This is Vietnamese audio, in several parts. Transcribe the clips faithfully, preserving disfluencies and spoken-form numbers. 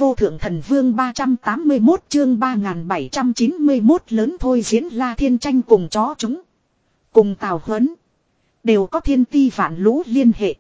vô thượng thần vương ba trăm tám mươi mốt chương ba nghìn bảy trăm chín mươi mốt lớn thôi diễn La Thiên Tranh cùng chó chúng. Cùng Tào Huấn. Đều có thiên ti vạn lũ liên hệ.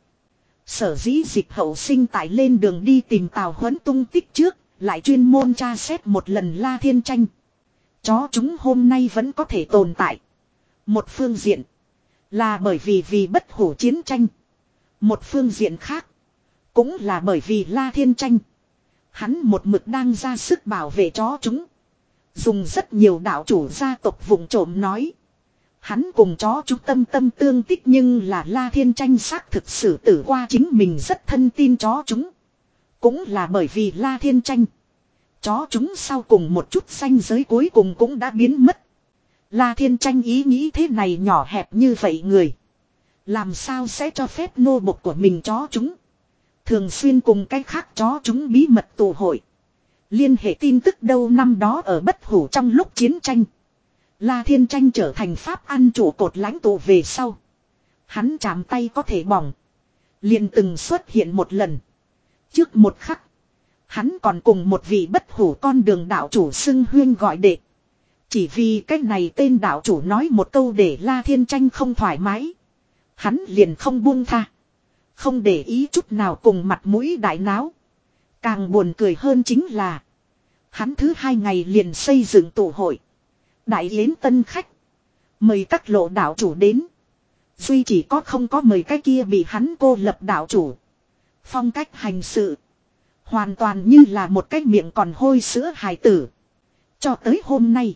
Sở dĩ Dịch Hậu Sinh tại lên đường đi tìm Tào Huấn tung tích trước. Lại chuyên môn tra xét một lần La Thiên Tranh. Chó chúng hôm nay vẫn có thể tồn tại. Một phương diện. Là bởi vì vì bất hủ chiến tranh. Một phương diện khác. Cũng là bởi vì La Thiên Tranh. Hắn một mực đang ra sức bảo vệ chó chúng. Dùng rất nhiều đạo chủ gia tộc vùng trộm nói. Hắn cùng chó chúng tâm tâm tương tích, nhưng là La Thiên Tranh xác thực xử tử qua chính mình rất thân tin chó chúng. Cũng là bởi vì La Thiên Tranh. Chó chúng sau cùng một chút ranh giới cuối cùng cũng đã biến mất. La Thiên Tranh ý nghĩ thế này nhỏ hẹp như vậy người. Làm sao sẽ cho phép nô bộc của mình chó chúng. Thường xuyên cùng cái khác chó chúng bí mật tụ hội. Liên hệ tin tức đâu năm đó ở bất hủ trong lúc chiến tranh. La Thiên Tranh trở thành pháp ăn chủ cột lãnh tụ về sau. Hắn chạm tay có thể bỏng. Liền từng xuất hiện một lần. Trước một khắc. Hắn còn cùng một vị bất hủ con đường đạo chủ xưng huyên gọi đệ. Chỉ vì cái này tên đạo chủ nói một câu để La Thiên Tranh không thoải mái. Hắn liền không buông tha. Không để ý chút nào cùng mặt mũi đại náo. Càng buồn cười hơn chính là. Hắn thứ hai ngày liền xây dựng tụ hội. Đại yến tân khách. Mời các lộ đạo chủ đến. Duy chỉ có không có mời cái kia bị hắn cô lập đạo chủ. Phong cách hành sự. Hoàn toàn như là một cái miệng còn hôi sữa hài tử. Cho tới hôm nay.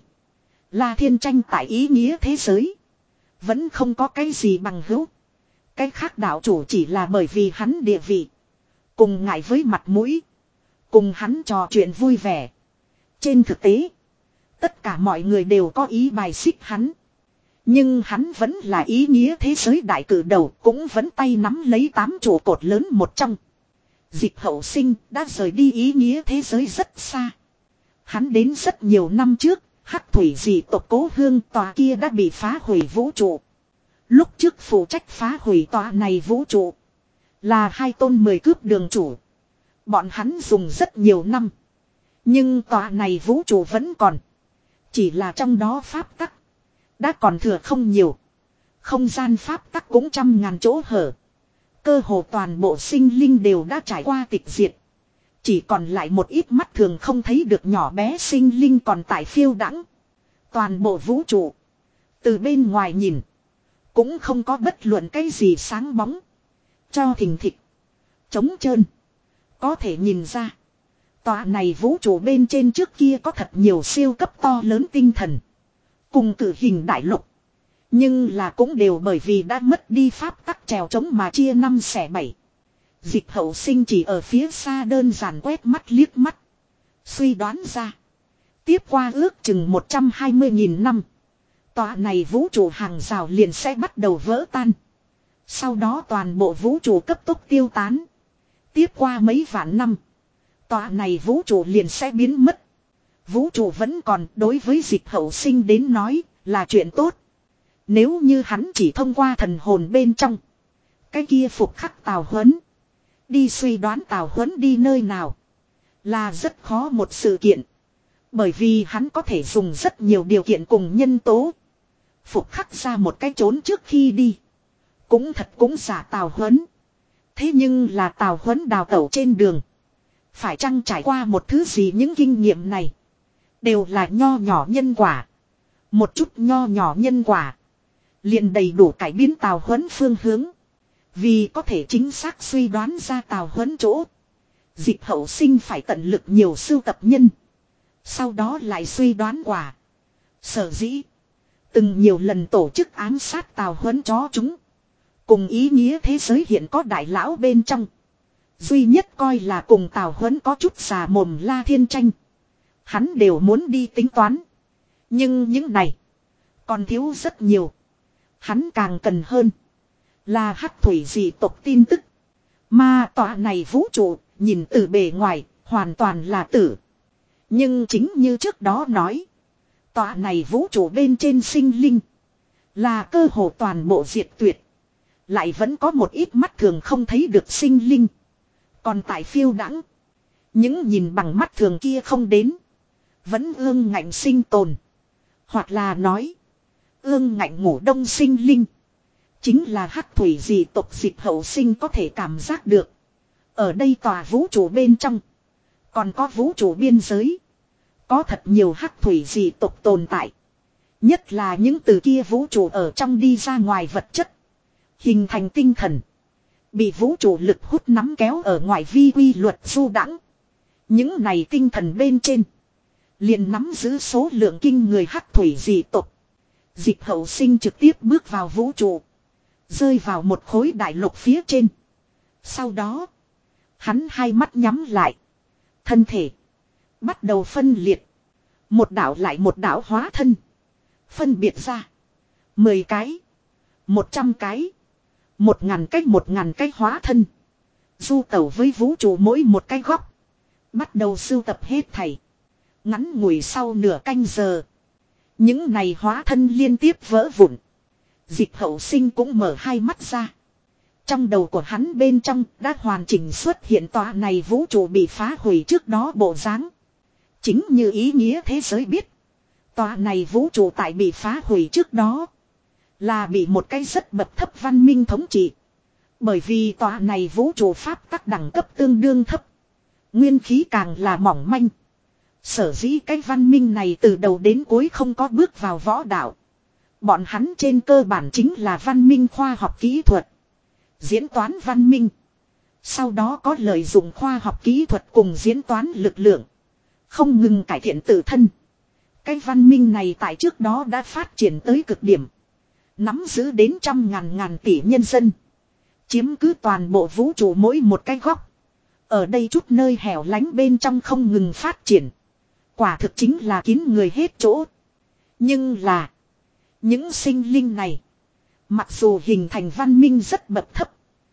La Thiên Tranh tại ý nghĩa thế giới. Vẫn không có cái gì bằng hữu. Cái khác đạo chủ chỉ là bởi vì hắn địa vị. Cùng ngại với mặt mũi. Cùng hắn trò chuyện vui vẻ. Trên thực tế. Tất cả mọi người đều có ý bài xích hắn. Nhưng hắn vẫn là ý nghĩa thế giới đại cử đầu. Cũng vẫn tay nắm lấy tám trụ cột lớn một trong. Dịch Hậu Sinh đã rời đi ý nghĩa thế giới rất xa. Hắn đến rất nhiều năm trước. Hắc thủy dị tộc Cố Hương tòa kia đã bị phá hủy vũ trụ. Lúc trước phụ trách phá hủy tòa này vũ trụ. Là hai tôn mười cướp đường chủ. Bọn hắn dùng rất nhiều năm. Nhưng tòa này vũ trụ vẫn còn. Chỉ là trong đó pháp tắc. Đã còn thừa không nhiều. Không gian pháp tắc cũng trăm ngàn chỗ hở. Cơ hồ toàn bộ sinh linh đều đã trải qua tịch diệt. Chỉ còn lại một ít mắt thường không thấy được nhỏ bé sinh linh còn tại phiêu đãng. Toàn bộ vũ trụ. Từ bên ngoài nhìn. Cũng không có bất luận cái gì sáng bóng. Cho thình thịch. Trống trơn. Có thể nhìn ra. Tòa này vũ trụ bên trên trước kia có thật nhiều siêu cấp to lớn tinh thần. Cùng cử hình đại lục. Nhưng là cũng đều bởi vì đã mất đi pháp tắc trèo trống mà chia năm xẻ bảy. Dịch Hậu Sinh chỉ ở phía xa đơn giản quét mắt liếc mắt. Suy đoán ra. Tiếp qua ước chừng một trăm hai mươi nghìn năm. Tòa này vũ trụ hàng rào liền sẽ bắt đầu vỡ tan. Sau đó toàn bộ vũ trụ cấp tốc tiêu tán. Tiếp qua mấy vạn năm. Tòa này vũ trụ liền sẽ biến mất. Vũ trụ vẫn còn đối với Dịch Hậu Sinh đến nói là chuyện tốt. Nếu như hắn chỉ thông qua thần hồn bên trong. Cái kia phục khắc Tào Huấn. Đi suy đoán Tào Huấn đi nơi nào. Là rất khó một sự kiện. Bởi vì hắn có thể dùng rất nhiều điều kiện cùng nhân tố. Phục khắc ra một cái trốn trước khi đi. Cũng thật cũng giả Tào Huấn. Thế nhưng là Tào Huấn đào tẩu trên đường. Phải chăng trải qua một thứ gì những kinh nghiệm này. Đều là nho nhỏ nhân quả. Một chút nho nhỏ nhân quả. Liền đầy đủ cải biến Tào Huấn phương hướng. Vì có thể chính xác suy đoán ra Tào Huấn chỗ. Dịch Hậu Sinh phải tận lực nhiều sưu tập nhân. Sau đó lại suy đoán quả. Sở dĩ. Từng nhiều lần tổ chức ám sát Tào Huấn chó chúng. Cùng ý nghĩa thế giới hiện có đại lão bên trong. Duy nhất coi là cùng Tào Huấn có chút xà mồm La Thiên Tranh. Hắn đều muốn đi tính toán. Nhưng những này. Còn thiếu rất nhiều. Hắn càng cần hơn. Là hắc thủy dị tộc tin tức. Mà tòa này vũ trụ. Nhìn từ bề ngoài. Hoàn toàn là tử. Nhưng chính như trước đó nói. Tòa này vũ trụ bên trên sinh linh. Là cơ hồ toàn bộ diệt tuyệt. Lại vẫn có một ít mắt thường không thấy được sinh linh. Còn tại phiêu đãng. Những nhìn bằng mắt thường kia không đến. Vẫn ương ngạnh sinh tồn. Hoặc là nói. Ương ngạnh ngủ đông sinh linh. Chính là hắc thủy dị tộc dịch hậu sinh có thể cảm giác được. Ở đây tòa vũ trụ bên trong. Còn có vũ trụ biên giới. Có thật nhiều hắc thủy dị tộc tồn tại. Nhất là những từ kia vũ trụ ở trong đi ra ngoài vật chất. Hình thành tinh thần. Bị vũ trụ lực hút nắm kéo ở ngoài vi quy luật du đãng. Những này tinh thần bên trên. Liền nắm giữ số lượng kinh người hắc thủy dị tộc. Dịch hậu sinh trực tiếp bước vào vũ trụ. Rơi vào một khối đại lục phía trên. Sau đó. Hắn hai mắt nhắm lại. Thân thể. Bắt đầu phân liệt. Một đảo lại một đảo hóa thân. Phân biệt ra. Mười cái. Một trăm cái. Một ngàn cái một ngàn cái hóa thân. Du tẩu với vũ trụ mỗi một cái góc. Bắt đầu sưu tập hết thảy. Ngắn ngủi sau nửa canh giờ. Những này hóa thân liên tiếp vỡ vụn. Dịch hậu sinh cũng mở hai mắt ra. Trong đầu của hắn bên trong đã hoàn chỉnh xuất hiện tòa này vũ trụ bị phá hủy trước đó bộ dáng. Chính như ý nghĩa thế giới biết. Tòa này vũ trụ tại bị phá hủy trước đó. Là bị một cái rất bậc thấp văn minh thống trị. Bởi vì tòa này vũ trụ pháp tắc đẳng cấp tương đương thấp. Nguyên khí càng là mỏng manh. Sở dĩ cái văn minh này từ đầu đến cuối không có bước vào võ đạo. Bọn hắn trên cơ bản chính là văn minh khoa học kỹ thuật. Diễn toán văn minh. Sau đó có lợi dụng khoa học kỹ thuật cùng diễn toán lực lượng. Không ngừng cải thiện tự thân. Cái văn minh này tại trước đó đã phát triển tới cực điểm. Nắm giữ đến trăm ngàn ngàn tỷ nhân dân. Chiếm cứ toàn bộ vũ trụ mỗi một cái góc. Ở đây chút nơi hẻo lánh bên trong không ngừng phát triển. Quả thực chính là kín người hết chỗ. Nhưng là. Những sinh linh này. Mặc dù hình thành văn minh rất bậc thấp.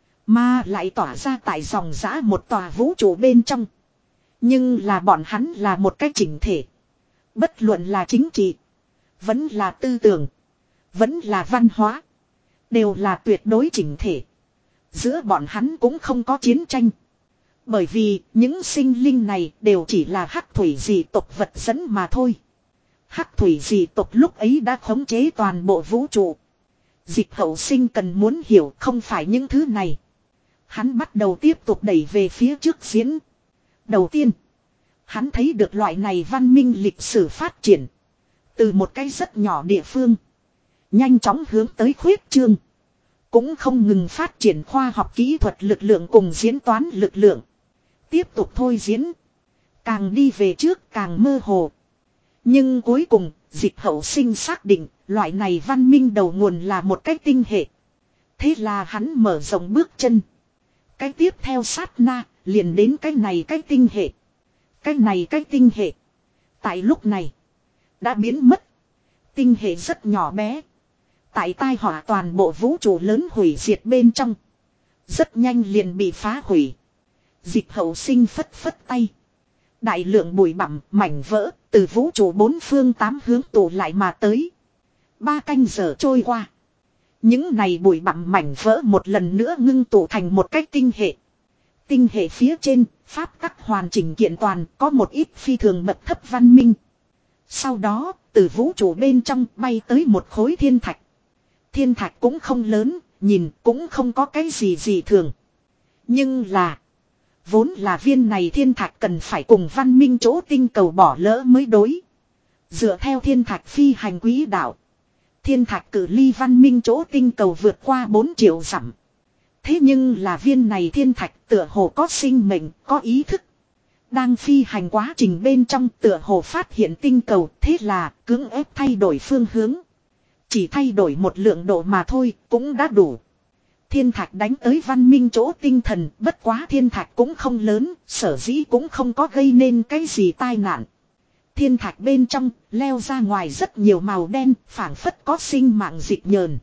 Mà lại tỏa ra tại dòng giã một tòa vũ trụ bên trong. Nhưng là bọn hắn là một cái chỉnh thể. Bất luận là chính trị. Vẫn là tư tưởng. Vẫn là văn hóa. Đều là tuyệt đối chỉnh thể. Giữa bọn hắn cũng không có chiến tranh. Bởi vì những sinh linh này đều chỉ là hắc thủy dị tộc vật dẫn mà thôi. Hắc thủy dị tộc lúc ấy đã khống chế toàn bộ vũ trụ. Dịch hậu sinh cần muốn hiểu không phải những thứ này. Hắn bắt đầu tiếp tục đẩy về phía trước diễn. Đầu tiên. Hắn thấy được loại này văn minh lịch sử phát triển. Từ một cái rất nhỏ địa phương. Nhanh chóng hướng tới khuyết trương. Cũng không ngừng phát triển khoa học kỹ thuật lực lượng cùng diễn toán lực lượng. Tiếp tục thôi diễn. Càng đi về trước càng mơ hồ. Nhưng cuối cùng, dịch hậu sinh xác định, loại này văn minh đầu nguồn là một cái tinh hệ. Thế là hắn mở rộng bước chân. Cái tiếp theo sát na, liền đến cái này cái tinh hệ. Cái này cái tinh hệ. Tại lúc này, đã biến mất. Tinh hệ rất nhỏ bé. Tại tai họa toàn bộ vũ trụ lớn hủy diệt bên trong. Rất nhanh liền bị phá hủy. Dịch hậu sinh phất phất tay. Đại lượng bụi bặm mảnh vỡ từ vũ trụ bốn phương tám hướng tụ lại mà tới. Ba canh giờ trôi qua. Những này bụi bặm mảnh vỡ một lần nữa ngưng tụ thành một cái tinh hệ. Tinh hệ phía trên, pháp tắc hoàn chỉnh kiện toàn có một ít phi thường bậc thấp văn minh. Sau đó, từ vũ trụ bên trong bay tới một khối thiên thạch. Thiên thạch cũng không lớn, nhìn cũng không có cái gì gì thường. Nhưng là, vốn là viên này thiên thạch cần phải cùng văn minh chỗ tinh cầu bỏ lỡ mới đối. Dựa theo thiên thạch phi hành quỹ đạo. Thiên thạch cử ly văn minh chỗ tinh cầu vượt qua bốn triệu dặm. Thế nhưng là viên này thiên thạch tựa hồ có sinh mệnh, có ý thức. Đang phi hành quá trình bên trong tựa hồ phát hiện tinh cầu, thế là cưỡng ép thay đổi phương hướng. Chỉ thay đổi một lượng độ mà thôi, cũng đã đủ. Thiên thạch đánh tới văn minh chỗ tinh thần, bất quá thiên thạch cũng không lớn, sở dĩ cũng không có gây nên cái gì tai nạn. Thiên thạch bên trong, leo ra ngoài rất nhiều màu đen, phảng phất có sinh mạng dịch nhờn.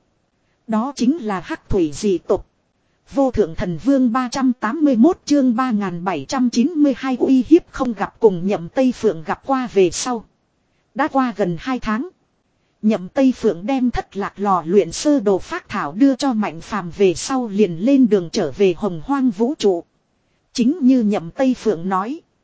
Đó chính là hắc thủy dị tộc. Vô thượng thần vương ba trăm tám mươi mốt chương ba nghìn bảy trăm chín mươi hai uy hiếp không gặp cùng Nhậm Tây Phượng gặp qua về sau. Đã qua gần hai tháng. Nhậm Tây Phượng đem thất lạc lò luyện sơ đồ phác thảo đưa cho Mạnh Phàm về sau liền lên đường trở về hồng hoang vũ trụ. Chính như Nhậm Tây Phượng nói.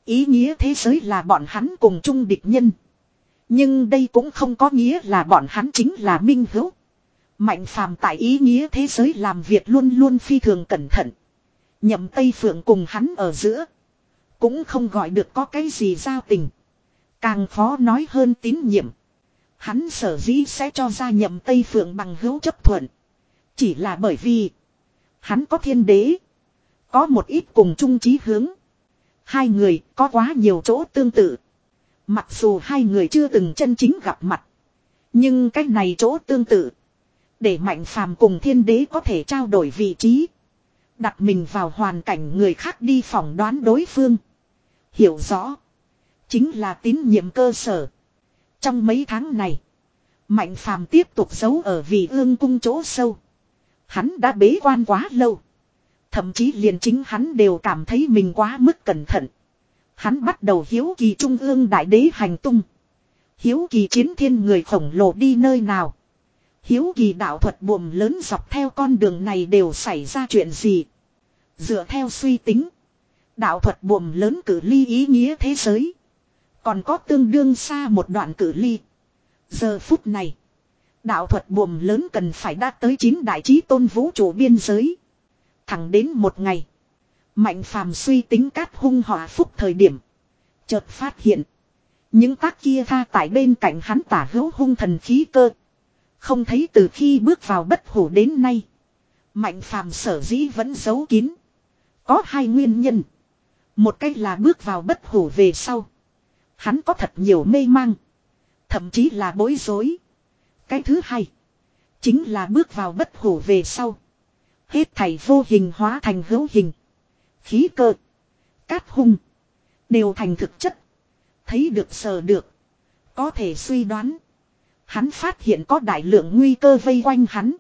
Ý nghĩa thế giới là bọn hắn cùng chung địch nhân. Nhưng đây cũng không có nghĩa là bọn hắn chính là minh hữu. Mạnh Phàm tại ý nghĩa thế giới làm việc luôn luôn phi thường cẩn thận. Nhậm Tây Phượng cùng hắn ở giữa. Cũng không gọi được có cái gì giao tình. Càng khó nói hơn tín nhiệm. Hắn sở dĩ sẽ cho ra Nhậm Tây Phượng bằng hữu chấp thuận. Chỉ là bởi vì hắn có thiên đế. Có một ít cùng chung chí hướng. Hai người có quá nhiều chỗ tương tự. Mặc dù hai người chưa từng chân chính gặp mặt. Nhưng cái này chỗ tương tự. Để Mạnh Phàm cùng thiên đế có thể trao đổi vị trí. Đặt mình vào hoàn cảnh người khác đi phỏng đoán đối phương. Hiểu rõ. Chính là tín nhiệm cơ sở. Trong mấy tháng này. Mạnh Phàm tiếp tục giấu ở Vị Ương cung chỗ sâu. Hắn đã bế quan quá lâu. Thậm chí liền chính hắn đều cảm thấy mình quá mức cẩn thận. Hắn bắt đầu hiếu kỳ trung ương đại đế hành tung. Hiếu kỳ chiến thiên người khổng lồ đi nơi nào. Hiếu kỳ đạo thuật buồm lớn dọc theo con đường này đều xảy ra chuyện gì. Dựa theo suy tính. Đạo thuật buồm lớn cử ly ý nghĩa thế giới. Còn có tương đương xa một đoạn cử ly. Giờ phút này. Đạo thuật buồm lớn cần phải đã tới chín đại chí tôn vũ trụ biên giới. Thẳng đến một ngày. Mạnh Phàm suy tính cát hung họa phúc thời điểm. Chợt phát hiện. Những tác kia tha tại bên cạnh hắn tả hữu hung thần khí cơ. Không thấy từ khi bước vào bất hủ đến nay. Mạnh Phàm sở dĩ vẫn giấu kín. Có hai nguyên nhân. Một cách là bước vào bất hủ về sau. Hắn có thật nhiều mê mang. Thậm chí là bối rối. Cái thứ hai. Chính là bước vào bất hủ về sau. Hết thảy vô hình hóa thành hữu hình. Khí cơ. Cát hung. Đều thành thực chất. Thấy được sờ được. Có thể suy đoán. Hắn phát hiện có đại lượng nguy cơ vây quanh hắn.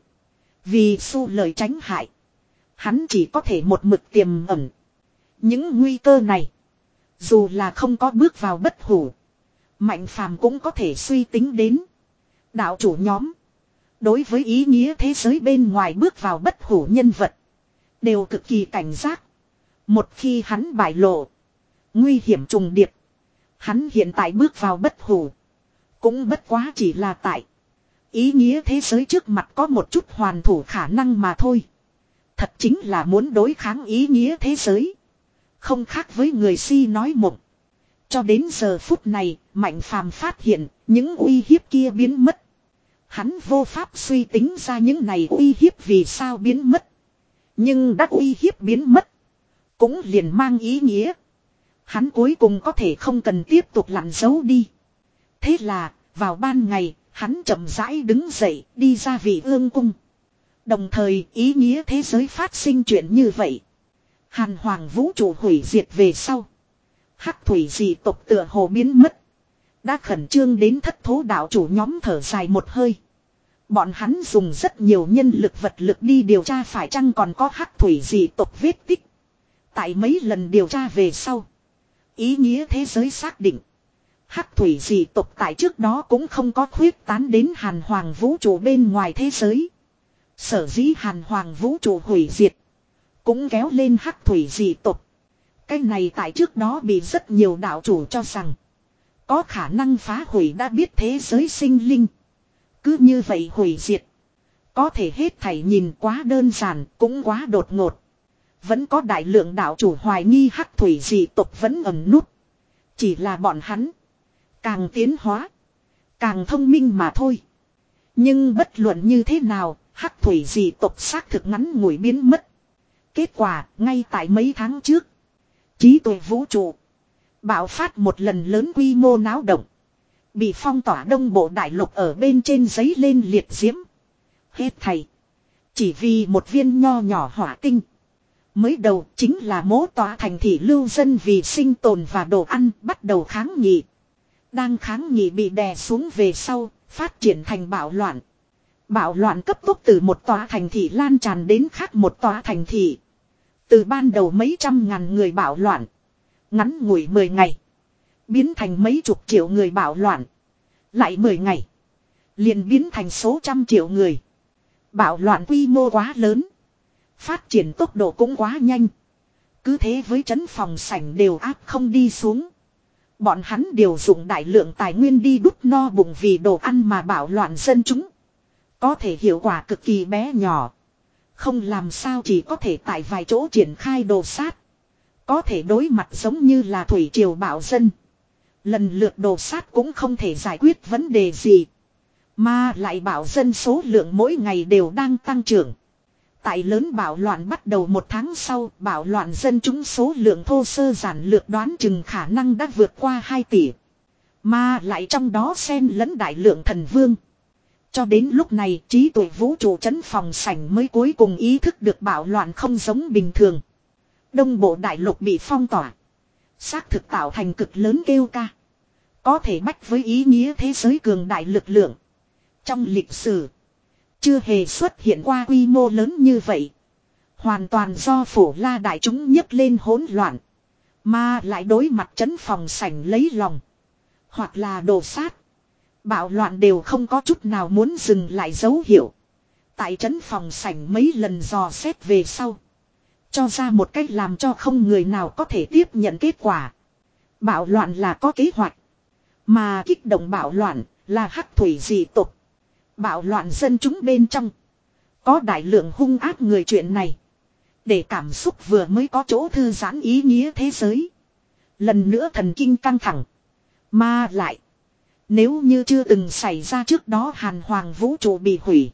Vì xu lời tránh hại. Hắn chỉ có thể một mực tiềm ẩn. Những nguy cơ này. Dù là không có bước vào bất hủ. Mạnh Phàm cũng có thể suy tính đến. Đạo chủ nhóm. Đối với ý nghĩa thế giới bên ngoài bước vào bất hủ nhân vật. Đều cực kỳ cảnh giác. Một khi hắn bại lộ. Nguy hiểm trùng điệp. Hắn hiện tại bước vào bất hủ. Cũng bất quá chỉ là tại. Ý nghĩa thế giới trước mặt có một chút hoàn thủ khả năng mà thôi. Thật chính là muốn đối kháng ý nghĩa thế giới. Không khác với người si nói mộng. Cho đến giờ phút này, Mạnh Phàm phát hiện những uy hiếp kia biến mất. Hắn vô pháp suy tính ra những này uy hiếp vì sao biến mất. Nhưng đã uy hiếp biến mất. Cũng liền mang ý nghĩa. Hắn cuối cùng có thể không cần tiếp tục lặn giấu đi. Thế là, vào ban ngày, hắn chậm rãi đứng dậy đi ra Vị Ương cung. Đồng thời ý nghĩa thế giới phát sinh chuyện như vậy. Hàn hoàng vũ trụ hủy diệt về sau. Hắc thủy dị tộc tựa hồ biến mất. Đã khẩn trương đến thất thố đạo chủ nhóm thở dài một hơi. Bọn hắn dùng rất nhiều nhân lực vật lực đi điều tra phải chăng còn có hắc thủy dị tộc vết tích. Tại mấy lần điều tra về sau. Ý nghĩa thế giới xác định. Hắc thủy dị tộc tại trước đó cũng không có khuyết tán đến hàn hoàng vũ trụ bên ngoài thế giới. Sở dĩ hàn hoàng vũ trụ hủy diệt. Cũng kéo lên hắc thủy dị tộc. Cái này tại trước đó bị rất nhiều đạo chủ cho rằng. Có khả năng phá hủy đã biết thế giới sinh linh. Cứ như vậy hủy diệt. Có thể hết thảy nhìn quá đơn giản cũng quá đột ngột. Vẫn có đại lượng đạo chủ hoài nghi hắc thủy dị tộc vẫn ẩn nút. Chỉ là bọn hắn. Càng tiến hóa. Càng thông minh mà thôi. Nhưng bất luận như thế nào. Hắc thủy dị tộc xác thực ngắn ngủi biến mất. Kết quả ngay tại mấy tháng trước. Trí tuệ vũ trụ. Bạo phát một lần lớn quy mô náo động. Bị phong tỏa đông bộ đại lục ở bên trên giấy lên liệt diễm. Hết thầy. Chỉ vì một viên nho nhỏ hỏa tinh. Mới đầu chính là mố tỏa thành thị lưu dân vì sinh tồn và đồ ăn bắt đầu kháng nghị. Đang kháng nghị bị đè xuống về sau, phát triển thành bạo loạn. Bạo loạn cấp tốc từ một tòa thành thị lan tràn đến khác một tòa thành thị. Từ ban đầu mấy trăm ngàn người bạo loạn. Ngắn ngủi mười ngày. Biến thành mấy chục triệu người bạo loạn. Lại mười ngày. Liền biến thành số trăm triệu người. Bạo loạn quy mô quá lớn. Phát triển tốc độ cũng quá nhanh. Cứ thế với trấn phòng sảnh đều áp không đi xuống. Bọn hắn đều dùng đại lượng tài nguyên đi đút no bụng vì đồ ăn mà bạo loạn dân chúng. Có thể hiệu quả cực kỳ bé nhỏ. Không làm sao chỉ có thể tại vài chỗ triển khai đồ sát. Có thể đối mặt giống như là thủy triều bạo dân. Lần lượt đồ sát cũng không thể giải quyết vấn đề gì. Mà lại bạo dân số lượng mỗi ngày đều đang tăng trưởng. Tại lớn bạo loạn bắt đầu một tháng sau, bạo loạn dân chúng số lượng thô sơ giản lược đoán chừng khả năng đã vượt qua hai tỷ. Mà lại trong đó xen lẫn đại lượng thần vương. Cho đến lúc này, trí tuệ vũ trụ trấn phòng sảnh mới cuối cùng ý thức được bạo loạn không giống bình thường. Đông bộ đại lục bị phong tỏa. Xác thực tạo thành cực lớn kêu ca. Có thể bách với ý nghĩa thế giới cường đại lực lượng. Trong lịch sử, chưa hề xuất hiện qua quy mô lớn như vậy. Hoàn toàn do phổ la đại chúng nhấc lên hỗn loạn. Mà lại đối mặt trấn phòng sảnh lấy lòng. Hoặc là đồ sát. Bạo loạn đều không có chút nào muốn dừng lại dấu hiệu. Tại trấn phòng sảnh mấy lần dò xét về sau. Cho ra một cách làm cho không người nào có thể tiếp nhận kết quả. Bạo loạn là có kế hoạch. Mà kích động bạo loạn là hắc thủy dị tộc. Bạo loạn dân chúng bên trong. Có đại lượng hung ác người chuyện này. Để cảm xúc vừa mới có chỗ thư giãn ý nghĩa thế giới. Lần nữa thần kinh căng thẳng. Mà lại. Nếu như chưa từng xảy ra trước đó hàn hoàng vũ trụ bị hủy.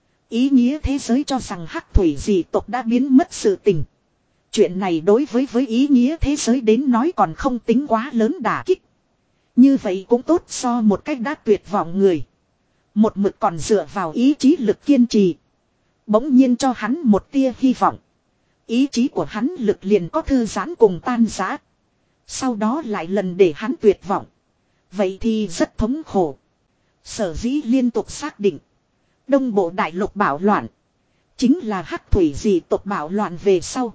Ý nghĩa thế giới cho rằng hắc thủy dị tộc đã biến mất sự tình. Chuyện này đối với với ý nghĩa thế giới đến nói còn không tính quá lớn đả kích. Như vậy cũng tốt so một cách đã tuyệt vọng người. Một mực còn dựa vào ý chí lực kiên trì. Bỗng nhiên cho hắn một tia hy vọng. Ý chí của hắn lực liền có thư giãn cùng tan rã. Sau đó lại lần để hắn tuyệt vọng. Vậy thì rất thống khổ. Sở dĩ liên tục xác định. Đông bộ đại lục bạo loạn. Chính là hắc thủy dị tộc bạo loạn về sau.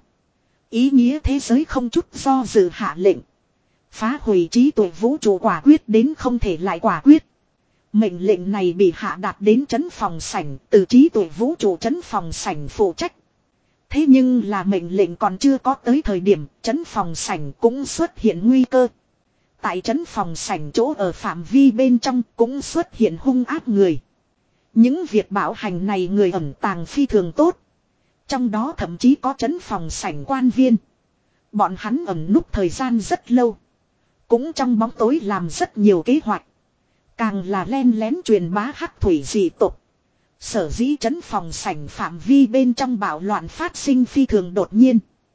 Ý nghĩa thế giới không chút do dự hạ lệnh. Phá hủy trí tuệ vũ trụ quả quyết đến không thể lại quả quyết. Mệnh lệnh này bị hạ đạt đến trấn phòng sảnh từ trí tuệ vũ trụ trấn phòng sảnh phụ trách. Thế nhưng là mệnh lệnh còn chưa có tới thời điểm trấn phòng sảnh cũng xuất hiện nguy cơ. Tại trấn phòng sảnh chỗ ở phạm vi bên trong cũng xuất hiện hung ác người. Những việc bảo hành này người ẩn tàng phi thường tốt. Trong đó thậm chí có trấn phòng sảnh quan viên. Bọn hắn ẩn núp thời gian rất lâu. Cũng trong bóng tối làm rất nhiều kế hoạch. Càng là len lén truyền bá hắc thủy dị tộc. Sở dĩ trấn phòng sảnh phạm vi bên trong bạo loạn phát sinh phi thường đột nhiên.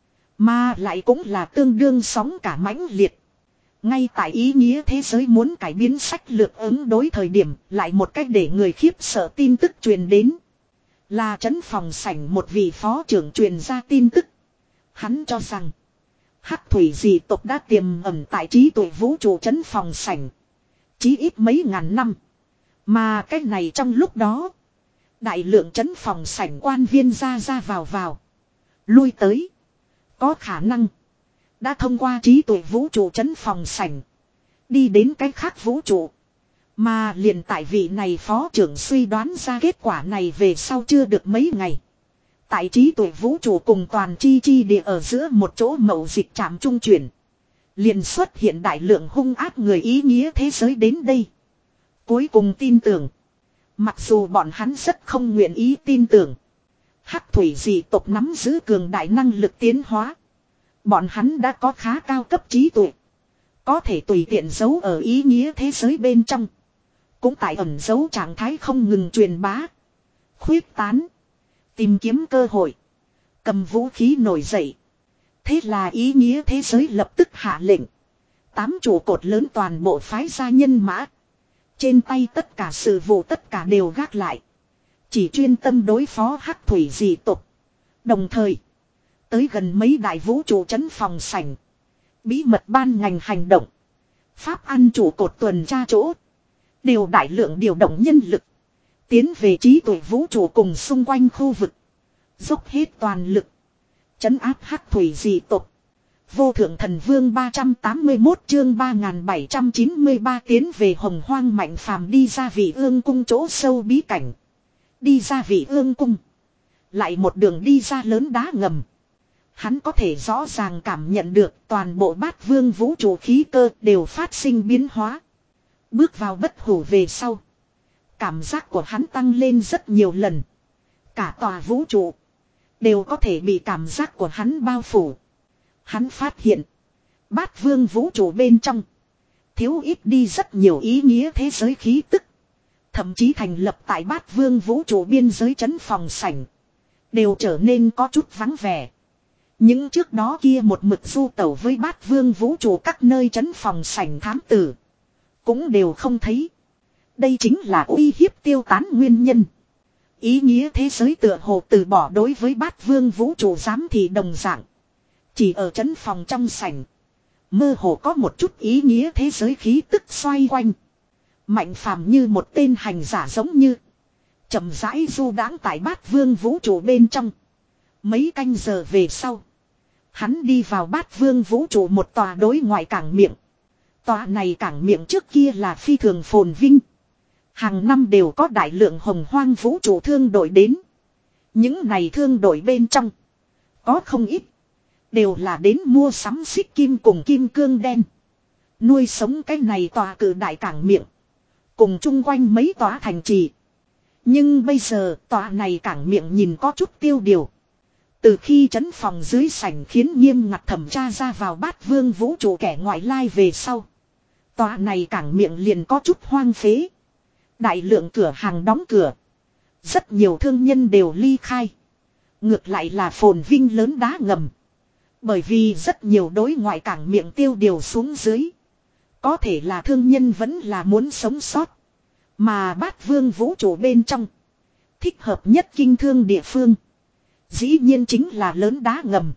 Mà lại cũng là tương đương sóng cả mãnh liệt. Ngay tại ý nghĩa thế giới muốn cải biến sách lược ứng đối thời điểm lại một cách để người khiếp sợ tin tức truyền đến. Là trấn phòng sảnh một vị phó trưởng truyền ra tin tức. Hắn cho rằng hắc thủy dị tộc đã tiềm ẩn tại trí tuệ vũ trụ trấn phòng sảnh. Chí ít mấy ngàn năm. Mà cách này trong lúc đó. Đại lượng trấn phòng sảnh quan viên ra ra vào vào. Lui tới. Có khả năng. Đã thông qua trí tuệ vũ trụ trấn phòng sảnh. Đi đến cách khác vũ trụ. Mà liền tại vị này phó trưởng suy đoán ra kết quả này về sau chưa được mấy ngày. Tại trí tuệ vũ trụ cùng toàn chi chi địa ở giữa một chỗ mậu dịch trạm trung chuyển. Liền xuất hiện đại lượng hung ác người ý nghĩa thế giới đến đây. Cuối cùng tin tưởng. Mặc dù bọn hắn rất không nguyện ý tin tưởng. Hắc thủy dị tộc nắm giữ cường đại năng lực tiến hóa. Bọn hắn đã có khá cao cấp trí tuệ. Có thể tùy tiện giấu ở ý nghĩa thế giới bên trong. Cũng tại ẩn giấu trạng thái không ngừng truyền bá. Khuyết tán. Tìm kiếm cơ hội. Cầm vũ khí nổi dậy. Thế là ý nghĩa thế giới lập tức hạ lệnh. Tám trụ cột lớn toàn bộ phái gia nhân mã. Trên tay tất cả sự vụ tất cả đều gác lại. Chỉ chuyên tâm đối phó hắc thủy dị tộc. Đồng thời. Tới gần mấy đại vũ trụ trấn phòng sảnh. Bí mật ban ngành hành động. Pháp ăn trụ cột tuần tra chỗ. Đều đại lượng điều động nhân lực. Tiến về trí tuệ vũ trụ cùng xung quanh khu vực. Dốc hết toàn lực. Trấn áp hắc thủy dị tộc. Vô thượng thần vương ba trăm tám mươi mốt chương ba nghìn bảy trăm chín mươi ba tiến về hồng hoang mạnh phàm đi ra vị ương cung chỗ sâu bí cảnh. Đi ra vị ương cung. Lại một đường đi ra lớn đá ngầm. Hắn có thể rõ ràng cảm nhận được toàn bộ bát vương vũ trụ khí cơ đều phát sinh biến hóa. Bước vào bất hủ về sau. Cảm giác của hắn tăng lên rất nhiều lần. Cả tòa vũ trụ đều có thể bị cảm giác của hắn bao phủ. Hắn phát hiện bát vương vũ trụ bên trong thiếu ít đi rất nhiều ý nghĩa thế giới khí tức. Thậm chí thành lập tại bát vương vũ trụ biên giới trấn phòng sảnh đều trở nên có chút vắng vẻ. Những trước đó kia một mực du tẩu với bát vương vũ trụ các nơi trấn phòng sảnh thám tử cũng đều không thấy. Đây chính là uy hiếp tiêu tán nguyên nhân. Ý nghĩa thế giới tựa hồ từ bỏ đối với bát vương vũ trụ giám thị đồng dạng. Chỉ ở trấn phòng trong sảnh mơ hồ có một chút ý nghĩa thế giới khí tức xoay quanh. Mạnh phàm như một tên hành giả giống như chậm rãi du đãng tại bát vương vũ trụ bên trong. Mấy canh giờ về sau hắn đi vào bát vương vũ trụ một tòa đối ngoại cảng miệng. Tòa này cảng miệng trước kia là phi thường phồn vinh. Hàng năm đều có đại lượng hồng hoang vũ trụ thương đội đến. Những này thương đội bên trong có không ít đều là đến mua sắm xích kim cùng kim cương đen. Nuôi sống cái này tòa cử đại cảng miệng. Cùng chung quanh mấy tòa thành trì. Nhưng bây giờ tòa này cảng miệng nhìn có chút tiêu điều. Từ khi trấn phòng dưới sảnh khiến nghiêm ngặt thẩm tra ra vào bát vương vũ trụ kẻ ngoại lai về sau. Tòa này cảng miệng liền có chút hoang phế. Đại lượng cửa hàng đóng cửa. Rất nhiều thương nhân đều ly khai. Ngược lại là phồn vinh lớn đá ngầm. Bởi vì rất nhiều đối ngoại cảng miệng tiêu điều xuống dưới. Có thể là thương nhân vẫn là muốn sống sót. Mà bát vương vũ trụ bên trong thích hợp nhất kinh thương địa phương dĩ nhiên chính là lớn đá ngầm.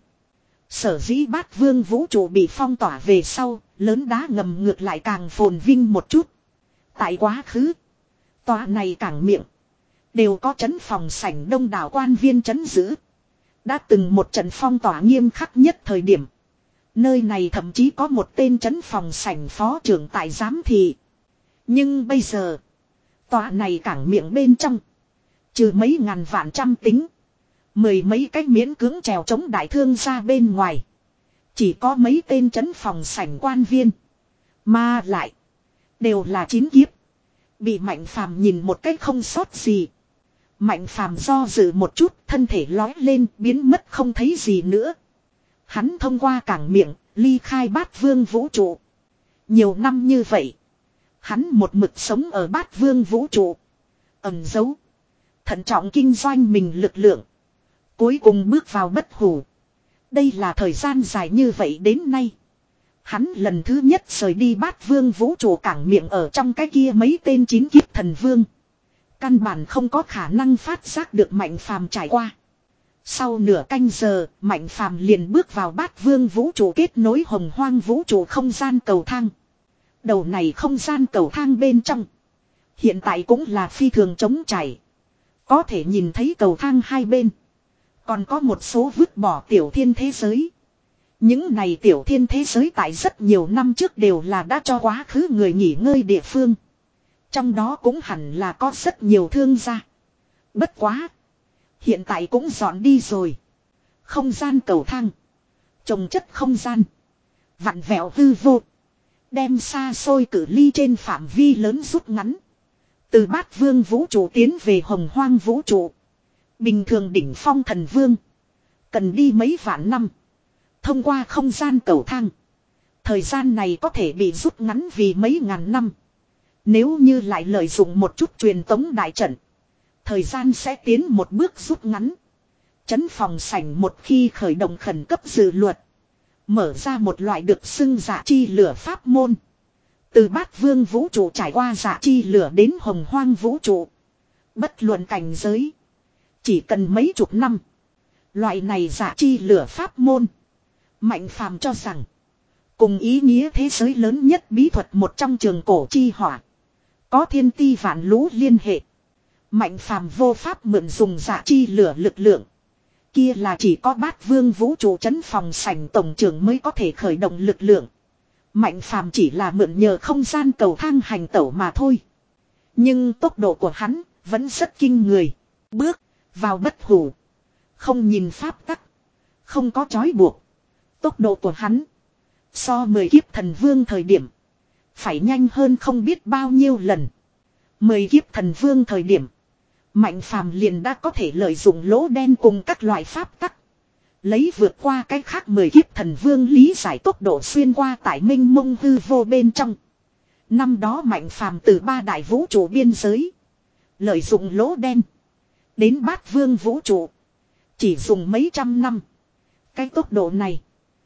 Sở dĩ bát vương vũ trụ bị phong tỏa về sau, lớn đá ngầm ngược lại càng phồn vinh một chút. Tại quá khứ, tòa này cảng miệng đều có trấn phòng sảnh đông đảo quan viên trấn giữ. Đã từng một trận phong tỏa nghiêm khắc nhất thời điểm. Nơi này thậm chí có một tên trấn phòng sảnh phó trưởng tại giám thị. Nhưng bây giờ, tòa này cảng miệng bên trong, trừ mấy ngàn vạn trăm tính, mười mấy cách miễn cưỡng trèo chống đại thương ra bên ngoài. Chỉ có mấy tên trấn phòng sảnh quan viên. Mà lại, đều là chín kiếp. Bị Mạnh Phàm nhìn một cách không sót gì. Mạnh Phàm do dự một chút, thân thể lói lên, biến mất không thấy gì nữa. Hắn thông qua cảng miệng, ly khai bát vương vũ trụ. Nhiều năm như vậy, hắn một mực sống ở bát vương vũ trụ. Ẩn giấu, thận trọng kinh doanh mình lực lượng. Cuối cùng bước vào bất hủ. Đây là thời gian dài như vậy đến nay. Hắn lần thứ nhất rời đi bát vương vũ trụ cảng miệng ở trong cái kia mấy tên chín kiếp thần vương. Căn bản không có khả năng phát giác được Mạnh Phàm trải qua. Sau nửa canh giờ, Mạnh Phàm liền bước vào bát vương vũ trụ kết nối hồng hoang vũ trụ không gian cầu thang. Đầu này không gian cầu thang bên trong. Hiện tại cũng là phi thường trống trải. Có thể nhìn thấy cầu thang hai bên. Còn có một số vứt bỏ tiểu thiên thế giới. Những này tiểu thiên thế giới tại rất nhiều năm trước đều là đã cho quá khứ người nghỉ ngơi địa phương. Trong đó cũng hẳn là có rất nhiều thương gia. Bất quá. Hiện tại cũng dọn đi rồi. Không gian cầu thang. Trồng chất không gian. Vặn vẹo hư vô. Đem xa xôi cử ly trên phạm vi lớn rút ngắn. Từ bát vương vũ trụ tiến về hồng hoang vũ trụ. Bình thường đỉnh phong thần vương. Cần đi mấy vạn năm. Thông qua không gian cầu thang. Thời gian này có thể bị rút ngắn vì mấy ngàn năm. Nếu như lại lợi dụng một chút truyền tống đại trận. Thời gian sẽ tiến một bước rút ngắn. Trấn phòng sảnh một khi khởi động khẩn cấp dự luật. Mở ra một loại được xưng dạ chi lửa pháp môn. Từ bát vương vũ trụ trải qua dạ chi lửa đến hồng hoang vũ trụ. Bất luận cảnh giới. Chỉ cần mấy chục năm. Loại này dạ chi lửa pháp môn. Mạnh Phàm cho rằng. Cùng ý nghĩa thế giới lớn nhất bí thuật một trong trường cổ chi hỏa. Có thiên ti vạn lũ liên hệ. Mạnh Phàm vô pháp mượn dùng dạ chi lửa lực lượng. Kia là chỉ có bát vương vũ trụ trấn phòng sảnh tổng trưởng mới có thể khởi động lực lượng. Mạnh Phàm chỉ là mượn nhờ không gian cầu thang hành tẩu mà thôi. Nhưng tốc độ của hắn vẫn rất kinh người. Bước vào bất hủ. Không nhìn pháp tắc. Không có trói buộc. Tốc độ của hắn. So mười kiếp thần vương thời điểm. Phải nhanh hơn không biết bao nhiêu lần. Mười kiếp thần vương thời điểm. Mạnh phàm liền đã có thể lợi dụng lỗ đen cùng các loại pháp tắc. Lấy vượt qua cái khác mười kiếp thần vương lý giải tốc độ xuyên qua tại minh mông hư vô bên trong. Năm đó mạnh phàm từ ba đại vũ trụ biên giới. Lợi dụng lỗ đen. Đến bát vương vũ trụ. Chỉ dùng mấy trăm năm. Cái tốc độ này.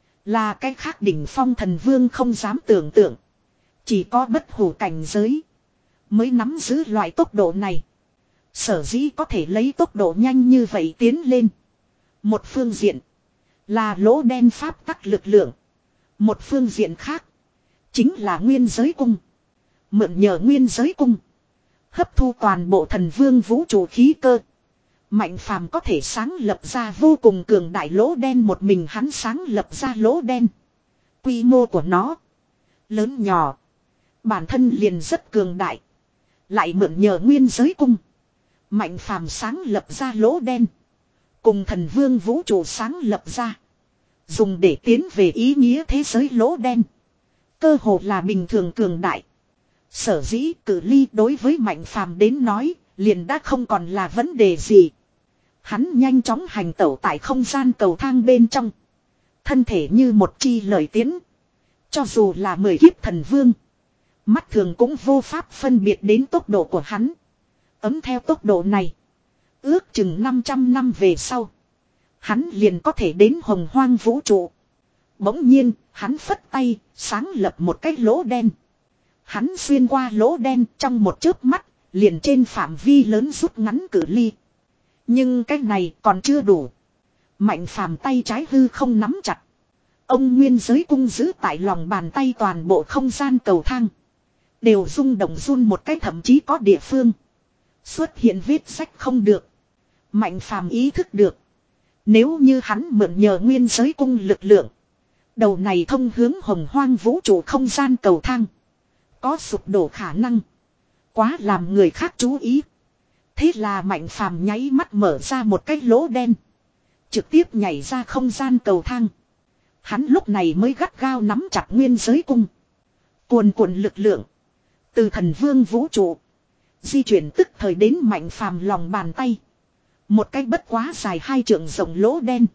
Là cái khác đỉnh phong thần vương không dám tưởng tượng. Chỉ có bất hủ cảnh giới. Mới nắm giữ loại tốc độ này. Sở dĩ có thể lấy tốc độ nhanh như vậy tiến lên. Một phương diện. Là lỗ đen pháp tắc lực lượng. Một phương diện khác. Chính là nguyên giới cung. Mượn nhờ nguyên giới cung. Hấp thu toàn bộ thần vương vũ trụ khí cơ. Mạnh phàm có thể sáng lập ra vô cùng cường đại lỗ đen. Một mình hắn sáng lập ra lỗ đen. Quy mô của nó. Lớn nhỏ. Bản thân liền rất cường đại. Lại mượn nhờ nguyên giới cung. Mạnh phàm sáng lập ra lỗ đen. Cùng thần vương vũ trụ sáng lập ra. Dùng để tiến về ý nghĩa thế giới lỗ đen. Cơ hồ là bình thường cường đại. Sở dĩ cử ly đối với mạnh phàm đến nói. Liền đã không còn là vấn đề gì. Hắn nhanh chóng hành tẩu tại không gian cầu thang bên trong. Thân thể như một chi lời tiến. Cho dù là mười kiếp thần vương. Mắt thường cũng vô pháp phân biệt đến tốc độ của hắn. Ấm theo tốc độ này. Ước chừng năm trăm năm về sau. Hắn liền có thể đến hồng hoang vũ trụ. Bỗng nhiên, hắn phất tay, sáng lập một cái lỗ đen. Hắn xuyên qua lỗ đen trong một chớp mắt, liền trên phạm vi lớn rút ngắn cự ly. Nhưng cái này còn chưa đủ. Mạnh phàm tay trái hư không nắm chặt. Ông nguyên giới cung giữ tại lòng bàn tay toàn bộ không gian cầu thang. Đều rung động run một cái, thậm chí có địa phương xuất hiện vết sách không được. Mạnh phàm ý thức được. Nếu như hắn mượn nhờ nguyên giới cung lực lượng. Đầu này thông hướng hồng hoang vũ trụ không gian cầu thang. Có sụp đổ khả năng. Quá làm người khác chú ý. Thế là mạnh phàm nháy mắt mở ra một cái lỗ đen. Trực tiếp nhảy ra không gian cầu thang. Hắn lúc này mới gắt gao nắm chặt nguyên giới cung. Cuồn cuộn lực lượng. Từ thần vương vũ trụ. Di chuyển tức thời đến mạnh phàm lòng bàn tay. Một cái bất quá dài hai trượng rộng lỗ đen.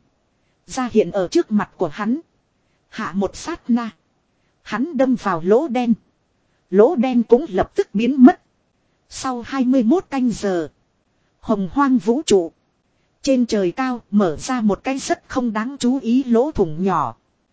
Ra hiện ở trước mặt của hắn. Hạ một sát na. Hắn đâm vào lỗ đen. Lỗ đen cũng lập tức biến mất. Sau hai mươi mốt canh giờ. Hồng hoang vũ trụ. Trên trời cao mở ra một cái rất không đáng chú ý lỗ thủng nhỏ.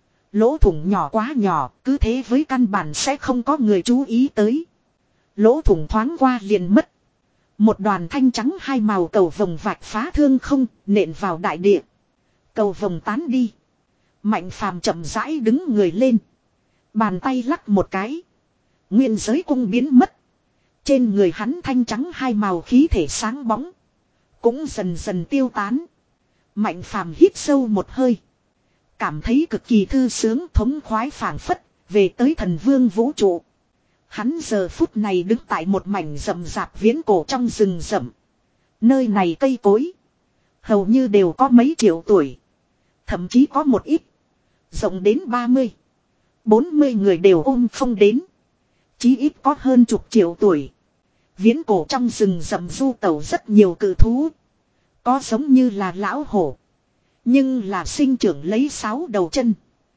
Lỗ thủng nhỏ quá nhỏ, cứ thế với căn bản sẽ không có người chú ý tới. Lỗ thủng thoáng qua liền mất. Một đoàn thanh trắng hai màu cầu vồng vạch phá thương không, nện vào đại địa. Cầu vồng tán đi. Mạnh phàm chậm rãi đứng người lên. Bàn tay lắc một cái. Nguyên giới cung biến mất. Trên người hắn thanh trắng hai màu khí thể sáng bóng. Cũng dần dần tiêu tán. Mạnh phàm hít sâu một hơi. Cảm thấy cực kỳ thư sướng thống khoái phảng phất. Về tới thần vương vũ trụ. Hắn giờ phút này đứng tại một mảnh rậm rạp viễn cổ trong rừng rậm. Nơi này cây cối. Hầu như đều có mấy triệu tuổi. Thậm chí có một ít. Rộng đến ba mươi. bốn mươi người đều ôm không đến. Chí ít có hơn chục triệu tuổi. Viễn cổ trong rừng rậm du tẩu rất nhiều cự thú. Có giống như là lão hổ. Nhưng là sinh trưởng lấy sáu đầu chân.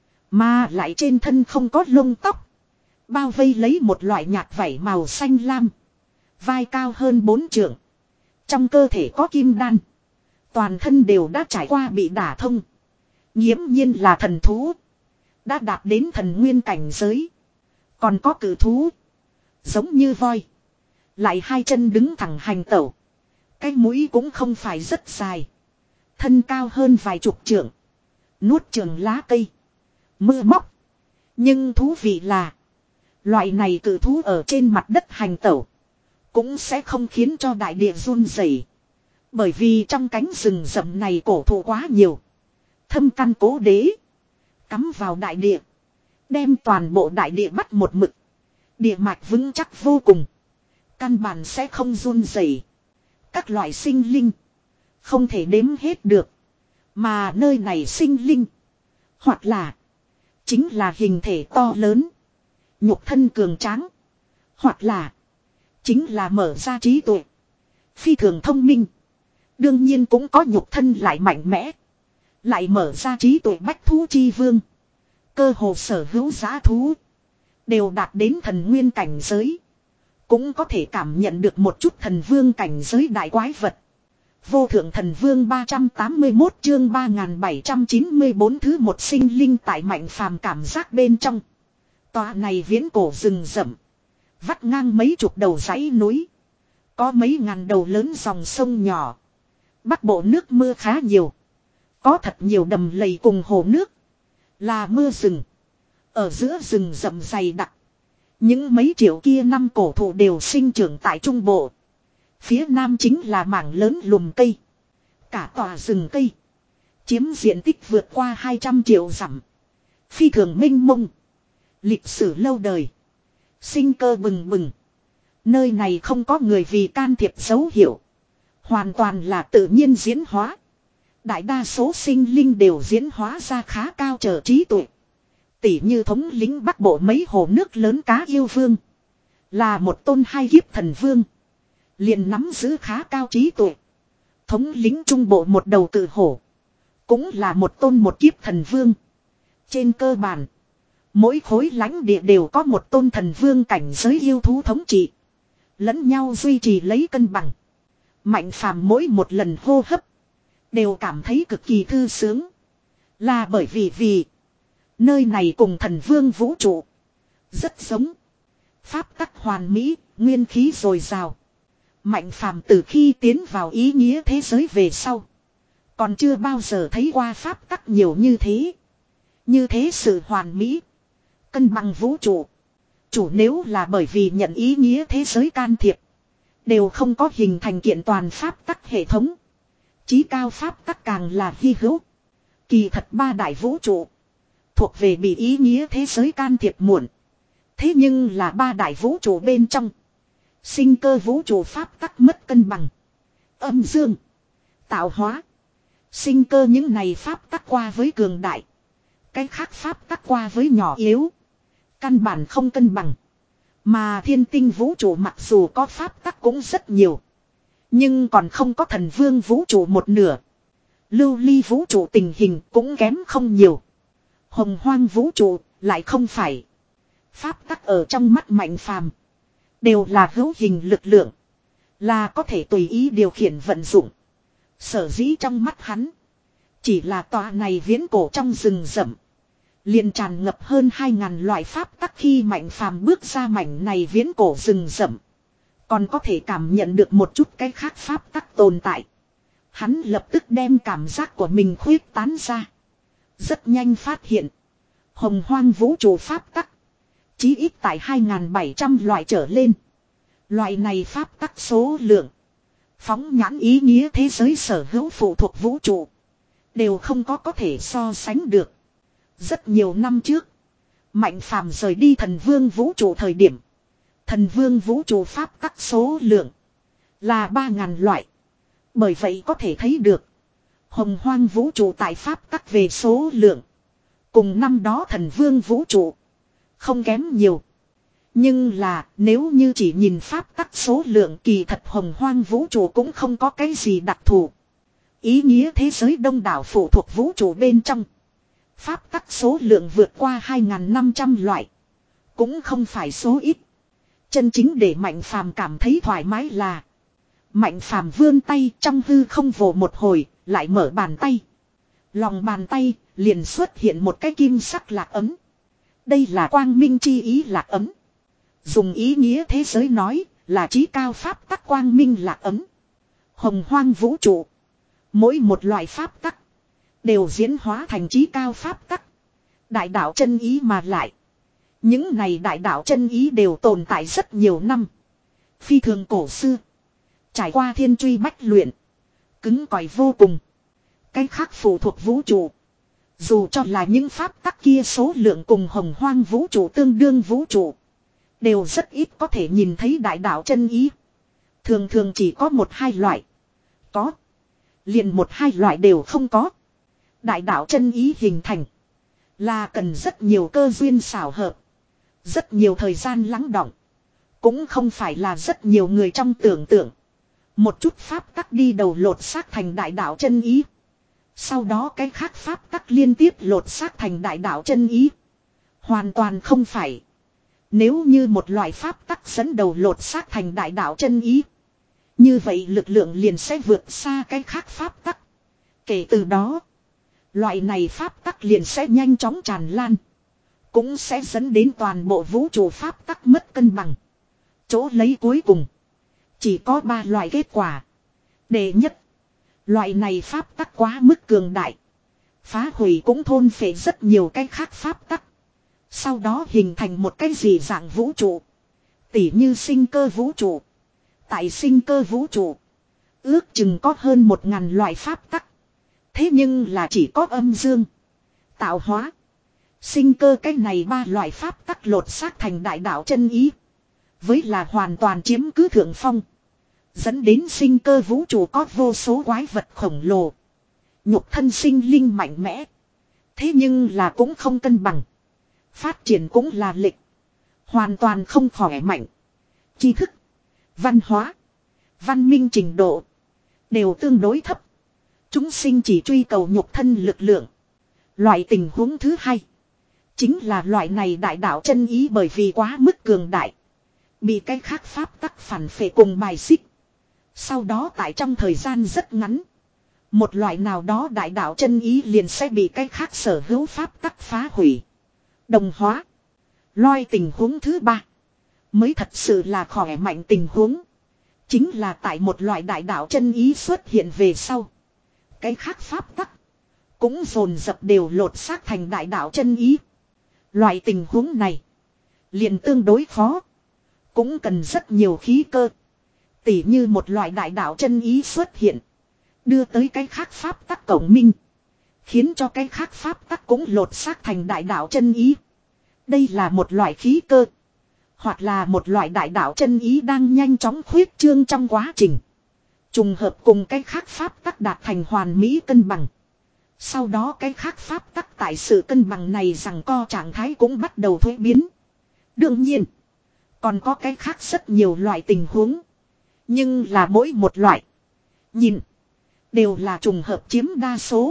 Mà lại trên thân không có lông tóc. Bao vây lấy một loại nhạt vảy màu xanh lam. Vai cao hơn bốn trượng. Trong cơ thể có kim đan. Toàn thân đều đã trải qua bị đả thông. Nghiễm nhiên là thần thú. Đã đạt đến thần nguyên cảnh giới. Còn có cử thú. Giống như voi. Lại hai chân đứng thẳng hành tẩu. Cái mũi cũng không phải rất dài. Thân cao hơn vài chục trượng. Nuốt trường lá cây. Mưa móc. Nhưng thú vị là. Loại này cử thú ở trên mặt đất hành tẩu. Cũng sẽ không khiến cho đại địa run rẩy. Bởi vì trong cánh rừng rậm này cổ thụ quá nhiều. Thâm căn cố đế. Cắm vào đại địa. Đem toàn bộ đại địa bắt một mực. Địa mạch vững chắc vô cùng. Căn bản sẽ không run rẩy. Các loại sinh linh. Không thể đếm hết được. Mà nơi này sinh linh. Hoặc là. Chính là hình thể to lớn. Nhục thân cường tráng. Hoặc là. Chính là mở ra trí tuệ. Phi thường thông minh. Đương nhiên cũng có nhục thân lại mạnh mẽ. Lại mở ra trí tuệ bách thú chi vương. Cơ hồ sở hữu giá thú. Đều đạt đến thần nguyên cảnh giới. Cũng có thể cảm nhận được một chút thần vương cảnh giới đại quái vật. Vô thượng thần vương ba trăm tám mươi mốt chương ba nghìn bảy trăm chín mươi bốn thứ một sinh linh tại mạnh phàm cảm giác bên trong. Tòa này viễn cổ rừng rậm. Vắt ngang mấy chục đầu dãy núi. Có mấy ngàn đầu lớn dòng sông nhỏ. Bắc bộ nước mưa khá nhiều. Có thật nhiều đầm lầy cùng hồ nước. Là mưa rừng. Ở giữa rừng rậm dày đặc. Những mấy triệu kia năm cổ thụ đều sinh trưởng tại trung bộ. Phía nam chính là mảng lớn lùm cây. Cả tòa rừng cây. Chiếm diện tích vượt qua hai trăm triệu dặm. Phi thường mênh mông. Lịch sử lâu đời. Sinh cơ bừng bừng. Nơi này không có người vì can thiệp dấu hiệu. Hoàn toàn là tự nhiên diễn hóa. Đại đa số sinh linh đều diễn hóa ra khá cao trở trí tuệ. Tỷ như thống lĩnh bắc bộ mấy hồ nước lớn cá yêu vương. Là một tôn hai kiếp thần vương. Liền nắm giữ khá cao trí tuệ. Thống lĩnh trung bộ một đầu cự hổ. Cũng là một tôn một kiếp thần vương. Trên cơ bản. Mỗi khối lãnh địa đều có một tôn thần vương cảnh giới yêu thú thống trị. Lẫn nhau duy trì lấy cân bằng. Mạnh phàm mỗi một lần hô hấp. Đều cảm thấy cực kỳ thư sướng. Là bởi vì vì. Nơi này cùng thần vương vũ trụ. Rất giống. Pháp tắc hoàn mỹ, nguyên khí dồi dào. Mạnh phàm từ khi tiến vào ý nghĩa thế giới về sau. Còn chưa bao giờ thấy qua pháp tắc nhiều như thế. Như thế sự hoàn mỹ. Cân bằng vũ trụ. Chủ nếu là bởi vì nhận ý nghĩa thế giới can thiệp. Đều không có hình thành kiện toàn pháp tắc hệ thống. Chí cao pháp tắc càng là hy hữu. Kỳ thật ba đại vũ trụ. Thuộc về bị ý nghĩa thế giới can thiệp muộn. Thế nhưng là ba đại vũ trụ bên trong. Sinh cơ vũ trụ pháp tắc mất cân bằng. Âm dương. Tạo hóa. Sinh cơ những này pháp tắc qua với cường đại. Cái khác pháp tắc qua với nhỏ yếu. Căn bản không cân bằng. Mà thiên tinh vũ trụ mặc dù có pháp tắc cũng rất nhiều. Nhưng còn không có thần vương vũ trụ một nửa. Lưu ly vũ trụ tình hình cũng kém không nhiều. Hồng hoang vũ trụ lại không phải. Pháp tắc ở trong mắt mạnh phàm. Đều là hữu hình lực lượng. Là có thể tùy ý điều khiển vận dụng. Sở dĩ trong mắt hắn. Chỉ là tòa này viễn cổ trong rừng rậm. Liền tràn ngập hơn hai ngàn loại pháp tắc khi mạnh phàm bước ra mảnh này viễn cổ rừng rậm. Còn có thể cảm nhận được một chút cái khác pháp tắc tồn tại. Hắn lập tức đem cảm giác của mình khuyết tán ra. Rất nhanh phát hiện. Hồng hoang vũ trụ pháp tắc. Chí ít tại hai nghìn bảy trăm loại trở lên. Loại này pháp tắc số lượng. Phóng nhãn ý nghĩa thế giới sở hữu phụ thuộc vũ trụ. Đều không có có thể so sánh được. Rất nhiều năm trước. Mạnh phàm rời đi thần vương vũ trụ thời điểm. Thần vương vũ trụ pháp tắc số lượng. Là ba ngàn loại. Bởi vậy có thể thấy được. Hồng hoang vũ trụ tại pháp tắc về số lượng. Cùng năm đó thần vương vũ trụ. Không kém nhiều. Nhưng là nếu như chỉ nhìn pháp tắc số lượng kỳ thật hồng hoang vũ trụ cũng không có cái gì đặc thù. Ý nghĩa thế giới đông đảo phụ thuộc vũ trụ bên trong. Pháp tắc số lượng vượt qua hai nghìn năm trăm loại. Cũng không phải số ít. Chân chính để Mạnh Phàm cảm thấy thoải mái là. Mạnh Phàm vươn tay trong hư không vồ một hồi, lại mở bàn tay. Lòng bàn tay liền xuất hiện một cái kim sắc lạc ấm. Đây là quang minh chi ý lạc ấm. Dùng ý nghĩa thế giới nói là chí cao pháp tắc quang minh lạc ấm. Hồng hoang vũ trụ. Mỗi một loại pháp tắc. Đều diễn hóa thành chí cao pháp tắc. Đại đạo chân ý mà lại. Những này đại đạo chân ý đều tồn tại rất nhiều năm. Phi thường cổ xưa. Trải qua thiên truy bách luyện. Cứng cỏi vô cùng. Cái khác phụ thuộc vũ trụ. Dù cho là những pháp tắc kia số lượng cùng hồng hoang vũ trụ tương đương vũ trụ. Đều rất ít có thể nhìn thấy đại đạo chân ý. Thường thường chỉ có một hai loại. Có. Liền một hai loại đều không có. Đại đạo chân ý hình thành. Là cần rất nhiều cơ duyên xảo hợp. Rất nhiều thời gian lắng đọng. Cũng không phải là rất nhiều người trong tưởng tượng. Một chút pháp tắc đi đầu lột xác thành đại đạo chân ý. Sau đó cái khác pháp tắc liên tiếp lột xác thành đại đạo chân ý. Hoàn toàn không phải. Nếu như một loại pháp tắc dẫn đầu lột xác thành đại đạo chân ý. Như vậy lực lượng liền sẽ vượt xa cái khác pháp tắc. Kể từ đó. Loại này pháp tắc liền sẽ nhanh chóng tràn lan. Cũng sẽ dẫn đến toàn bộ vũ trụ pháp tắc mất cân bằng. Chỗ lấy cuối cùng. Chỉ có ba loại kết quả. Đệ nhất. Loại này pháp tắc quá mức cường đại. Phá hủy cũng thôn phệ rất nhiều cái khác pháp tắc. Sau đó hình thành một cái gì dạng vũ trụ. Tỉ như sinh cơ vũ trụ. Tại sinh cơ vũ trụ. Ước chừng có hơn một ngàn loại pháp tắc. Thế nhưng là chỉ có âm dương. Tạo hóa. Sinh cơ cái này ba loại pháp tắc lột xác thành đại đạo chân ý. Với là hoàn toàn chiếm cứ thượng phong. Dẫn đến sinh cơ vũ trụ có vô số quái vật khổng lồ. Nhục thân sinh linh mạnh mẽ. Thế nhưng là cũng không cân bằng. Phát triển cũng là lệch. Hoàn toàn không khỏe mạnh. Tri thức. Văn hóa. Văn minh trình độ. Đều tương đối thấp. Chúng sinh chỉ truy cầu nhục thân lực lượng. Loại tình huống thứ hai. Chính là loại này đại đạo chân ý bởi vì quá mức cường đại. Bị cái khác pháp tắc phản phệ cùng bài xích. Sau đó tại trong thời gian rất ngắn. Một loại nào đó đại đạo chân ý liền sẽ bị cái khác sở hữu pháp tắc phá hủy. Đồng hóa. Loại tình huống thứ ba. Mới thật sự là khỏe mạnh tình huống. Chính là tại một loại đại đạo chân ý xuất hiện về sau. Cái khác pháp tắc. Cũng dồn dập đều lột xác thành đại đạo chân ý. Loại tình huống này. Liền tương đối khó. Cũng cần rất nhiều khí cơ. Tỉ như một loại đại đạo chân ý xuất hiện. Đưa tới cái khác pháp tắc cộng minh. Khiến cho cái khác pháp tắc cũng lột xác thành đại đạo chân ý. Đây là một loại khí cơ. Hoặc là một loại đại đạo chân ý đang nhanh chóng khuyết trương trong quá trình. Trùng hợp cùng cái khác pháp tắc đạt thành hoàn mỹ cân bằng. Sau đó cái khác pháp tắc tại sự cân bằng này rằng co trạng thái cũng bắt đầu thuế biến. Đương nhiên. Còn có cái khác rất nhiều loại tình huống. Nhưng là mỗi một loại. Nhìn. Đều là trùng hợp chiếm đa số.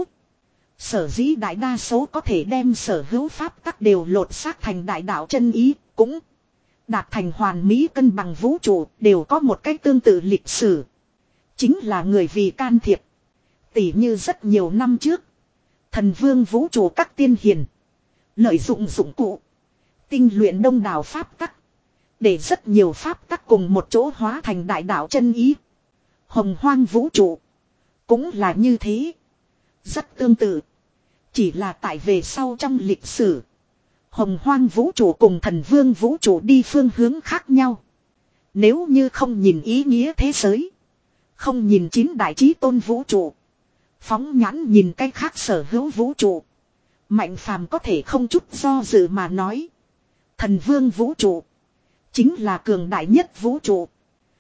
Sở dĩ đại đa số có thể đem sở hữu pháp tắc đều lột xác thành đại đạo chân ý. Cũng đạt thành hoàn mỹ cân bằng vũ trụ. Đều có một cách tương tự lịch sử. Chính là người vì can thiệp. Tỉ như rất nhiều năm trước. Thần vương vũ trụ các tiên hiền. Lợi dụng dụng cụ. Tinh luyện đông đảo pháp tắc. Để rất nhiều pháp tắc cùng một chỗ hóa thành đại đạo chân ý. Hồng hoang vũ trụ. Cũng là như thế. Rất tương tự. Chỉ là tại về sau trong lịch sử. Hồng hoang vũ trụ cùng thần vương vũ trụ đi phương hướng khác nhau. Nếu như không nhìn ý nghĩa thế giới. Không nhìn chín đại chí tôn vũ trụ. Phóng nhãn nhìn cách khác sở hữu vũ trụ. Mạnh phàm có thể không chút do dự mà nói. Thần vương vũ trụ. Chính là cường đại nhất vũ trụ.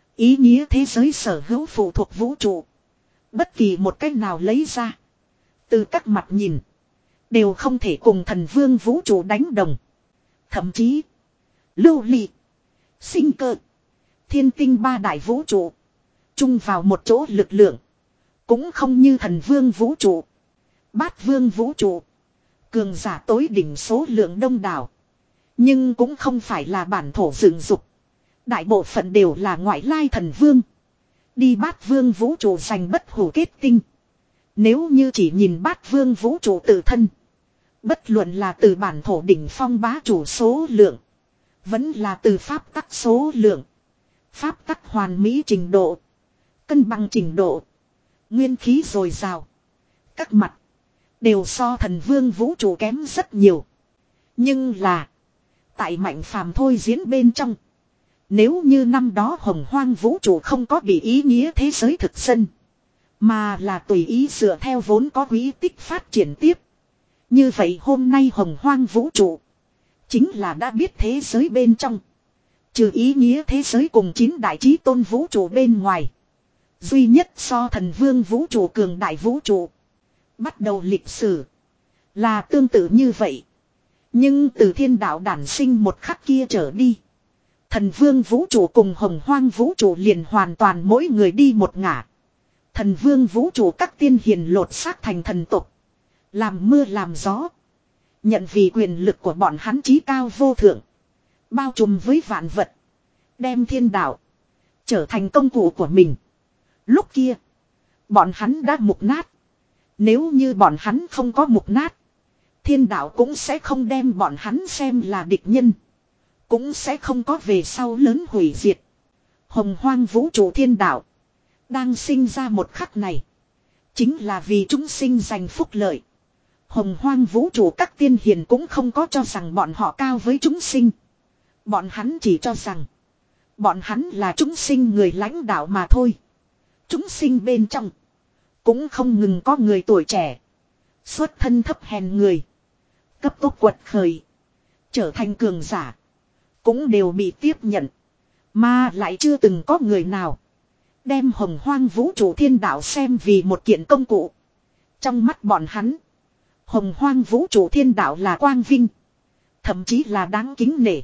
Ý nghĩa thế giới sở hữu phụ thuộc vũ trụ. Bất kỳ một cách nào lấy ra. Từ các mặt nhìn. Đều không thể cùng thần vương vũ trụ đánh đồng. Thậm chí. Lưu ly. Sinh cơ. Thiên tinh ba đại vũ trụ. Chung vào một chỗ lực lượng. Cũng không như thần vương vũ trụ. Bát vương vũ trụ. Cường giả tối đỉnh số lượng đông đảo. Nhưng cũng không phải là bản thổ dựng dục. Đại bộ phận đều là ngoại lai thần vương. Đi bát vương vũ trụ giành bất hủ kết tinh. Nếu như chỉ nhìn bát vương vũ trụ tự thân. Bất luận là từ bản thổ đỉnh phong bá chủ số lượng. Vẫn là từ pháp tắc số lượng. Pháp tắc hoàn mỹ trình độ. Cân bằng trình độ. Nguyên khí dồi dào. Các mặt. Đều so thần vương vũ trụ kém rất nhiều. Nhưng là. Tại mạnh phàm thôi diễn bên trong. Nếu như năm đó hồng hoang vũ trụ không có bị ý nghĩa thế giới thực dân. Mà là tùy ý dựa theo vốn có quý tích phát triển tiếp. Như vậy hôm nay hồng hoang vũ trụ. Chính là đã biết thế giới bên trong. Trừ ý nghĩa thế giới cùng chín đại chí tôn vũ trụ bên ngoài. Duy nhất so thần vương vũ trụ cường đại vũ trụ. Bắt đầu lịch sử. Là tương tự như vậy. Nhưng từ thiên đạo đản sinh một khắc kia trở đi. Thần vương vũ trụ cùng hồng hoang vũ trụ liền hoàn toàn mỗi người đi một ngả. Thần vương vũ trụ các tiên hiền lột xác thành thần tục. Làm mưa làm gió. Nhận vì quyền lực của bọn hắn chí cao vô thượng. Bao trùm với vạn vật. Đem thiên đạo. Trở thành công cụ của mình. Lúc kia. Bọn hắn đã mục nát. Nếu như bọn hắn không có mục nát. Thiên đạo cũng sẽ không đem bọn hắn xem là địch nhân. Cũng sẽ không có về sau lớn hủy diệt. Hồng hoang vũ trụ thiên đạo. Đang sinh ra một khắc này. Chính là vì chúng sinh giành phúc lợi. Hồng hoang vũ trụ các tiên hiền cũng không có cho rằng bọn họ cao với chúng sinh. Bọn hắn chỉ cho rằng. Bọn hắn là chúng sinh người lãnh đạo mà thôi. Chúng sinh bên trong. Cũng không ngừng có người tuổi trẻ. Xuất thân thấp hèn người. Cấp tốc quật khởi. Trở thành cường giả. Cũng đều bị tiếp nhận. Mà lại chưa từng có người nào. Đem hồng hoang vũ trụ thiên đạo xem vì một kiện công cụ. Trong mắt bọn hắn. Hồng hoang vũ trụ thiên đạo là quang vinh. Thậm chí là đáng kính nể.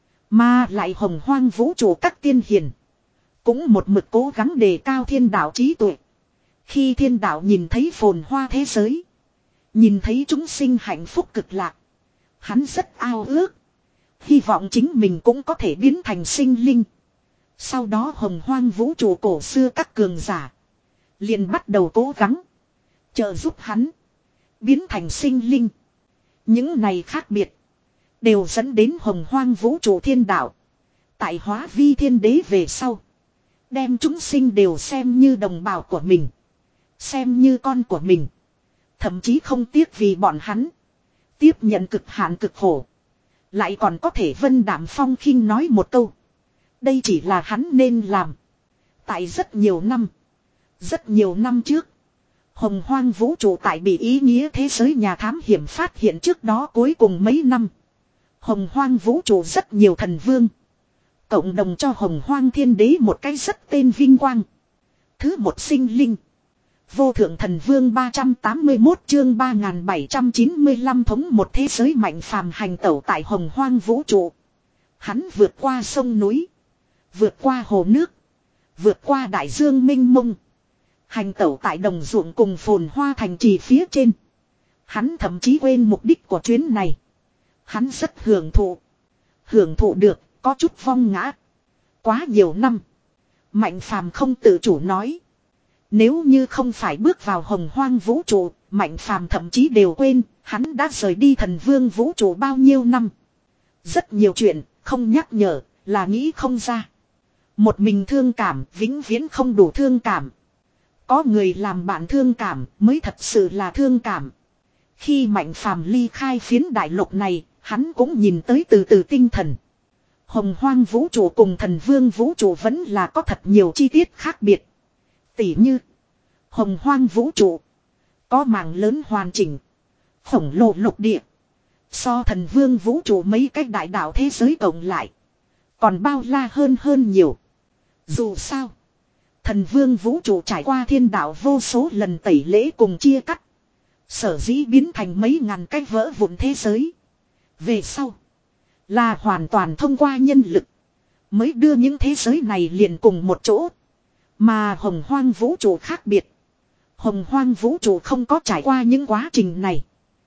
Mà lại hồng hoang vũ trụ các tiên hiền. Cũng một mực cố gắng đề cao thiên đạo trí tuệ. Khi thiên đạo nhìn thấy phồn hoa thế giới. Nhìn thấy chúng sinh hạnh phúc cực lạc. Hắn rất ao ước. Hy vọng chính mình cũng có thể biến thành sinh linh. Sau đó hồng hoang vũ trụ cổ xưa các cường giả. Liền bắt đầu cố gắng. Trợ giúp hắn. Biến thành sinh linh. Những này khác biệt. Đều dẫn đến hồng hoang vũ trụ thiên đạo. Tại hóa vi thiên đế về sau. Đem chúng sinh đều xem như đồng bào của mình. Xem như con của mình. Thậm chí không tiếc vì bọn hắn. Tiếp nhận cực hạn cực khổ. Lại còn có thể vân đạm phong khinh nói một câu. Đây chỉ là hắn nên làm. Tại rất nhiều năm. Rất nhiều năm trước. Hồng hoang vũ trụ tại bị ý nghĩa thế giới nhà thám hiểm phát hiện trước đó cuối cùng mấy năm. Hồng hoang vũ trụ rất nhiều thần vương. Cộng đồng cho hồng hoang thiên đế một cái rất tên vinh quang. Thứ một sinh linh. Vô thượng thần vương ba trăm tám mươi mốt chương ba nghìn bảy trăm chín mươi lăm thống một thế giới mạnh phàm hành tẩu tại hồng hoang vũ trụ. Hắn vượt qua sông núi. Vượt qua hồ nước. Vượt qua đại dương mênh mông. Hành tẩu tại đồng ruộng cùng phồn hoa thành trì phía trên. Hắn thậm chí quên mục đích của chuyến này. Hắn rất hưởng thụ. Hưởng thụ được, có chút vong ngã. Quá nhiều năm. Mạnh phàm không tự chủ nói. Nếu như không phải bước vào hồng hoang vũ trụ, Mạnh phàm thậm chí đều quên, hắn đã rời đi thần vương vũ trụ bao nhiêu năm. Rất nhiều chuyện, không nhắc nhở, là nghĩ không ra. Một mình thương cảm, vĩnh viễn không đủ thương cảm. Có người làm bạn thương cảm, mới thật sự là thương cảm. Khi Mạnh phàm ly khai phiến đại lục này, hắn cũng nhìn tới từ từ tinh thần. Hồng hoang vũ trụ cùng thần vương vũ trụ vẫn là có thật nhiều chi tiết khác biệt. Tỉ như hồng hoang vũ trụ có mảng lớn hoàn chỉnh, khổng lồ lục địa. So thần vương vũ trụ mấy cách đại đạo thế giới cộng lại còn bao la hơn hơn nhiều. Dù sao, thần vương vũ trụ trải qua thiên đạo vô số lần tẩy lễ cùng chia cắt. Sở dĩ biến thành mấy ngàn cái vỡ vụn thế giới. Về sau là hoàn toàn thông qua nhân lực mới đưa những thế giới này liền cùng một chỗ. Mà hồng hoang vũ trụ khác biệt. Hồng hoang vũ trụ không có trải qua những quá trình này.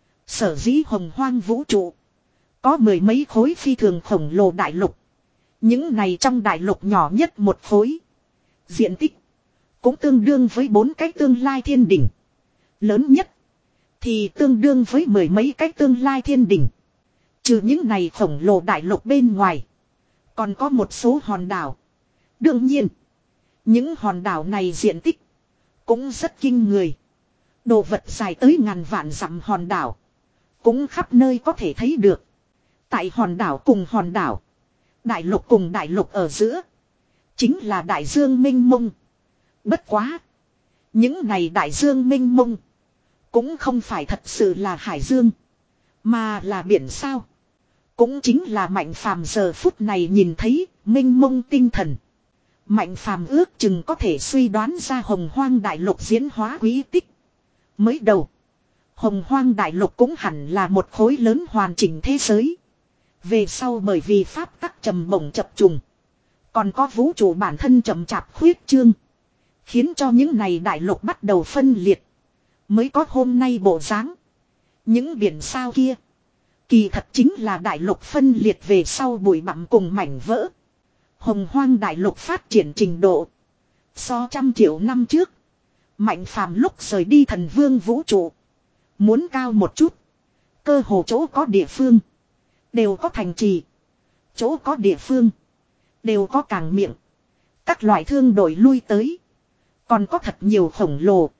Sở dĩ hồng hoang vũ trụ có mười mấy khối phi thường khổng lồ đại lục. Những này trong đại lục nhỏ nhất một khối. Diện tích cũng tương đương với bốn cái tương lai thiên đỉnh. Lớn nhất thì tương đương với mười mấy cái tương lai thiên đỉnh. Trừ những này khổng lồ đại lục bên ngoài, còn có một số hòn đảo. Đương nhiên, những hòn đảo này diện tích cũng rất kinh người. Đồ vật dài tới ngàn vạn dặm hòn đảo cũng khắp nơi có thể thấy được. Tại hòn đảo cùng hòn đảo, đại lục cùng đại lục ở giữa, chính là đại dương mênh mông. Bất quá, những này đại dương mênh mông cũng không phải thật sự là hải dương, mà là biển sao. Cũng chính là Mạnh phàm giờ phút này nhìn thấy mênh mông tinh thần. Mạnh phàm ước chừng có thể suy đoán ra hồng hoang đại lục diễn hóa quý tích. Mới đầu, Hồng Hoang Đại Lục cũng hẳn là một khối lớn hoàn chỉnh thế giới. Về sau bởi vì pháp tắc trầm bổng chập trùng. Còn có vũ trụ bản thân chậm chạp khuyết trương. Khiến cho những này đại lục bắt đầu phân liệt. Mới có hôm nay bộ dáng. Những biển sao kia. Kỳ thật chính là đại lục phân liệt về sau bụi bặm cùng mảnh vỡ. Hồng Hoang Đại Lục phát triển trình độ. So trăm triệu năm trước. Mạnh phàm lúc rời đi thần vương vũ trụ. Muốn cao một chút. Cơ hồ chỗ có địa phương. Đều có thành trì. Chỗ có địa phương. Đều có cảng miệng. Các loại thương đổi lui tới. Còn có thật nhiều khổng lồ.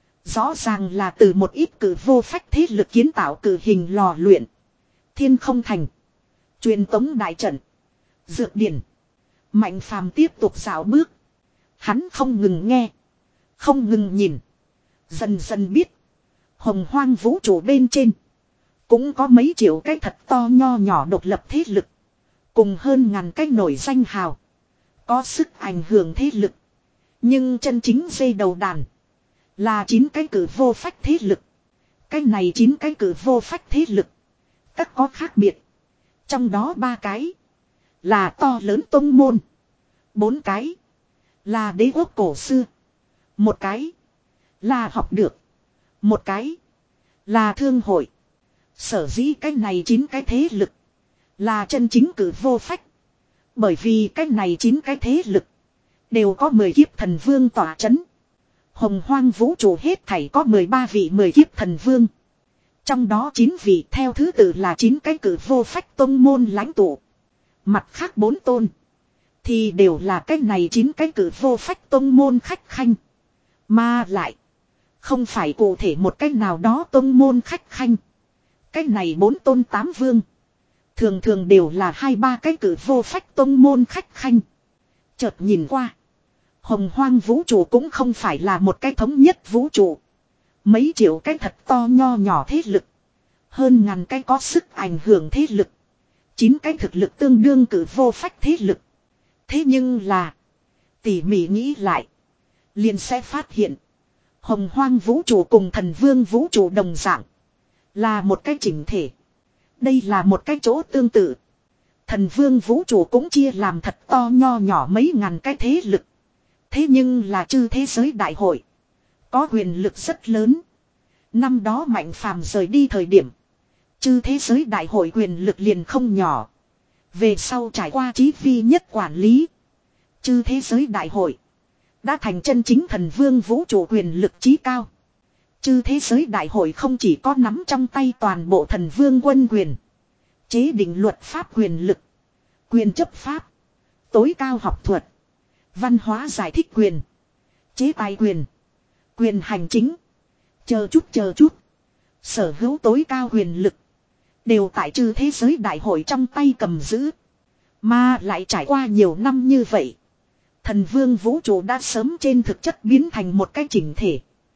Rõ ràng là từ một ít cử vô phách thế lực kiến tạo cử hình lò luyện. Thiên không thành. Truyền tống đại trận. Dược điển. Mạnh phàm tiếp tục dạo bước. Hắn không ngừng nghe. Không ngừng nhìn. Dần dần biết. Hồng Hoang vũ trụ bên trên. Cũng có mấy triệu cái thật to nho nhỏ độc lập thế lực. Cùng hơn ngàn cái nổi danh hào. Có sức ảnh hưởng thế lực. Nhưng chân chính dây đầu đàn. Là chín cái cử vô phách thế lực. Cái này chín cái cử vô phách thế lực. Các có khác biệt. Trong đó ba cái. Là to lớn tông môn. Bốn cái. Là đế quốc cổ xưa. Một cái. Là học được. Một cái. Là thương hội. Sở dĩ cái này chín cái thế lực. Là chân chính cử vô phách. Bởi vì cái này chín cái thế lực. Đều có mười kiếp thần vương tỏa chấn. Hồng Hoang vũ trụ hết thảy có mười ba vị mười kiếp thần vương. Trong đó chín vị theo thứ tự là chín cái cử vô phách tông môn lãnh tụ. Mặt khác bốn tôn. Thì đều là cái này chín cái cử vô phách tông môn khách khanh. Mà lại. Không phải cụ thể một cái nào đó tông môn khách khanh. Cái này bốn tôn tám vương. Thường thường đều là hai ba cái cử vô phách tông môn khách khanh. Chợt nhìn qua. Hồng Hoang vũ trụ cũng không phải là một cái thống nhất vũ trụ. Mấy triệu cái thật to nho nhỏ thế lực. Hơn ngàn cái có sức ảnh hưởng thế lực. Chín cái thực lực tương đương cử vô phách thế lực. Thế nhưng là. Tỉ mỉ nghĩ lại. Liền sẽ phát hiện. Hồng Hoang vũ trụ cùng thần vương vũ trụ đồng dạng. Là một cái chỉnh thể. Đây là một cái chỗ tương tự. Thần vương vũ trụ cũng chia làm thật to nho nhỏ mấy ngàn cái thế lực. Thế nhưng là chư thế giới đại hội. Có quyền lực rất lớn. Năm đó Mạnh Phàm rời đi thời điểm. Chư thế giới đại hội quyền lực liền không nhỏ. Về sau trải qua chí vi nhất quản lý. Chư thế giới đại hội. Đã thành chân chính thần vương vũ trụ quyền lực chí cao. Chư thế giới đại hội không chỉ có nắm trong tay toàn bộ thần vương quân quyền. Chế định luật pháp quyền lực. Quyền chấp pháp. Tối cao học thuật. Văn hóa giải thích quyền. Chế tài quyền. Quyền hành chính. Chờ chút chờ chút. Sở hữu tối cao quyền lực. Đều tại chư thế giới đại hội trong tay cầm giữ. Mà lại trải qua nhiều năm như vậy. Thần vương vũ trụ đã sớm trên thực chất biến thành một cái chỉnh thể.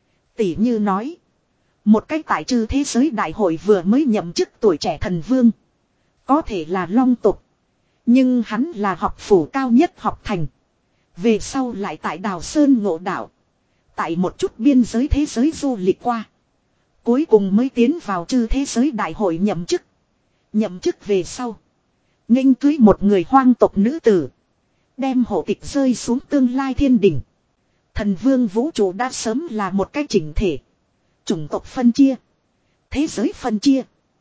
Tỷ như nói. Một cái tại chư thế giới đại hội vừa mới nhậm chức tuổi trẻ thần vương. Có thể là long tục. Nhưng hắn là học phủ cao nhất học thành. Về sau lại tại Đào Sơn ngộ đạo. Tại một chút biên giới thế giới du lịch qua. Cuối cùng mới tiến vào chư thế giới đại hội nhậm chức. Nhậm chức về sau. Nghênh cưới một người hoang tộc nữ tử. Đem hộ tịch rơi xuống tương lai thiên đình. Thần vương vũ trụ đã sớm là một cái chỉnh thể. Chủng tộc phân chia. Thế giới phân chia.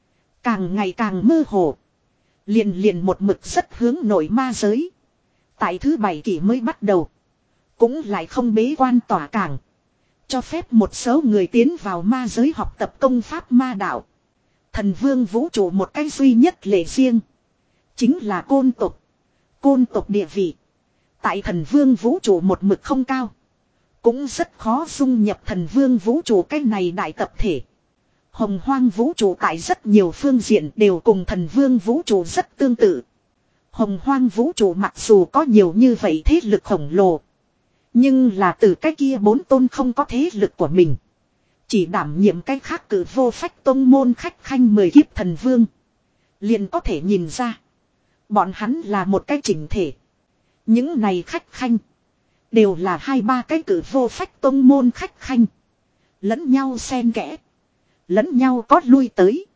Càng ngày càng mơ hồ. Liền liền một mực rất hướng nội ma giới. Tại thứ bảy kỷ mới bắt đầu. Cũng lại không bế quan tỏa cảng. Cho phép một số người tiến vào ma giới học tập công pháp ma đạo. Thần vương vũ trụ một cái duy nhất lệ riêng. Chính là côn tộc. Côn tộc địa vị. Tại thần vương vũ trụ một mực không cao. Cũng rất khó dung nhập thần vương vũ trụ cái này đại tập thể. Hồng Hoang vũ trụ tại rất nhiều phương diện đều cùng thần vương vũ trụ rất tương tự. Hồng Hoang vũ trụ mặc dù có nhiều như vậy thế lực khổng lồ. Nhưng là từ cái kia bốn tôn không có thế lực của mình. Chỉ đảm nhiệm cái khác cử vô phách tôn môn khách khanh mười kiếp thần vương. Liền có thể nhìn ra. Bọn hắn là một cái chỉnh thể. Những này khách khanh. Đều là hai ba cái cử vô phách tôn môn khách khanh. Lẫn nhau xen kẽ. Lẫn nhau có lui tới.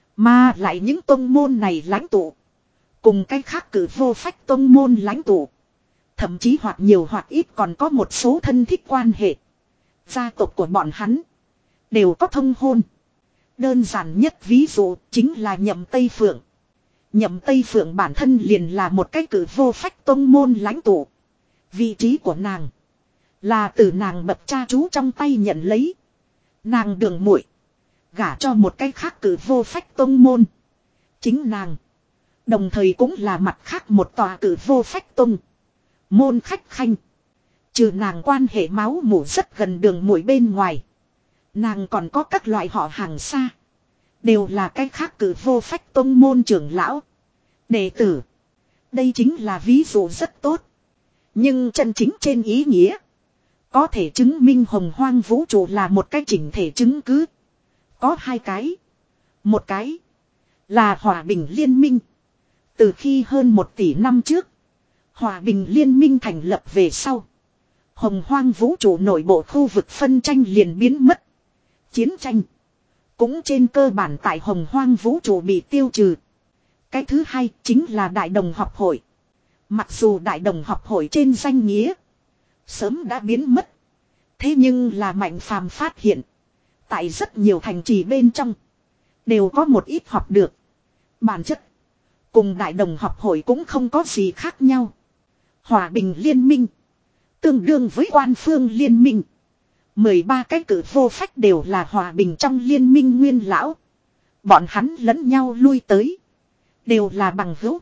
Mà lại những tông môn này lãnh tụ. Cùng cái khác cử vô phách tông môn lãnh tụ. Thậm chí hoặc nhiều hoặc ít còn có một số thân thích quan hệ. Gia tộc của bọn hắn đều có thông hôn. Đơn giản nhất ví dụ chính là Nhậm Tây Phượng. Nhậm Tây Phượng bản thân liền là một cái cử vô phách tông môn lãnh tụ. Vị trí của nàng là từ nàng bậc cha chú trong tay nhận lấy. Nàng đường muội gả cho một cái khác cử vô phách tông môn. Chính nàng đồng thời cũng là mặt khác một tòa cử vô phách tông môn khách khanh. Trừ nàng quan hệ máu mủ rất gần đường muội bên ngoài, nàng còn có các loại họ hàng xa. Đều là cái khác cử vô phách tông môn trưởng lão, đệ tử. Đây chính là ví dụ rất tốt. Nhưng chân chính trên ý nghĩa, có thể chứng minh hồng hoang vũ trụ là một cái chỉnh thể chứng cứ. Có hai cái. Một cái là hòa bình liên minh. Từ khi hơn một tỷ năm trước, hòa bình liên minh thành lập về sau, hồng hoang vũ trụ nội bộ khu vực phân tranh liền biến mất. Chiến tranh cũng trên cơ bản tại hồng hoang vũ trụ bị tiêu trừ. Cái thứ hai chính là Đại Đồng học hội. Mặc dù Đại Đồng học hội trên danh nghĩa sớm đã biến mất, thế nhưng là Mạnh Phàm phát hiện, tại rất nhiều thành trì bên trong đều có một ít học được. Bản chất cùng Đại Đồng học hội cũng không có gì khác nhau. Hòa bình liên minh tương đương với Quan Phương liên minh. mười ba cái cử vô phách đều là hòa bình trong liên minh nguyên lão. Bọn hắn lẫn nhau lui tới, đều là bằng hữu.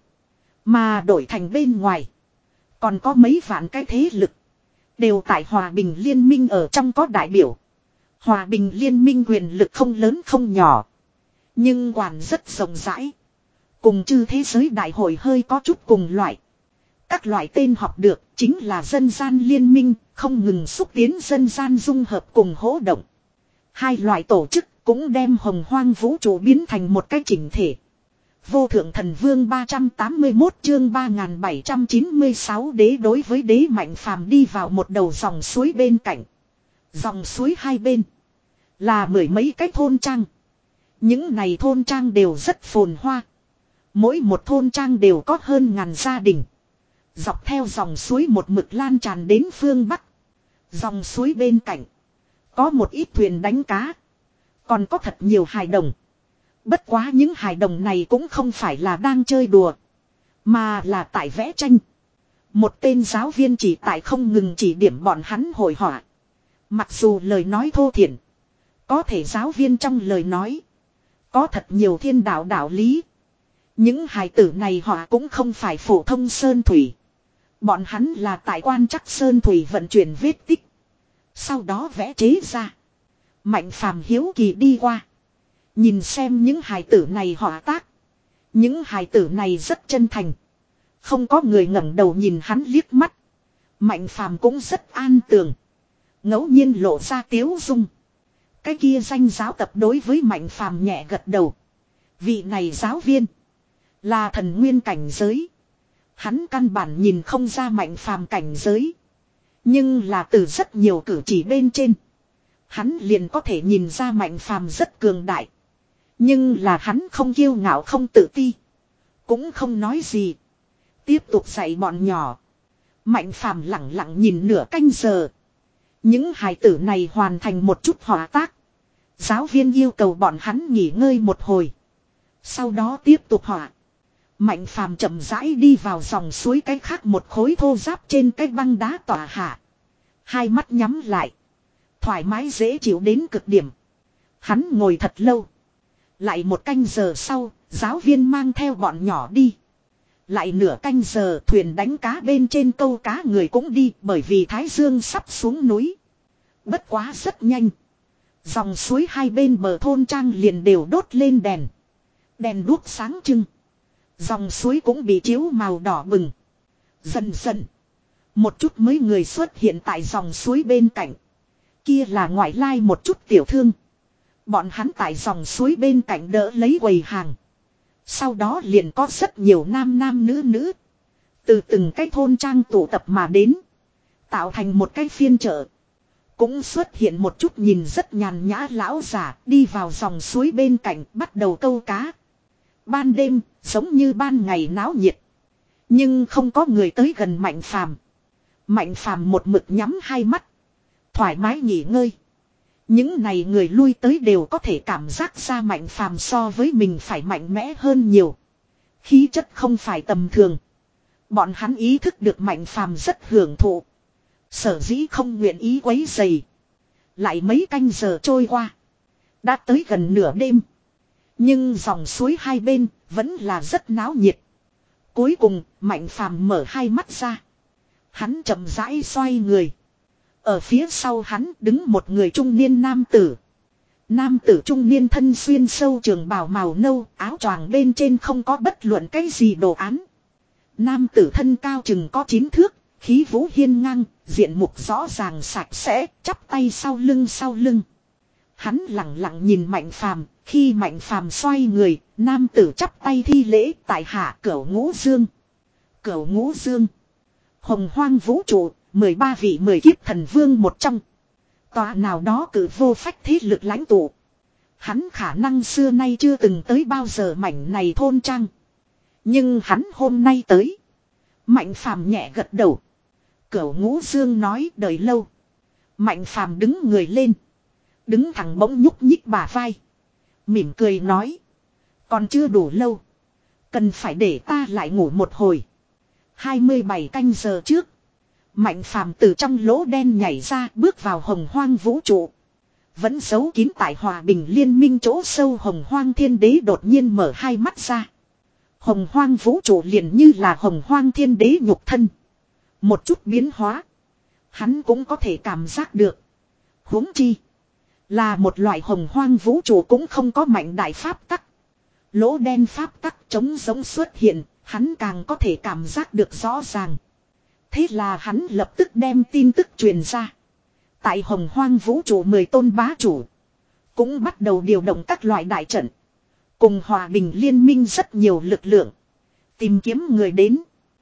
Mà đổi thành bên ngoài, còn có mấy vạn cái thế lực, đều tại hòa bình liên minh ở trong có đại biểu. Hòa bình liên minh quyền lực không lớn không nhỏ, nhưng quản rất rộng rãi. Cùng chư thế giới đại hội hơi có chút cùng loại. Các loại tên học được chính là dân gian liên minh, không ngừng xúc tiến dân gian dung hợp cùng hỗ động. Hai loại tổ chức cũng đem hồng hoang vũ trụ biến thành một cái chỉnh thể. Vô thượng thần vương ba trăm tám mươi mốt chương ba nghìn bảy trăm chín mươi sáu đế đối với đế Mạnh Phàm đi vào một đầu dòng suối bên cạnh. Dòng suối hai bên là mười mấy cái thôn trang. Những này thôn trang đều rất phồn hoa. Mỗi một thôn trang đều có hơn ngàn gia đình. Dọc theo dòng suối một mực lan tràn đến phương Bắc. Dòng suối bên cạnh có một ít thuyền đánh cá. Còn có thật nhiều hài đồng. Bất quá những hài đồng này cũng không phải là đang chơi đùa, mà là tại vẽ tranh. Một tên giáo viên chỉ tại không ngừng chỉ điểm bọn hắn hội họa. Mặc dù lời nói thô thiển, có thể giáo viên trong lời nói có thật nhiều thiên đạo đạo lý. Những hài tử này họ cũng không phải phổ thông sơn thủy. Bọn hắn là tại quan trắc sơn thủy vận chuyển vết tích, sau đó vẽ chế ra. Mạnh Phàm hiếu kỳ đi qua, nhìn xem những hài tử này họa tác. Những hài tử này rất chân thành, không có người ngẩng đầu nhìn hắn liếc mắt. Mạnh Phàm cũng rất an tường, ngẫu nhiên lộ ra tiếu dung. Cái kia danh giáo tập đối với Mạnh Phàm nhẹ gật đầu. Vị này giáo viên là thần nguyên cảnh giới. Hắn căn bản nhìn không ra Mạnh Phàm cảnh giới, nhưng là từ rất nhiều cử chỉ bên trên, hắn liền có thể nhìn ra Mạnh Phàm rất cường đại. Nhưng là hắn không kiêu ngạo không tự ti, cũng không nói gì, tiếp tục dạy bọn nhỏ. Mạnh Phàm lặng lặng nhìn nửa canh giờ. Những hài tử này hoàn thành một chút họa tác. Giáo viên yêu cầu bọn hắn nghỉ ngơi một hồi, sau đó tiếp tục họa. Mạnh Phàm chậm rãi đi vào dòng suối cái khác một khối thô ráp trên cái băng đá tỏa hạ. Hai mắt nhắm lại, thoải mái dễ chịu đến cực điểm. Hắn ngồi thật lâu. Lại một canh giờ sau, giáo viên mang theo bọn nhỏ đi. Lại nửa canh giờ, thuyền đánh cá bên trên câu cá người cũng đi, bởi vì Thái Dương sắp xuống núi. Bất quá rất nhanh, dòng suối hai bên bờ thôn trang liền đều đốt lên đèn. Đèn đuốc sáng trưng. Dòng suối cũng bị chiếu màu đỏ bừng. Dần dần, một chút mới người xuất hiện tại dòng suối bên cạnh. Kia là ngoại lai một chút tiểu thương. Bọn hắn tại dòng suối bên cạnh đỡ lấy quầy hàng. Sau đó liền có rất nhiều nam nam nữ nữ, từ từng cái thôn trang tụ tập mà đến, tạo thành một cái phiên chợ. Cũng xuất hiện một chút nhìn rất nhàn nhã lão giả đi vào dòng suối bên cạnh bắt đầu câu cá. Ban đêm giống như ban ngày náo nhiệt. Nhưng không có người tới gần Mạnh Phàm. Mạnh Phàm một mực nhắm hai mắt. Thoải mái nghỉ ngơi. Những này người lui tới đều có thể cảm giác ra Mạnh Phàm so với mình phải mạnh mẽ hơn nhiều. Khí chất không phải tầm thường. Bọn hắn ý thức được Mạnh Phàm rất hưởng thụ. Sở dĩ không nguyện ý quấy rầy. Lại mấy canh giờ trôi qua. Đã tới gần nửa đêm. Nhưng dòng suối hai bên vẫn là rất náo nhiệt. Cuối cùng Mạnh Phàm mở hai mắt ra. Hắn chậm rãi xoay người. Ở phía sau hắn đứng một người trung niên nam tử. Nam tử trung niên thân xuyên sâu trường bào màu nâu, áo choàng bên trên không có bất luận cái gì đồ án. Nam tử thân cao chừng có chín thước, khí vũ hiên ngang, diện mục rõ ràng sạch sẽ, chắp tay sau lưng sau lưng. Hắn lặng lặng nhìn Mạnh Phàm, khi Mạnh Phàm xoay người, nam tử chắp tay thi lễ tại hạ Cửu Ngũ Dương. Cửu Ngũ Dương, hồng hoang vũ trụ, mười ba vị mười kiếp thần vương một trong. Tòa nào đó cử vô phách thế lực lãnh tụ. Hắn khả năng xưa nay chưa từng tới bao giờ mảnh này thôn trang. Nhưng hắn hôm nay tới. Mạnh Phàm nhẹ gật đầu. Cửu Ngũ Dương nói đời lâu. Mạnh Phàm đứng người lên. Đứng thẳng bỗng nhúc nhích bả vai. Mỉm cười nói. Còn chưa đủ lâu. Cần phải để ta lại ngủ một hồi. hai mươi bảy canh giờ trước. Mạnh Phàm từ trong lỗ đen nhảy ra bước vào hồng hoang vũ trụ. Vẫn giấu kín tại hòa bình liên minh chỗ sâu hồng hoang thiên đế đột nhiên mở hai mắt ra. Hồng hoang vũ trụ liền như là hồng hoang thiên đế nhục thân. Một chút biến hóa. Hắn cũng có thể cảm giác được. Huống chi. Là một loại hồng hoang vũ trụ cũng không có mạnh đại pháp tắc. Lỗ đen pháp tắc trống giống xuất hiện. Hắn càng có thể cảm giác được rõ ràng. Thế là hắn lập tức đem tin tức truyền ra. Tại hồng hoang vũ trụ mười tôn bá chủ. Cũng bắt đầu điều động các loại đại trận. Cùng hòa bình liên minh rất nhiều lực lượng. Tìm kiếm người đến.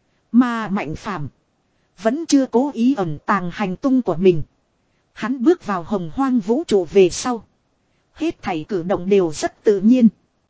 Mà Mạnh Phàm vẫn chưa cố ý ẩn tàng hành tung của mình. Hắn bước vào hồng hoang vũ trụ về sau. Hết thảy cử động đều rất tự nhiên.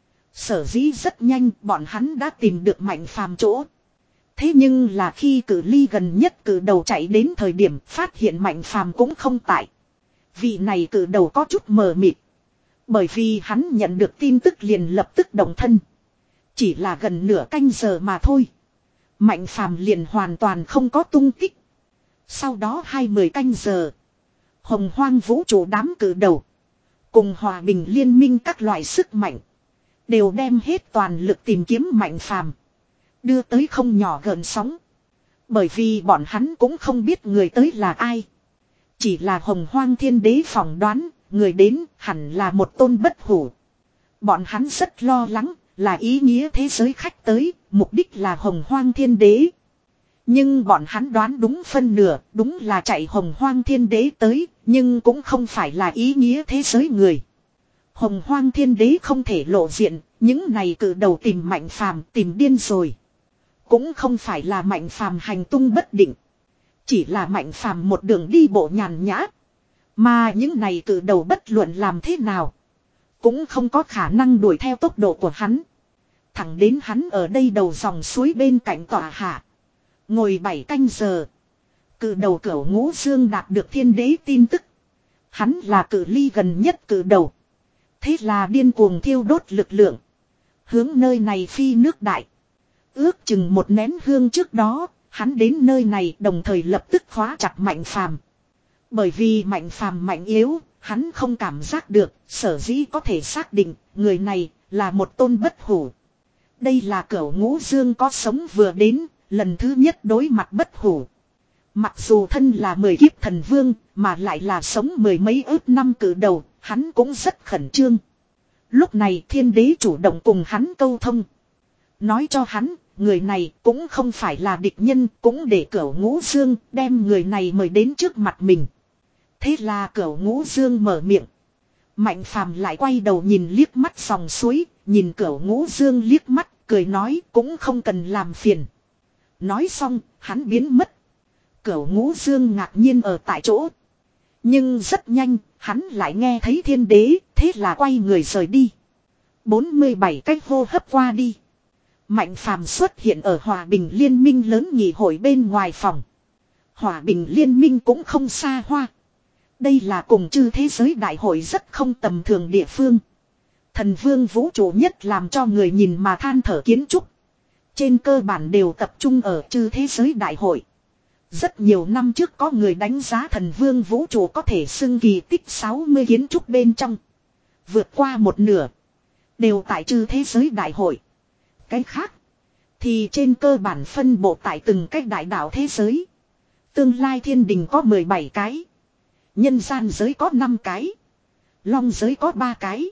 Sở dĩ rất nhanh bọn hắn đã tìm được Mạnh Phàm chỗ. Thế nhưng là khi cử ly gần nhất cử đầu chạy đến thời điểm phát hiện Mạnh Phàm cũng không tại. Vị này cử đầu có chút mờ mịt. Bởi vì hắn nhận được tin tức liền lập tức động thân. Chỉ là gần nửa canh giờ mà thôi. Mạnh Phàm liền hoàn toàn không có tung tích. Sau đó hai mươi canh giờ. Hồng hoang vũ trụ đám cử đầu. Cùng hòa bình liên minh các loại sức mạnh. Đều đem hết toàn lực tìm kiếm Mạnh Phàm. Đưa tới không nhỏ gợn sóng. Bởi vì bọn hắn cũng không biết người tới là ai. Chỉ là hồng hoang thiên đế phỏng đoán. Người đến hẳn là một tôn bất hủ. Bọn hắn rất lo lắng. Là ý nghĩa thế giới khách tới. Mục đích là hồng hoang thiên đế. Nhưng bọn hắn đoán đúng phân nửa. Đúng là chạy hồng hoang thiên đế tới. Nhưng cũng không phải là ý nghĩa thế giới người. Hồng hoang thiên đế không thể lộ diện. Những này cử đầu tìm Mạnh Phàm tìm điên rồi. Cũng không phải là Mạnh Phàm hành tung bất định. Chỉ là Mạnh Phàm một đường đi bộ nhàn nhã. Mà những này cử đầu bất luận làm thế nào. Cũng không có khả năng đuổi theo tốc độ của hắn. Thẳng đến hắn ở đây đầu dòng suối bên cạnh tỏa hạ. Ngồi bảy canh giờ. Cử đầu Cửu Ngũ Dương đạt được thiên đế tin tức. Hắn là cử ly gần nhất cử đầu. Thế là điên cuồng thiêu đốt lực lượng. Hướng nơi này phi nước đại. Ước chừng một nén hương trước đó, hắn đến nơi này đồng thời lập tức khóa chặt Mạnh Phàm. Bởi vì Mạnh Phàm mạnh yếu, hắn không cảm giác được, sở dĩ có thể xác định, người này là một tôn bất hủ. Đây là Cửu Ngũ Dương có sống vừa đến, lần thứ nhất đối mặt bất hủ. Mặc dù thân là mười kiếp thần vương, mà lại là sống mười mấy ước năm cử đầu, hắn cũng rất khẩn trương. Lúc này thiên đế chủ động cùng hắn câu thông. Nói cho hắn, người này cũng không phải là địch nhân, cũng để Cửu Ngũ Dương đem người này mời đến trước mặt mình. Thế là Cửu Ngũ Dương mở miệng. Mạnh Phàm lại quay đầu nhìn liếc mắt dòng suối, nhìn Cửu Ngũ Dương liếc mắt, cười nói cũng không cần làm phiền. Nói xong, hắn biến mất. Cửu Ngũ Dương ngạc nhiên ở tại chỗ. Nhưng rất nhanh, hắn lại nghe thấy thiên đế, thế là quay người rời đi. bốn mươi bảy cái hô hấp qua đi. Mạnh phàm xuất hiện ở Hòa Bình Liên minh lớn nghị hội bên ngoài phòng. Hòa Bình Liên minh cũng không xa hoa. Đây là cùng chư thế giới đại hội rất không tầm thường địa phương. Thần vương vũ trụ nhất làm cho người nhìn mà than thở kiến trúc. Trên cơ bản đều tập trung ở chư thế giới đại hội. Rất nhiều năm trước có người đánh giá thần vương vũ trụ có thể xưng kỳ tích sáu mươi kiến trúc bên trong. Vượt qua một nửa. Đều tại chư thế giới đại hội. Cái khác. Thì trên cơ bản phân bộ tại từng cách đại đảo thế giới. Tương lai thiên đình có mười bảy cái. Nhân gian giới có năm cái. Long giới có ba cái.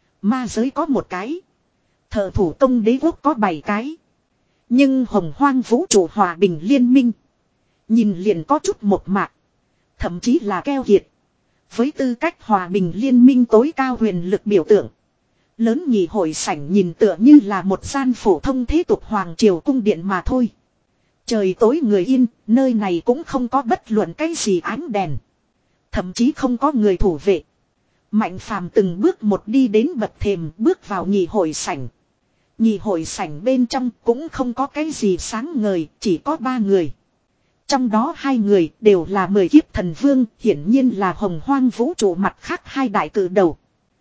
Ma giới có một cái. Thợ thủ công đế quốc có bảy cái. Nhưng hồng hoang vũ trụ hòa bình liên minh. Nhìn liền có chút một mạc. Thậm chí là keo kiệt. Với tư cách hòa bình liên minh tối cao huyền lực biểu tượng. Lớn nhị hội sảnh nhìn tựa như là một gian phổ thông thế tục hoàng triều cung điện mà thôi. Trời tối người yên, nơi này cũng không có bất luận cái gì ánh đèn. Thậm chí không có người thủ vệ. Mạnh phàm từng bước một đi đến bậc thềm bước vào nhị hội sảnh. Nhị hội sảnh bên trong cũng không có cái gì sáng ngời, chỉ có ba người. Trong đó hai người đều là mười kiếp thần vương, hiển nhiên là hồng hoang vũ trụ mặt khác hai đại cử đầu.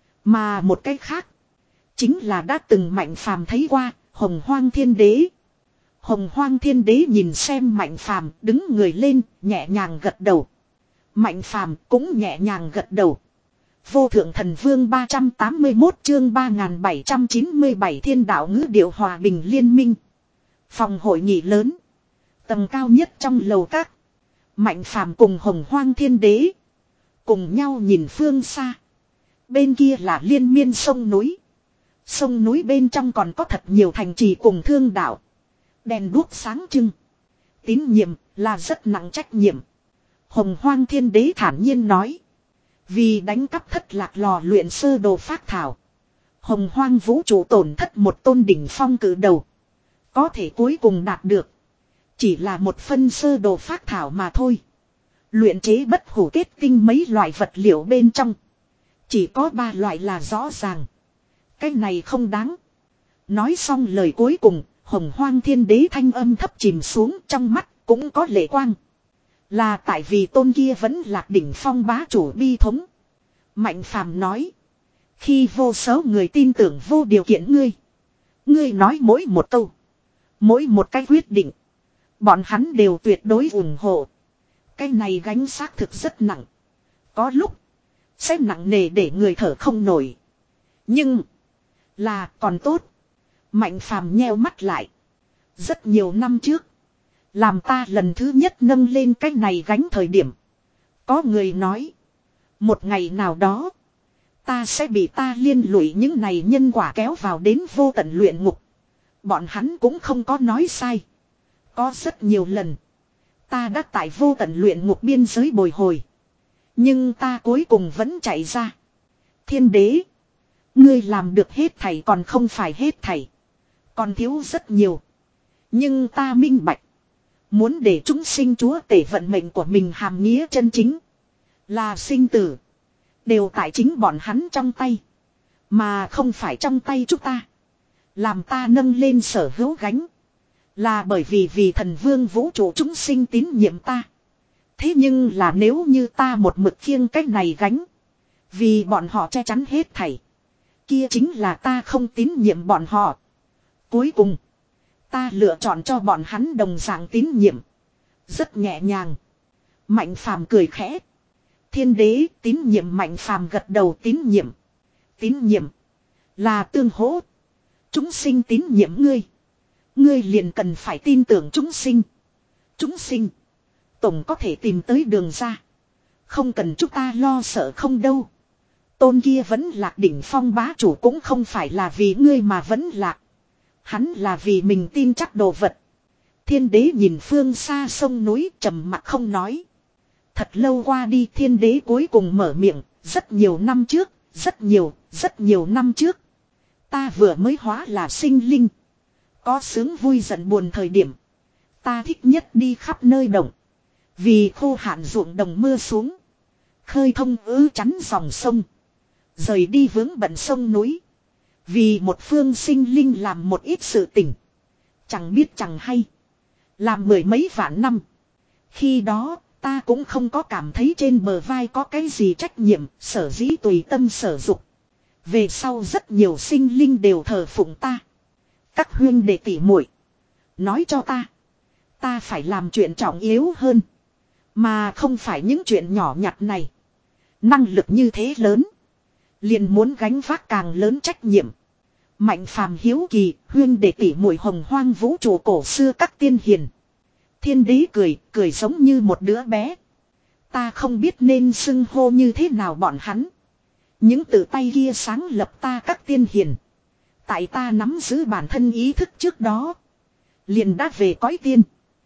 Mà một cái khác, chính là đã từng Mạnh phàm thấy qua, hồng hoang thiên đế. Hồng hoang thiên đế nhìn xem Mạnh phàm đứng người lên, nhẹ nhàng gật đầu. Mạnh phàm cũng nhẹ nhàng gật đầu. Vô thượng thần vương ba trăm tám mươi mốt chương ba nghìn bảy trăm chín mươi bảy thiên đạo ngữ điệu hòa bình liên minh. Phòng hội nghị lớn. Tầng cao nhất trong lầu các. Mạnh phàm cùng hồng hoang thiên đế. Cùng nhau nhìn phương xa. Bên kia là liên miên sông núi. Sông núi bên trong còn có thật nhiều thành trì cùng thương đạo. Đèn đuốc sáng trưng. Tín nhiệm là rất nặng trách nhiệm. Hồng hoang thiên đế thản nhiên nói. Vì đánh cắp thất lạc lò luyện sơ đồ phác thảo. Hồng hoang vũ trụ tổn thất một tôn đỉnh phong cử đầu. Có thể cuối cùng đạt được. Chỉ là một phân sơ đồ phác thảo mà thôi. Luyện chế bất hủ kết tinh mấy loại vật liệu bên trong. Chỉ có ba loại là rõ ràng. Cái này không đáng. Nói xong lời cuối cùng, hồng hoang thiên đế thanh âm thấp chìm xuống trong mắt cũng có lệ quang. Là tại vì tôn kia vẫn lạc đỉnh phong bá chủ bi thống. Mạnh phàm nói. Khi vô số người tin tưởng vô điều kiện ngươi. Ngươi nói mỗi một câu. Mỗi một cái quyết định. Bọn hắn đều tuyệt đối ủng hộ. Cái này gánh xác thực rất nặng. Có lúc. Sẽ nặng nề để người thở không nổi. Nhưng. Là còn tốt. Mạnh phàm nheo mắt lại. Rất nhiều năm trước. Làm ta lần thứ nhất nâng lên cái này gánh thời điểm. Có người nói. Một ngày nào đó. Ta sẽ bị ta liên lụy những này nhân quả kéo vào đến vô tận luyện ngục. Bọn hắn cũng không có nói sai. Có rất nhiều lần. Ta đã tại vô tận luyện ngục biên giới bồi hồi. Nhưng ta cuối cùng vẫn chạy ra. Thiên đế. Ngươi làm được hết thảy còn không phải hết thảy. Còn thiếu rất nhiều. Nhưng ta minh bạch. Muốn để chúng sinh chúa tể vận mệnh của mình hàm nghĩa chân chính. Là sinh tử. Đều tại chính bọn hắn trong tay. Mà không phải trong tay chúng ta. Làm ta nâng lên sở hữu gánh. Là bởi vì vì thần vương vũ trụ chúng sinh tín nhiệm ta. Thế nhưng là nếu như ta một mực khiêng cái này gánh. Vì bọn họ che chắn hết thảy. Kia chính là ta không tín nhiệm bọn họ. Cuối cùng. Ta lựa chọn cho bọn hắn đồng dạng tín nhiệm. Rất nhẹ nhàng. Mạnh phàm cười khẽ. Thiên đế tín nhiệm Mạnh phàm gật đầu tín nhiệm. Tín nhiệm. Là tương hỗ. Chúng sinh tín nhiệm ngươi. Ngươi liền cần phải tin tưởng chúng sinh. Chúng sinh. Tổng có thể tìm tới đường ra. Không cần chúng ta lo sợ không đâu. Tôn kia vẫn lạc đỉnh phong bá chủ cũng không phải là vì ngươi mà vẫn lạc. Hắn là vì mình tin chắc đồ vật. Thiên đế nhìn phương xa sông núi trầm mặc không nói. Thật lâu qua đi thiên đế cuối cùng mở miệng. Rất nhiều năm trước. Rất nhiều, rất nhiều năm trước. Ta vừa mới hóa là sinh linh. Có sướng vui giận buồn thời điểm. Ta thích nhất đi khắp nơi đồng. Vì khô hạn ruộng đồng mưa xuống. Khơi thông ứ chắn dòng sông. Rời đi vướng bận sông núi. Vì một phương sinh linh làm một ít sự tình. Chẳng biết chẳng hay. Làm mười mấy vạn năm. Khi đó ta cũng không có cảm thấy trên bờ vai có cái gì trách nhiệm. Sở dĩ tùy tâm sở dục. Về sau rất nhiều sinh linh đều thờ phụng ta. Các huynh đệ tỷ muội nói cho ta. Ta phải làm chuyện trọng yếu hơn. Mà không phải những chuyện nhỏ nhặt này. Năng lực như thế lớn. Liền muốn gánh vác càng lớn trách nhiệm. Mạnh phàm hiếu kỳ, huyên đệ tỷ muội hồng hoang vũ trụ cổ xưa các tiên hiền. Thiên đế cười, cười giống như một đứa bé. Ta không biết nên xưng hô như thế nào bọn hắn. Những tự tay kia sáng lập ta các tiên hiền. Tại ta nắm giữ bản thân ý thức trước đó. Liền đã về cõi tiên.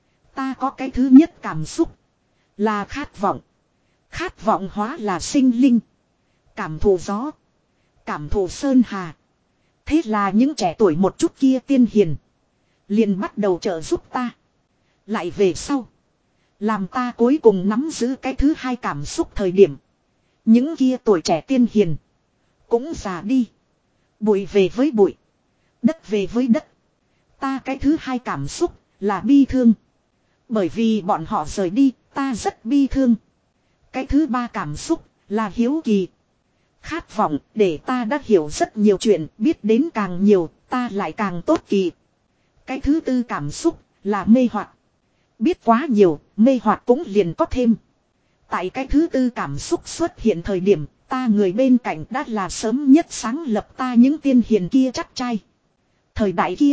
Ta có cái thứ nhất cảm xúc. Là khát vọng. Khát vọng hóa là sinh linh. Cảm thụ gió. Cảm thụ sơn hà. Thế là những trẻ tuổi một chút kia tiên hiền. Liền bắt đầu trợ giúp ta. Lại về sau. Làm ta cuối cùng nắm giữ cái thứ hai cảm xúc thời điểm. Những kia tuổi trẻ tiên hiền. Cũng già đi. Bụi về với bụi. Đất về với đất. Ta cái thứ hai cảm xúc là bi thương. Bởi vì bọn họ rời đi, ta rất bi thương. Cái thứ ba cảm xúc là hiếu kỳ. Khát vọng để ta đã hiểu rất nhiều chuyện, biết đến càng nhiều, ta lại càng tốt kỳ. Cái thứ tư cảm xúc là mê hoặc. Biết quá nhiều, mê hoặc cũng liền có thêm. Tại cái thứ tư cảm xúc xuất hiện thời điểm, ta người bên cạnh đã là sớm nhất sáng lập ta những tiên hiền kia chắc trai. Thời đại kia,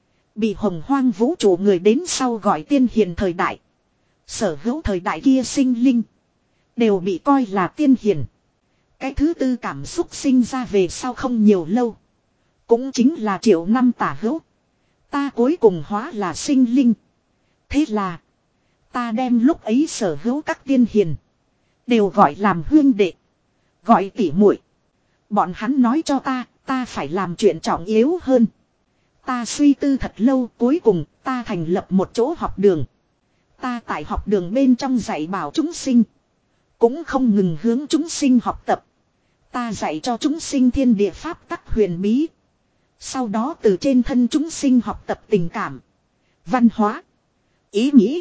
bị hồng hoang vũ trụ người đến sau gọi tiên hiền thời đại. Sở hữu thời đại kia sinh linh, đều bị coi là tiên hiền. Cái thứ tư cảm xúc sinh ra về sau không nhiều lâu. Cũng chính là triệu năm tả hữu. Ta cuối cùng hóa là sinh linh. Thế là, ta đem lúc ấy sở hữu các tiên hiền. Đều gọi làm huyên đệ. Gọi tỉ muội. Bọn hắn nói cho ta, ta phải làm chuyện trọng yếu hơn. Ta suy tư thật lâu, cuối cùng ta thành lập một chỗ học đường. Ta tại học đường bên trong dạy bảo chúng sinh. Cũng không ngừng hướng chúng sinh học tập. Ta dạy cho chúng sinh thiên địa pháp tắc huyền bí. Sau đó từ trên thân chúng sinh học tập tình cảm, văn hóa, ý nghĩ.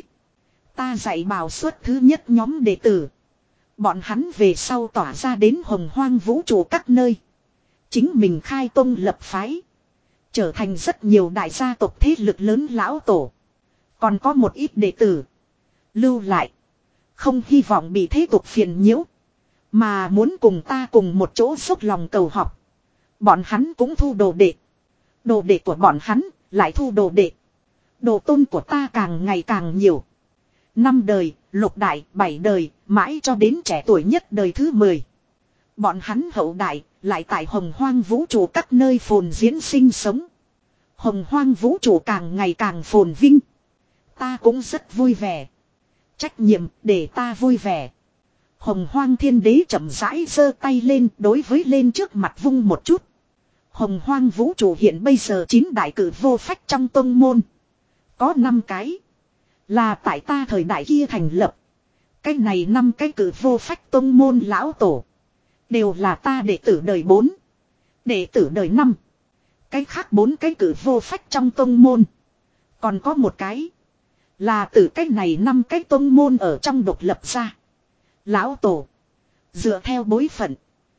Ta dạy bảo suốt thứ nhất nhóm đệ tử. Bọn hắn về sau tỏa ra đến hồng hoang vũ trụ các nơi. Chính mình khai tông lập phái. Trở thành rất nhiều đại gia tộc thế lực lớn lão tổ. Còn có một ít đệ tử lưu lại. Không hy vọng bị thế tục phiền nhiễu. Mà muốn cùng ta cùng một chỗ dốc lòng cầu học. Bọn hắn cũng thu đồ đệ. Đồ đệ của bọn hắn lại thu đồ đệ. Đồ tôn của ta càng ngày càng nhiều. Năm đời, lục đại, bảy đời, mãi cho đến trẻ tuổi nhất đời thứ mười. Bọn hắn hậu đại, lại tại hồng hoang vũ trụ các nơi phồn diễn sinh sống. Hồng hoang vũ trụ càng ngày càng phồn vinh. Ta cũng rất vui vẻ. Trách nhiệm để ta vui vẻ. Hồng hoang thiên đế chậm rãi giơ tay lên đối với lên trước mặt vung một chút. Hồng hoang vũ trụ hiện bây giờ chín đại cử vô phách trong tông môn. Có năm cái. Là tại ta thời đại kia thành lập. Cái này năm cái cử vô phách tông môn lão tổ. Đều là ta đệ tử đời bốn. Đệ tử đời năm. Cái khác bốn cái cử vô phách trong tông môn. Còn có một cái. Là từ cái này năm cái tông môn ở trong độc lập ra. Lão tổ. Dựa theo bối phận.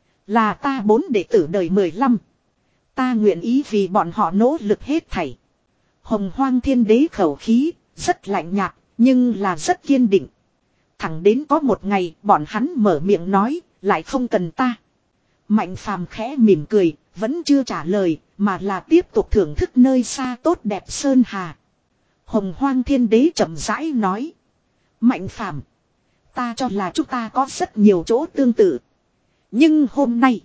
Là ta bốn đệ tử đời mười lăm. Ta nguyện ý vì bọn họ nỗ lực hết thảy. Hồng hoang thiên đế khẩu khí. Rất lạnh nhạt. Nhưng là rất kiên định. Thẳng đến có một ngày bọn hắn mở miệng nói. Lại không cần ta. Mạnh phàm khẽ mỉm cười. Vẫn chưa trả lời. Mà là tiếp tục thưởng thức nơi xa tốt đẹp sơn hà. Hồng hoang thiên đế chậm rãi nói. Mạnh phàm. Ta cho là chúng ta có rất nhiều chỗ tương tự. Nhưng hôm nay.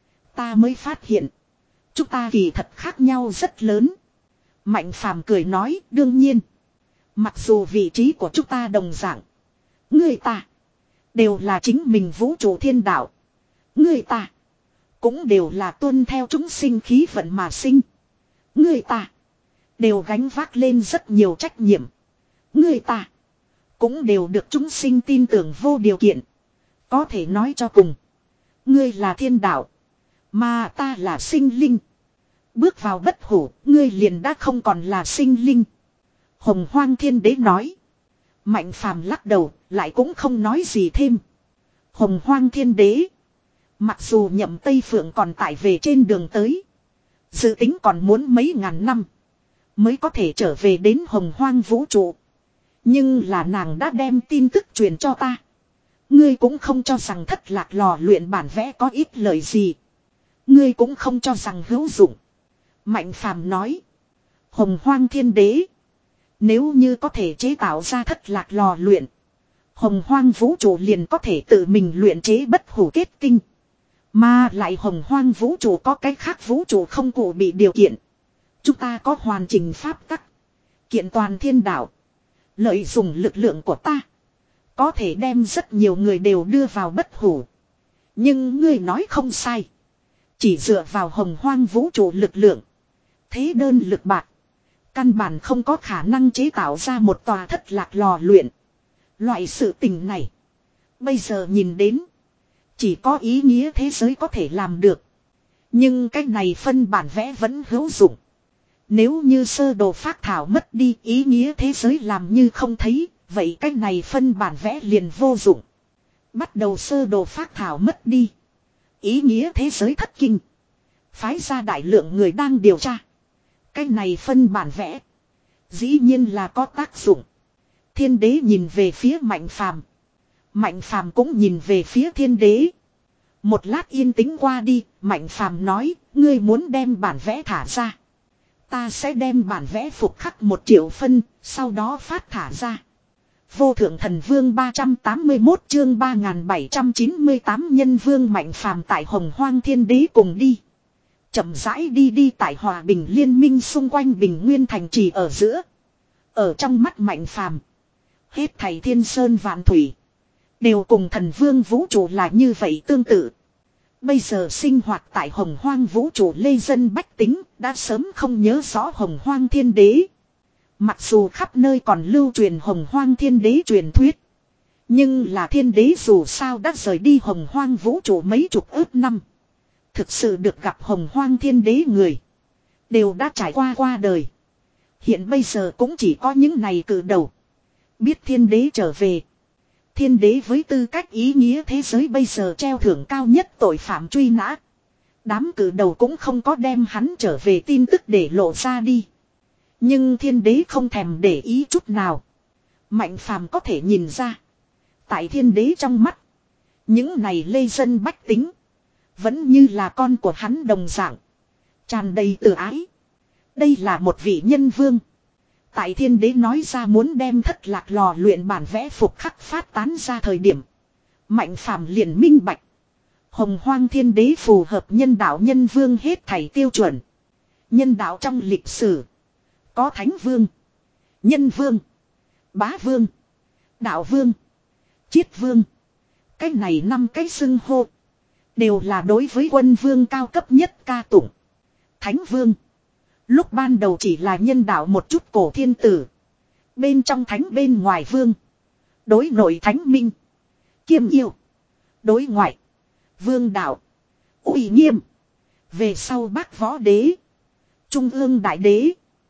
Ta mới phát hiện. Chúng ta kỳ thật khác nhau rất lớn. Mạnh phàm cười nói đương nhiên. Mặc dù vị trí của chúng ta đồng dạng. Người ta. Đều là chính mình vũ trụ thiên đạo. Người ta. Cũng đều là tuân theo chúng sinh khí vận mà sinh. Người ta. Đều gánh vác lên rất nhiều trách nhiệm. Người ta. Cũng đều được chúng sinh tin tưởng vô điều kiện. Có thể nói cho cùng. Ngươi là thiên đạo. Mà ta là sinh linh. Bước vào bất hủ, ngươi liền đã không còn là sinh linh. Hồng Hoang Thiên Đế nói. Mạnh Phàm lắc đầu, lại cũng không nói gì thêm. Hồng Hoang Thiên Đế. Mặc dù Nhậm Tây Phượng còn tại về trên đường tới. Dự tính còn muốn mấy ngàn năm. Mới có thể trở về đến Hồng Hoang vũ trụ. Nhưng là nàng đã đem tin tức truyền cho ta. Ngươi cũng không cho rằng thất lạc lò luyện bản vẽ có ít lời gì. Ngươi cũng không cho rằng hữu dụng. Mạnh Phàm nói. Hồng Hoang Thiên Đế. Nếu như có thể chế tạo ra thất lạc lò luyện. Hồng Hoang vũ trụ liền có thể tự mình luyện chế bất hủ kết tinh. Mà lại Hồng Hoang vũ trụ có cái khác vũ trụ không cụ bị điều kiện. Chúng ta có hoàn chỉnh pháp tắc. Kiện toàn thiên đạo. Lợi dụng lực lượng của ta. Có thể đem rất nhiều người đều đưa vào bất hủ. Nhưng ngươi nói không sai. Chỉ dựa vào Hồng Hoang vũ trụ lực lượng. Thế đơn lực bạc. Căn bản không có khả năng chế tạo ra một tòa thất lạc lò luyện. Loại sự tình này. Bây giờ nhìn đến. Chỉ có ý nghĩa thế giới có thể làm được. Nhưng cái này phân bản vẽ vẫn hữu dụng. Nếu như sơ đồ phác thảo mất đi ý nghĩa thế giới làm như không thấy. Vậy cái này phân bản vẽ liền vô dụng. Bắt đầu sơ đồ phác thảo mất đi. Ý nghĩa thế giới thất kinh. Phái ra đại lượng người đang điều tra. Cái này phân bản vẽ. Dĩ nhiên là có tác dụng. Thiên đế nhìn về phía Mạnh Phàm. Mạnh Phàm cũng nhìn về phía thiên đế. Một lát yên tĩnh qua đi. Mạnh Phàm nói. Ngươi muốn đem bản vẽ thả ra. Ta sẽ đem bản vẽ phục khắc một triệu phân. Sau đó phát thả ra. Vô thượng thần vương ba trăm tám mươi mốt chương ba nghìn bảy trăm chín mươi tám nhân vương Mạnh Phàm tại Hồng Hoang Thiên Đế cùng đi. Chậm rãi đi đi tại hòa bình liên minh xung quanh Bình Nguyên thành trì ở giữa. Ở trong mắt Mạnh Phàm, hết thảy thiên sơn vạn thủy đều cùng thần vương vũ trụ là như vậy tương tự. Bây giờ sinh hoạt tại Hồng Hoang vũ trụ lê dân bách tính đã sớm không nhớ rõ Hồng Hoang Thiên Đế. Mặc dù khắp nơi còn lưu truyền Hồng Hoang Thiên Đế truyền thuyết. Nhưng là Thiên Đế dù sao đã rời đi Hồng Hoang vũ trụ mấy chục ước năm. Thực sự được gặp Hồng Hoang Thiên Đế người. Đều đã trải qua qua đời. Hiện bây giờ cũng chỉ có những này cử đầu. Biết Thiên Đế trở về. Thiên Đế với tư cách ý nghĩa thế giới bây giờ treo thưởng cao nhất tội phạm truy nã. Đám cử đầu cũng không có đem hắn trở về tin tức để lộ ra đi. Nhưng Thiên Đế không thèm để ý chút nào. Mạnh Phàm có thể nhìn ra. Tại Thiên Đế trong mắt. Những này lê dân bách tính. Vẫn như là con của hắn đồng dạng. Tràn đầy từ ái. Đây là một vị nhân vương. Tại Thiên Đế nói ra muốn đem thất lạc lò luyện bản vẽ phục khắc phát tán ra thời điểm. Mạnh Phàm liền minh bạch. Hồng Hoang Thiên Đế phù hợp nhân đạo nhân vương hết thảy tiêu chuẩn. Nhân đạo trong lịch sử. Có Thánh Vương. Nhân Vương. Bá Vương. Đạo Vương. Chiết Vương. Cái này năm cái xưng hô. Đều là đối với quân vương cao cấp nhất ca tụng. Thánh Vương. Lúc ban đầu chỉ là nhân đạo một chút cổ thiên tử. Bên trong thánh bên ngoài vương. Đối nội thánh minh. Kiêm yêu. Đối ngoại. Vương đạo. Uy nghiêm. Về sau Bác Võ Đế. Trung ương Đại Đế.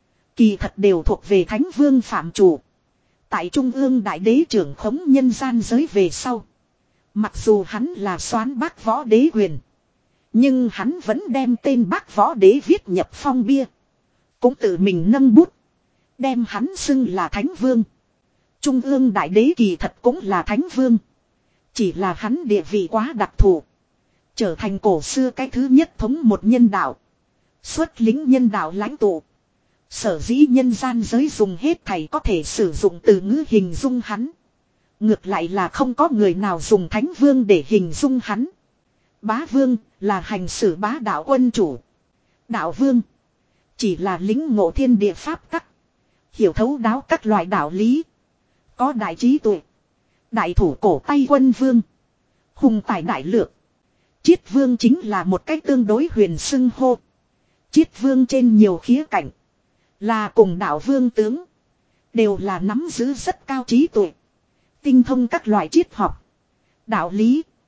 Kỳ thật đều thuộc về Thánh Vương phạm chủ. Tại Trung ương Đại Đế trưởng khống nhân gian giới về sau. Mặc dù hắn là soán Bác Võ Đế quyền. Nhưng hắn vẫn đem tên Bác Võ Đế viết nhập phong bia. Cũng tự mình nâng bút. Đem hắn xưng là Thánh Vương. Trung ương Đại Đế kỳ thật cũng là Thánh Vương. Chỉ là hắn địa vị quá đặc thù. Trở thành cổ xưa cái thứ nhất thống một nhân đạo. Xuất lính nhân đạo lãnh tụ. Sở dĩ nhân gian giới dùng hết thảy có thể sử dụng từ ngữ hình dung hắn. Ngược lại là không có người nào dùng Thánh Vương để hình dung hắn. Bá Vương là hành xử bá đạo quân chủ. Đạo Vương chỉ là lính ngộ thiên địa pháp tắc. Hiểu thấu đáo các loại đạo lý. Có đại trí tuệ. Đại thủ cổ tay quân vương. Hùng tài đại lược. Chiết Vương chính là một cách tương đối huyền xưng hô. Chiết Vương trên nhiều khía cạnh. Là cùng đạo vương tướng. Đều là nắm giữ rất cao trí tuệ. Tinh thông các loại triết học. Đạo lý.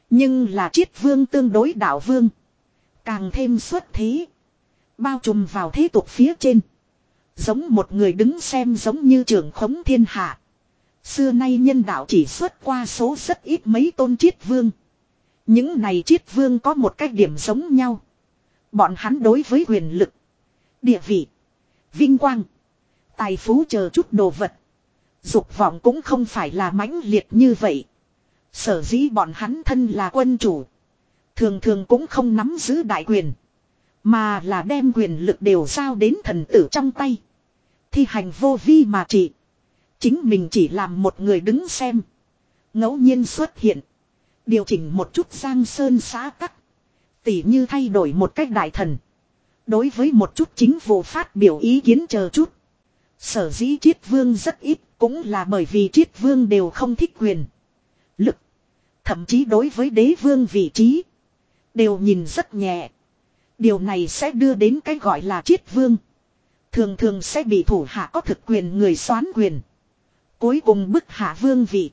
Nhưng là Triết Vương tương đối đạo vương. Càng thêm xuất thế. Bao trùm vào thế tục phía trên. Giống một người đứng xem giống như trưởng khống thiên hạ. Xưa nay nhân đạo chỉ xuất qua số rất ít mấy tôn Triết Vương. Những này Triết Vương có một cái điểm giống nhau. Bọn hắn đối với quyền lực, địa vị, vinh quang, tài phú chờ chút đồ vật. Dục vọng cũng không phải là mãnh liệt như vậy. Sở dĩ bọn hắn thân là quân chủ. Thường thường cũng không nắm giữ đại quyền. Mà là đem quyền lực đều giao đến thần tử trong tay. Thi hành vô vi mà trị. Chính mình chỉ làm một người đứng xem. Ngẫu nhiên xuất hiện. Điều chỉnh một chút giang sơn xã tắc. Tỉ như thay đổi một cách đại thần. Đối với một chút chính vụ phát biểu ý kiến chờ chút. Sở dĩ Triết Vương rất ít. Cũng là bởi vì Triết Vương đều không thích quyền lực. Thậm chí đối với đế vương vị trí. Đều nhìn rất nhẹ. Điều này sẽ đưa đến cái gọi là Triết Vương. Thường thường sẽ bị thủ hạ có thực quyền người soán quyền. Cuối cùng bức hạ vương vị.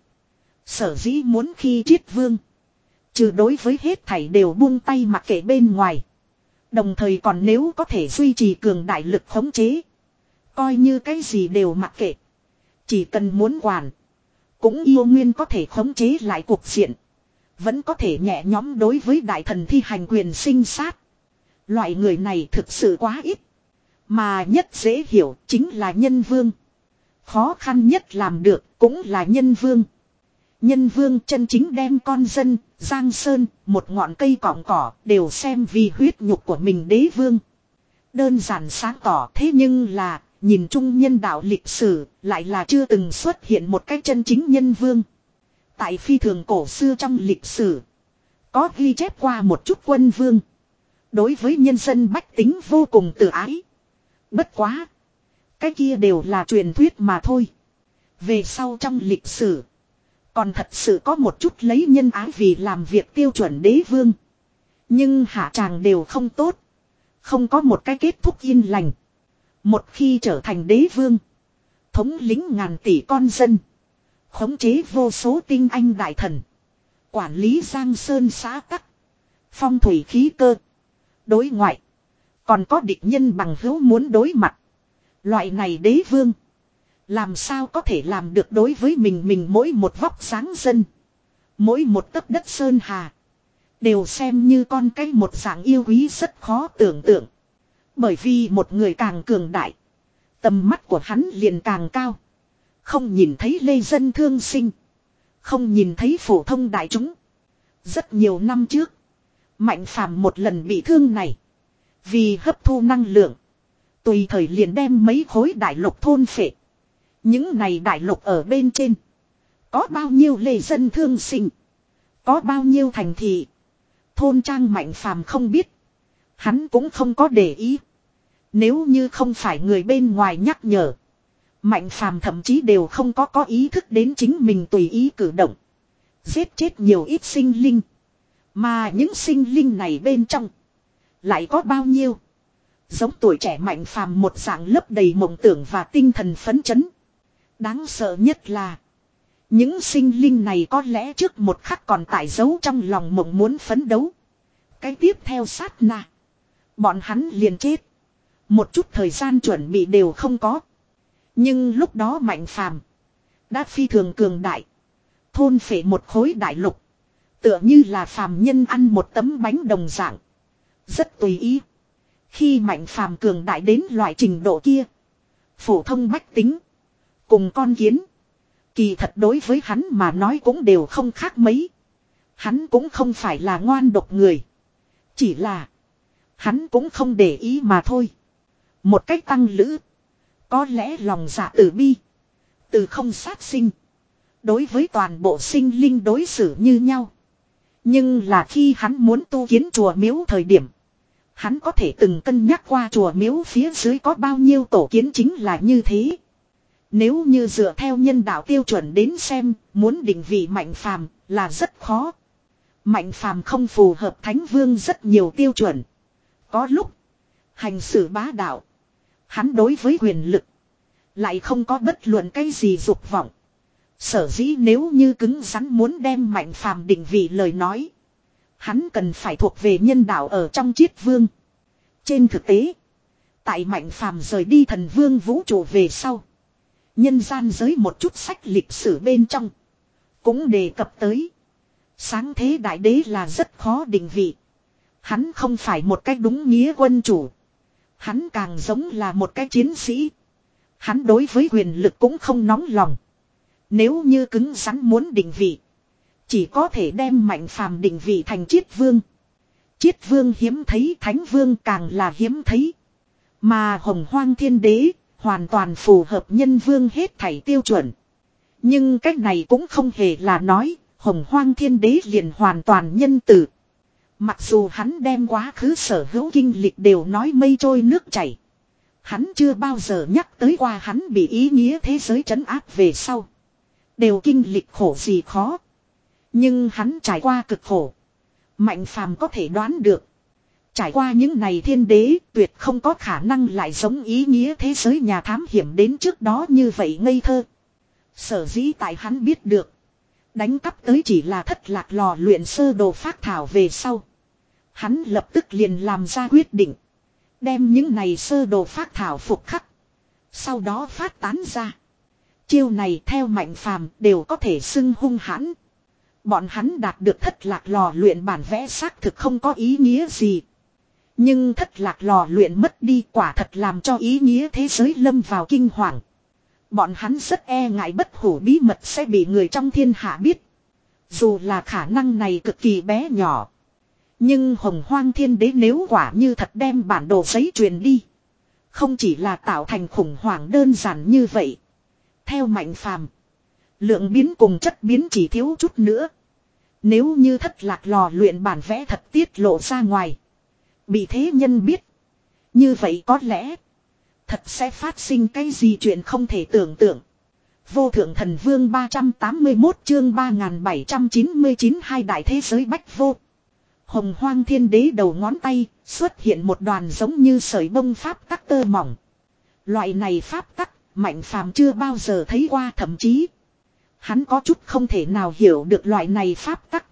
Sở dĩ muốn khi Triết Vương. Trừ đối với hết thảy đều buông tay mặc kệ bên ngoài. Đồng thời còn nếu có thể duy trì cường đại lực khống chế. Coi như cái gì đều mặc kệ. Chỉ cần muốn quản. Cũng yêu nguyên có thể khống chế lại cuộc diện. Vẫn có thể nhẹ nhóm đối với đại thần thi hành quyền sinh sát. Loại người này thực sự quá ít. Mà nhất dễ hiểu chính là nhân vương. Khó khăn nhất làm được cũng là nhân vương. Nhân vương chân chính đem con dân, giang sơn, một ngọn cây cọng cỏ đều xem vì huyết nhục của mình đế vương. Đơn giản sáng tỏ thế nhưng là nhìn chung nhân đạo lịch sử lại là chưa từng xuất hiện một cái chân chính nhân vương. Tại phi thường cổ xưa trong lịch sử có ghi chép qua một chút quân vương. Đối với nhân dân bách tính vô cùng từ ái. Bất quá. Cái kia đều là truyền thuyết mà thôi. Về sau trong lịch sử. Còn thật sự có một chút lấy nhân ái vì làm việc tiêu chuẩn đế vương. Nhưng hạ tràng đều không tốt. Không có một cái kết thúc yên lành. Một khi trở thành đế vương. Thống lĩnh ngàn tỷ con dân. Khống chế vô số tinh anh đại thần. Quản lý giang sơn xã tắc. Phong thủy khí cơ. Đối ngoại. Còn có địch nhân bằng hữu muốn đối mặt. Loại này đế vương. Làm sao có thể làm được đối với mình mình mỗi một vóc sáng dân. Mỗi một tấc đất sơn hà. Đều xem như con cái một dạng yêu quý rất khó tưởng tượng. Bởi vì một người càng cường đại. Tầm mắt của hắn liền càng cao. Không nhìn thấy lê dân thương sinh. Không nhìn thấy phổ thông đại chúng. Rất nhiều năm trước. Mạnh phàm một lần bị thương này. Vì hấp thu năng lượng. Tùy thời liền đem mấy khối đại lục thôn phệ. Những này đại lục ở bên trên. Có bao nhiêu lê dân thương sinh. Có bao nhiêu thành thị. Thôn trang Mạnh phàm không biết. Hắn cũng không có để ý. Nếu như không phải người bên ngoài nhắc nhở. Mạnh phàm thậm chí đều không có có ý thức đến chính mình tùy ý cử động. Giết chết nhiều ít sinh linh. Mà những sinh linh này bên trong. Lại có bao nhiêu. Giống tuổi trẻ Mạnh phàm một dạng lấp đầy mộng tưởng và tinh thần phấn chấn. Đáng sợ nhất là. Những sinh linh này có lẽ trước một khắc còn tải giấu trong lòng mộng muốn phấn đấu. Cái tiếp theo sát na. Bọn hắn liền chết. Một chút thời gian chuẩn bị đều không có. Nhưng lúc đó Mạnh phàm. Đã phi thường cường đại. Thôn phệ một khối đại lục. Tựa như là phàm nhân ăn một tấm bánh đồng dạng. Rất tùy ý. Khi Mạnh phàm cường đại đến loại trình độ kia. Phổ thông bách tính. Cùng con kiến. Kỳ thật đối với hắn mà nói cũng đều không khác mấy. Hắn cũng không phải là ngoan độc người. Chỉ là. Hắn cũng không để ý mà thôi. Một cách tăng lữ. Có lẽ lòng dạ từ bi. Từ không sát sinh. Đối với toàn bộ sinh linh đối xử như nhau. Nhưng là khi hắn muốn tu kiến chùa miếu thời điểm. Hắn có thể từng cân nhắc qua chùa miếu phía dưới có bao nhiêu tổ kiến chính là như thế. Nếu như dựa theo nhân đạo tiêu chuẩn đến xem, muốn định vị Mạnh phàm là rất khó. Mạnh phàm không phù hợp Thánh Vương rất nhiều tiêu chuẩn. Có lúc, hành xử bá đạo. Hắn đối với quyền lực, lại không có bất luận cái gì dục vọng. Sở dĩ nếu như cứng rắn muốn đem Mạnh phàm định vị lời nói, Hắn cần phải thuộc về nhân đạo ở trong Chiết Vương. Trên thực tế, tại Mạnh Phàm rời đi thần vương vũ trụ về sau, nhân gian giới một chút sách lịch sử bên trong cũng đề cập tới. Sáng thế đại đế là rất khó định vị. Hắn không phải một cách đúng nghĩa quân chủ. Hắn càng giống là một cái chiến sĩ. Hắn đối với quyền lực cũng không nóng lòng. Nếu như cứng rắn muốn định vị, chỉ có thể đem Mạnh Phàm định vị thành Chiết Vương. Chiết Vương hiếm thấy, Thánh Vương càng là hiếm thấy. Mà Hồng Hoang Thiên Đế hoàn toàn phù hợp nhân vương hết thảy tiêu chuẩn. Nhưng cách này cũng không hề là nói Hồng Hoang Thiên Đế liền hoàn toàn nhân từ. Mặc dù hắn đem quá khứ sở hữu kinh lịch đều nói mây trôi nước chảy. Hắn chưa bao giờ nhắc tới qua hắn bị ý nghĩa thế giới trấn áp về sau. Đều kinh lịch khổ gì khó. Nhưng hắn trải qua cực khổ. Mạnh Phàm có thể đoán được. Trải qua những này thiên đế tuyệt không có khả năng lại giống ý nghĩa thế giới nhà thám hiểm đến trước đó như vậy ngây thơ. Sở dĩ tại hắn biết được. Đánh cắp tới chỉ là thất lạc lò luyện sơ đồ phác thảo về sau. Hắn lập tức liền làm ra quyết định. Đem những này sơ đồ phác thảo phục khắc. Sau đó phát tán ra. Chiêu này theo Mạnh Phàm đều có thể xưng hung hãn. Bọn hắn đạt được thất lạc lò luyện bản vẽ xác thực không có ý nghĩa gì. Nhưng thất lạc lò luyện mất đi quả thật làm cho ý nghĩa thế giới lâm vào kinh hoàng. Bọn hắn rất e ngại bất hủ bí mật sẽ bị người trong thiên hạ biết. Dù là khả năng này cực kỳ bé nhỏ. Nhưng Hồng Hoang Thiên Đế nếu quả như thật đem bản đồ giấy truyền đi. Không chỉ là tạo thành khủng hoảng đơn giản như vậy. Theo Mạnh Phàm, lượng biến cùng chất biến chỉ thiếu chút nữa. Nếu như thất lạc lò luyện bản vẽ thật tiết lộ ra ngoài. Bị thế nhân biết. Như vậy có lẽ thật sẽ phát sinh cái gì chuyện không thể tưởng tượng. Vô thượng thần vương ba trăm tám mươi mốt chương ba nghìn bảy trăm chín mươi chín hai đại thế giới bách vô. Hồng Hoang Thiên Đế đầu ngón tay xuất hiện một đoàn giống như sợi bông pháp tắc tơ mỏng. Loại này pháp tắc Mạnh Phàm chưa bao giờ thấy qua, thậm chí hắn có chút không thể nào hiểu được loại này pháp tắc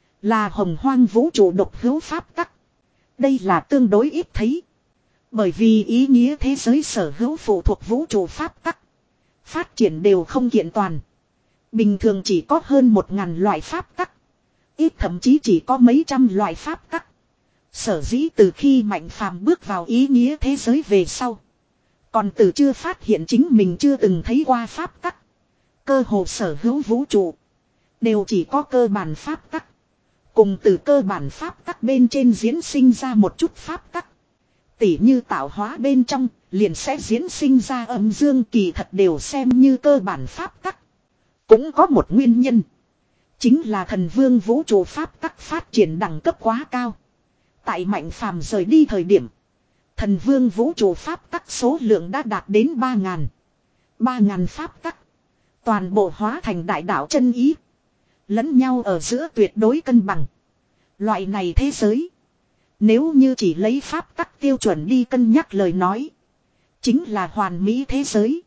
là Hồng Hoang vũ trụ độc hữu pháp tắc. Đây là tương đối ít thấy. Bởi vì ý nghĩa thế giới sở hữu phụ thuộc vũ trụ pháp tắc phát triển đều không kiện toàn. Bình thường chỉ có hơn một ngàn loại pháp tắc. Ít thậm chí chỉ có mấy trăm loại pháp tắc. Sở dĩ từ khi Mạnh Phàm bước vào ý nghĩa thế giới về sau, còn từ chưa phát hiện chính mình chưa từng thấy qua pháp tắc. Cơ hồ sở hữu vũ trụ đều chỉ có cơ bản pháp tắc. Cùng từ cơ bản pháp tắc bên trên diễn sinh ra một chút pháp tắc. Tỉ như tạo hóa bên trong liền sẽ diễn sinh ra âm dương, kỳ thật đều xem như cơ bản pháp tắc. Cũng có một nguyên nhân. Chính là thần vương vũ trụ pháp tắc phát triển đẳng cấp quá cao. Tại Mạnh Phàm rời đi thời điểm, thần vương vũ trụ pháp tắc số lượng đã đạt đến ba ngàn. ba ngàn pháp tắc. Toàn bộ hóa thành đại đạo chân ý. Lẫn nhau ở giữa tuyệt đối cân bằng. Loại này thế giới, nếu như chỉ lấy pháp tắc tiêu chuẩn đi cân nhắc lời nói, chính là hoàn mỹ thế giới.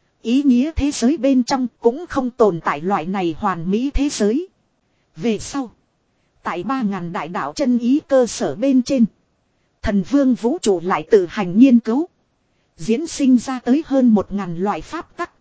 Ý nghĩa thế giới bên trong cũng không tồn tại loại này hoàn mỹ thế giới. Về sau, tại ba ngàn đại đạo chân ý cơ sở bên trên, thần vương vũ trụ lại tự hành nghiên cứu, diễn sinh ra tới hơn một ngàn loại pháp tắc.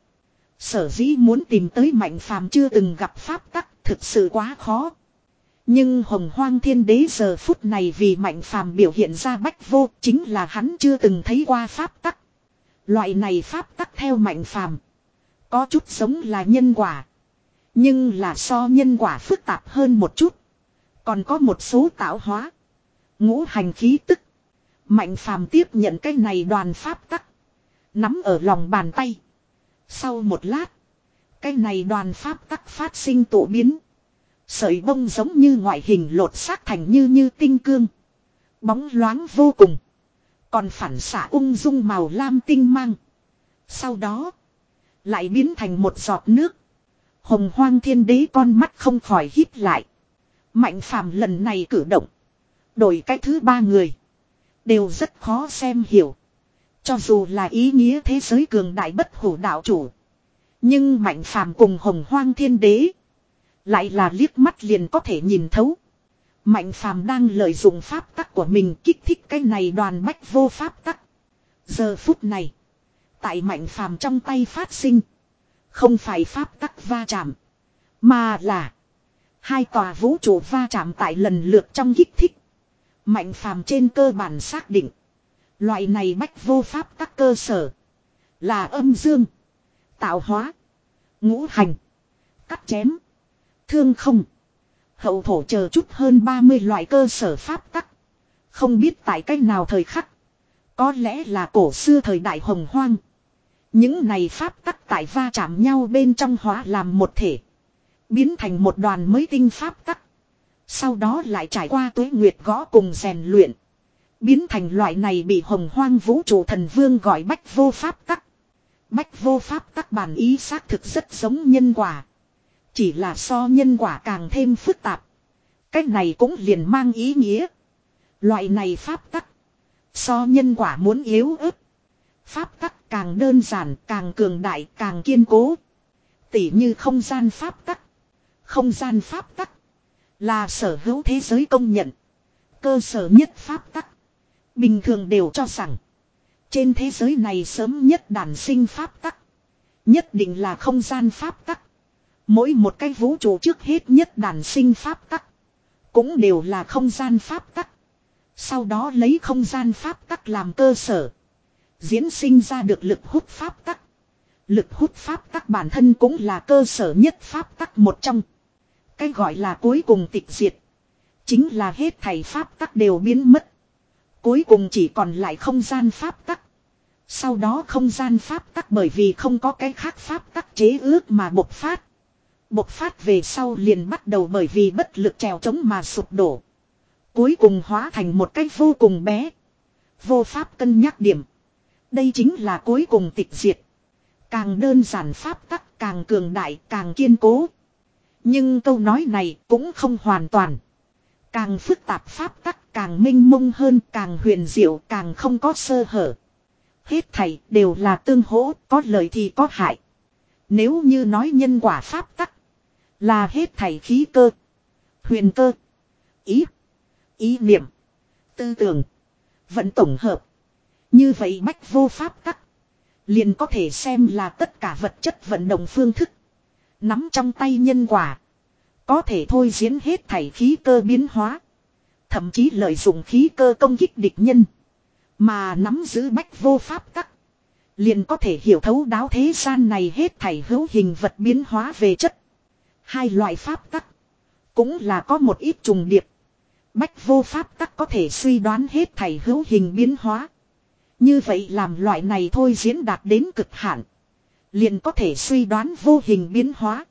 Sở dĩ muốn tìm tới Mạnh Phàm chưa từng gặp pháp tắc thực sự quá khó. Nhưng Hồng Hoang Thiên Đế giờ phút này vì Mạnh Phàm biểu hiện ra bách vô, chính là hắn chưa từng thấy qua pháp tắc. Loại này pháp tắc theo Mạnh Phàm có chút giống là nhân quả, nhưng là so nhân quả phức tạp hơn một chút. Còn có một số tạo hóa, ngũ hành khí tức. Mạnh Phàm tiếp nhận cái này đoàn pháp tắc, nắm ở lòng bàn tay. Sau một lát, cái này đoàn pháp tắc phát sinh tụ biến. Sợi bông giống như ngoại hình lột xác thành như như tinh cương, bóng loáng vô cùng, còn phản xạ ung dung màu lam tinh mang. Sau đó lại biến thành một giọt nước. Hồng Hoang Thiên Đế con mắt không khỏi híp lại. Mạnh Phàm lần này cử động, đổi cái thứ ba người đều rất khó xem hiểu. Cho dù là ý nghĩa thế giới cường đại bất hủ đạo chủ, nhưng Mạnh Phàm cùng Hồng Hoang Thiên Đế lại là liếc mắt liền có thể nhìn thấu. Mạnh phàm đang lợi dụng pháp tắc của mình kích thích cái này đoàn bách vô pháp tắc. Giờ phút này. Tại mạnh phàm trong tay phát sinh. Không phải pháp tắc va chạm. Mà là. Hai tòa vũ trụ va chạm tại lần lượt trong kích thích. Mạnh phàm trên cơ bản xác định. Loại này bách vô pháp tắc cơ sở. Là âm dương. Tạo hóa. Ngũ hành. Cắt chém. Thương không. Hậu thổ chờ chút hơn ba mươi loại cơ sở pháp tắc. Không biết tại cách nào thời khắc. Có lẽ là cổ xưa thời đại hồng hoang. Những này pháp tắc tại va chạm nhau bên trong hóa làm một thể. Biến thành một đoàn mới tinh pháp tắc. Sau đó lại trải qua tuế nguyệt gõ cùng rèn luyện. Biến thành loại này bị hồng hoang vũ trụ thần vương gọi bách vô pháp tắc. Bách vô pháp tắc bản ý xác thực rất giống nhân quả. Chỉ là so nhân quả càng thêm phức tạp. Cách này cũng liền mang ý nghĩa. Loại này pháp tắc. So nhân quả muốn yếu ớt. Pháp tắc càng đơn giản, càng cường đại, càng kiên cố. Tỉ như không gian pháp tắc. Không gian pháp tắc. Là sở hữu thế giới công nhận. Cơ sở nhất pháp tắc. Bình thường đều cho rằng. Trên thế giới này sớm nhất đản sinh pháp tắc. Nhất định là không gian pháp tắc. Mỗi một cái vũ trụ trước hết nhất đản sinh pháp tắc. Cũng đều là không gian pháp tắc. Sau đó lấy không gian pháp tắc làm cơ sở. Diễn sinh ra được lực hút pháp tắc. Lực hút pháp tắc bản thân cũng là cơ sở nhất pháp tắc một trong. Cái gọi là cuối cùng tịch diệt. Chính là hết thảy pháp tắc đều biến mất. Cuối cùng chỉ còn lại không gian pháp tắc. Sau đó không gian pháp tắc bởi vì không có cái khác pháp tắc chế ước mà bộc phát. Bộc phát về sau liền bắt đầu bởi vì bất lực trèo chống mà sụp đổ. Cuối cùng hóa thành một cái vô cùng bé. Vô pháp cân nhắc điểm. Đây chính là cuối cùng tịch diệt. Càng đơn giản pháp tắc càng cường đại càng kiên cố. Nhưng câu nói này cũng không hoàn toàn. Càng phức tạp pháp tắc càng minh mông hơn càng huyền diệu càng không có sơ hở. Hết thảy đều là tương hỗ, có lợi thì có hại. Nếu như nói nhân quả pháp tắc là hết thảy khí cơ, huyền cơ, ý, ý niệm, tư tưởng, vận tổng hợp. Như vậy bách vô pháp tắc liền có thể xem là tất cả vật chất vận động phương thức. Nắm trong tay nhân quả. Có thể thôi diễn hết thảy khí cơ biến hóa. Thậm chí lợi dụng khí cơ công kích địch nhân. Mà nắm giữ bách vô pháp tắc. Liền có thể hiểu thấu đáo thế gian này hết thảy hữu hình vật biến hóa về chất. Hai loại pháp tắc. Cũng là có một ít trùng điệp. Bách vô pháp tắc có thể suy đoán hết thảy hữu hình biến hóa. Như vậy làm loại này thôi diễn đạt đến cực hạn. Liền có thể suy đoán vô hình biến hóa.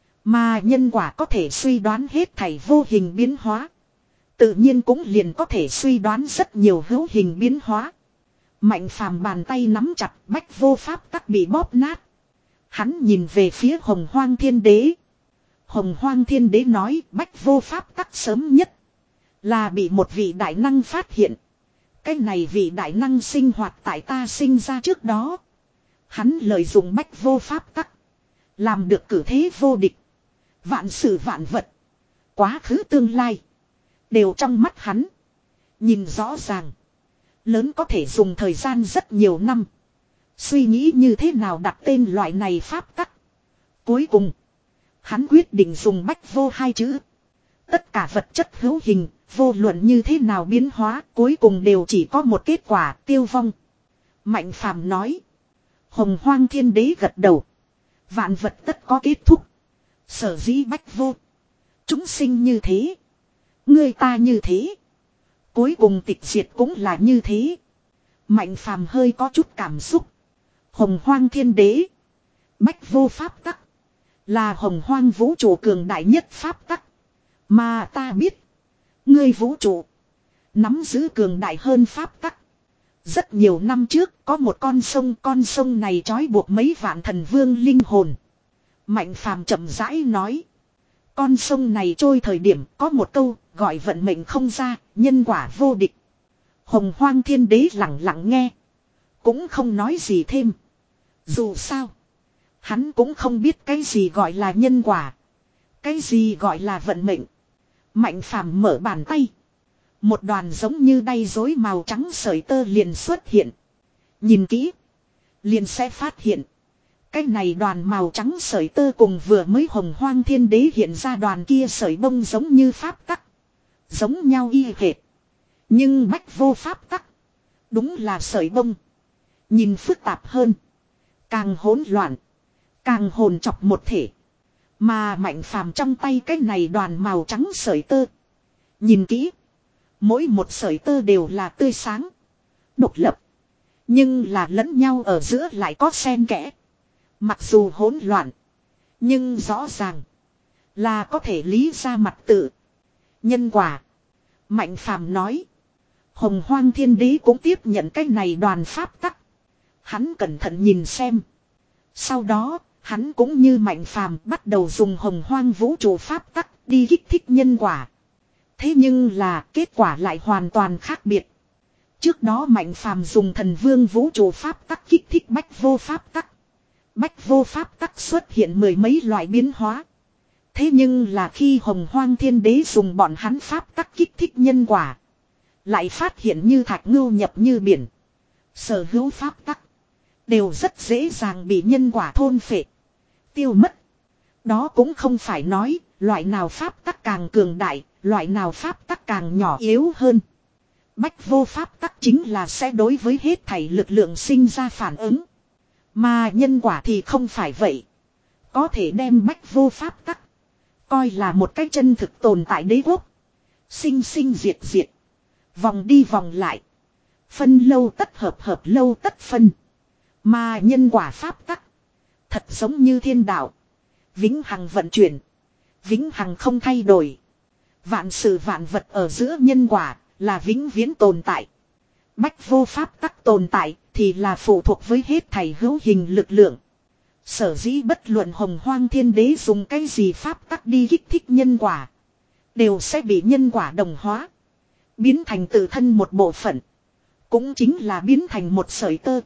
Mà nhân quả có thể suy đoán hết thảy vô hình biến hóa. Tự nhiên cũng liền có thể suy đoán rất nhiều hữu hình biến hóa. Mạnh phàm bàn tay nắm chặt bách vô pháp tắc bị bóp nát. Hắn nhìn về phía hồng hoang thiên đế. Hồng hoang thiên đế nói bách vô pháp tắc sớm nhất. Là bị một vị đại năng phát hiện. Cái này vị đại năng sinh hoạt tại ta sinh ra trước đó. Hắn lợi dụng bách vô pháp tắc. Làm được cử thế vô địch. Vạn sự vạn vật. Quá khứ tương lai. Đều trong mắt hắn. Nhìn rõ ràng. Lớn có thể dùng thời gian rất nhiều năm. Suy nghĩ như thế nào đặt tên loại này pháp tắc. Cuối cùng. Hắn quyết định dùng bách vô hai chữ. Tất cả vật chất hữu hình. Vô luận như thế nào biến hóa. Cuối cùng đều chỉ có một kết quả tiêu vong. Mạnh phàm nói. Hồng hoang thiên đế gật đầu. Vạn vật tất có kết thúc. Sở dĩ bách vô. Chúng sinh như thế. Người ta như thế. Cuối cùng tịch diệt cũng là như thế. Mạnh phàm hơi có chút cảm xúc. Hồng hoang thiên đế. Bách vô pháp tắc. Là hồng hoang vũ trụ cường đại nhất pháp tắc. Mà ta biết. Ngươi vũ trụ. Nắm giữ cường đại hơn pháp tắc. Rất nhiều năm trước có một con sông. Con sông này trói buộc mấy vạn thần vương linh hồn. Mạnh phàm chậm rãi nói. Con sông này trôi thời điểm có một câu gọi vận mệnh không ra, nhân quả vô địch. Hồng hoang thiên đế lặng lặng nghe. Cũng không nói gì thêm. Dù sao. Hắn cũng không biết cái gì gọi là nhân quả. Cái gì gọi là vận mệnh. Mạnh Phàm mở bàn tay. Một đoàn giống như đay rối màu trắng sợi tơ liền xuất hiện. Nhìn kỹ. Liền sẽ phát hiện. Cái này đoàn màu trắng sợi tơ cùng vừa mới Hồng Hoang Thiên Đế hiện ra đoàn kia sợi bông giống như pháp tắc. Giống nhau y hệt. Nhưng bách vô pháp tắc. Đúng là sợi bông. Nhìn phức tạp hơn. Càng hỗn loạn. Càng hồn chọc một thể. Mà Mạnh Phàm trong tay cái này đoàn màu trắng sợi tơ. Nhìn kỹ. Mỗi một sợi tơ đều là tươi sáng. Độc lập. Nhưng là lẫn nhau ở giữa lại có xen kẽ. Mặc dù hỗn loạn. Nhưng rõ ràng. Là có thể lý ra mặt tự. Nhân quả. Mạnh Phàm nói. Hồng Hoang Thiên Đế cũng tiếp nhận cái này đoàn pháp tắc. Hắn cẩn thận nhìn xem. Sau đó, hắn cũng như Mạnh Phàm bắt đầu dùng Hồng Hoang vũ trụ pháp tắc đi kích thích nhân quả. Thế nhưng là kết quả lại hoàn toàn khác biệt. Trước đó Mạnh Phàm dùng Thần Vương vũ trụ pháp tắc kích thích bách vô pháp tắc. Bách vô pháp tắc xuất hiện mười mấy loại biến hóa. Thế nhưng là khi Hồng Hoang Thiên Đế dùng bọn hắn pháp tắc kích thích nhân quả. Lại phát hiện như thạch ngưu nhập như biển. Sở hữu pháp tắc. Đều rất dễ dàng bị nhân quả thôn phệ. Tiêu mất. Đó cũng không phải nói loại nào pháp tắc càng cường đại. Loại nào pháp tắc càng nhỏ yếu hơn. Bách vô pháp tắc chính là sẽ đối với hết thảy lực lượng sinh ra phản ứng. Mà nhân quả thì không phải vậy. Có thể đem bách vô pháp tắc coi là một cái chân thực tồn tại đế quốc. Sinh sinh diệt diệt. Vòng đi vòng lại. Phân lâu tất hợp hợp lâu tất phân. Mà nhân quả pháp tắc. Thật giống như thiên đạo. Vĩnh hằng vận chuyển. Vĩnh hằng không thay đổi. Vạn sự vạn vật ở giữa nhân quả là vĩnh viễn tồn tại. Bách vô pháp tắc tồn tại thì là phụ thuộc với hết thảy hữu hình lực lượng. Sở dĩ bất luận Hồng Hoang Thiên Đế dùng cái gì pháp tắc đi kích thích nhân quả. Đều sẽ bị nhân quả đồng hóa. Biến thành tự thân một bộ phận. Cũng chính là biến thành một sợi tơ.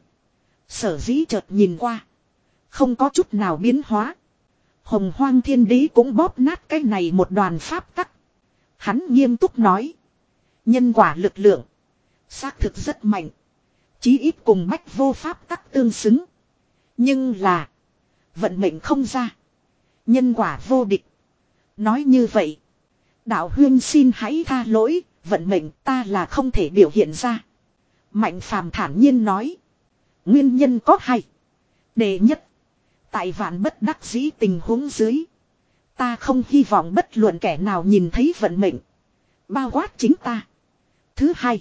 Sở dĩ chợt nhìn qua. Không có chút nào biến hóa. Hồng Hoang Thiên Đế cũng bóp nát cái này một đoàn pháp tắc. Hắn nghiêm túc nói. Nhân quả lực lượng. Xác thực rất mạnh. Chí ít cùng bách vô pháp tắc tương xứng. Nhưng là. Vận mệnh không ra. Nhân quả vô địch. Nói như vậy. Đạo huyên xin hãy tha lỗi. Vận mệnh ta là không thể biểu hiện ra. Mạnh Phàm thản nhiên nói. Nguyên nhân có hai. Đệ nhất. Tại vạn bất đắc dĩ tình huống dưới. Ta không hy vọng bất luận kẻ nào nhìn thấy vận mệnh. Bao quát chính ta. Thứ hai.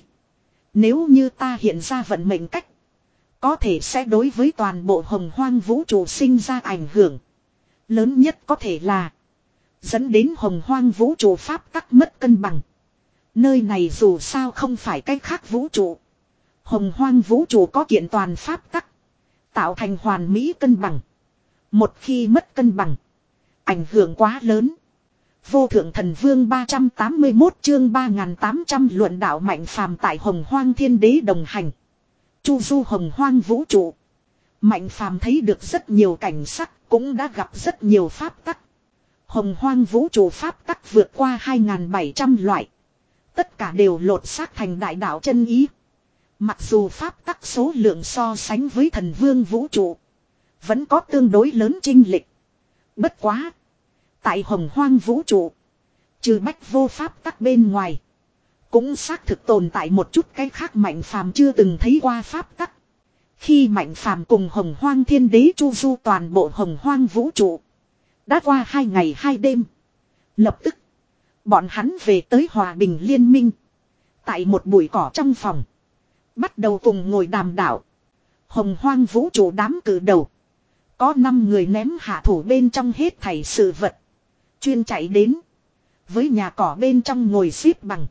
Nếu như ta hiện ra vận mệnh cách. Có thể sẽ đối với toàn bộ hồng hoang vũ trụ sinh ra ảnh hưởng. Lớn nhất có thể là. Dẫn đến hồng hoang vũ trụ pháp tắc mất cân bằng. Nơi này dù sao không phải cách khác vũ trụ. Hồng hoang vũ trụ có kiện toàn pháp tắc. Tạo thành hoàn mỹ cân bằng. Một khi mất cân bằng. Ảnh hưởng quá lớn. Vô thượng thần vương ba trăm tám mươi mốt chương ba nghìn tám trăm luận đạo Mạnh Phàm tại hồng hoang thiên đế đồng hành. Chu du hồng hoang vũ trụ. Mạnh Phàm thấy được rất nhiều cảnh sắc. Cũng đã gặp rất nhiều pháp tắc. Hồng hoang vũ trụ pháp tắc vượt qua hai nghìn bảy trăm loại. Tất cả đều lột xác thành đại đạo chân ý. Mặc dù pháp tắc số lượng so sánh với thần vương vũ trụ. Vẫn có tương đối lớn chênh lệch. Bất quá. Tại hồng hoang vũ trụ. Trừ bách vô pháp tắc bên ngoài. Cũng xác thực tồn tại một chút cái khác Mạnh Phàm chưa từng thấy qua pháp tắc. Khi Mạnh Phàm cùng hồng hoang thiên đế chu du toàn bộ hồng hoang vũ trụ. Đã qua hai ngày hai đêm. Lập tức. Bọn hắn về tới hòa bình liên minh. Tại một bụi cỏ trong phòng. Bắt đầu cùng ngồi đàm đạo. Hồng hoang vũ trụ đám cử đầu. Có năm người ném hạ thủ bên trong hết thảy sự vật. Chuyên chạy đến. Với nhà cỏ bên trong ngồi xếp bằng.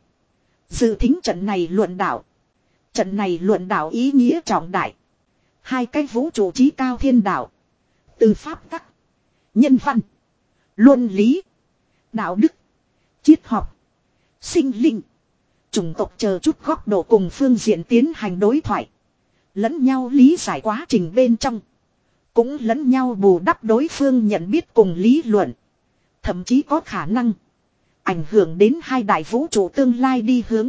Dự thính trận này luận đạo. Trận này luận đạo ý nghĩa trọng đại. Hai cái vũ trụ chí cao thiên đạo. Từ pháp tắc. Nhân văn. Luân lý. Đạo đức. Triết học. Sinh linh. Chủng tộc chờ chút góc độ cùng phương diện tiến hành đối thoại. Lẫn nhau lý giải quá trình bên trong. Cũng lẫn nhau bù đắp đối phương nhận biết cùng lý luận. Thậm chí có khả năng. ảnh hưởng đến hai đại vũ trụ tương lai đi hướng.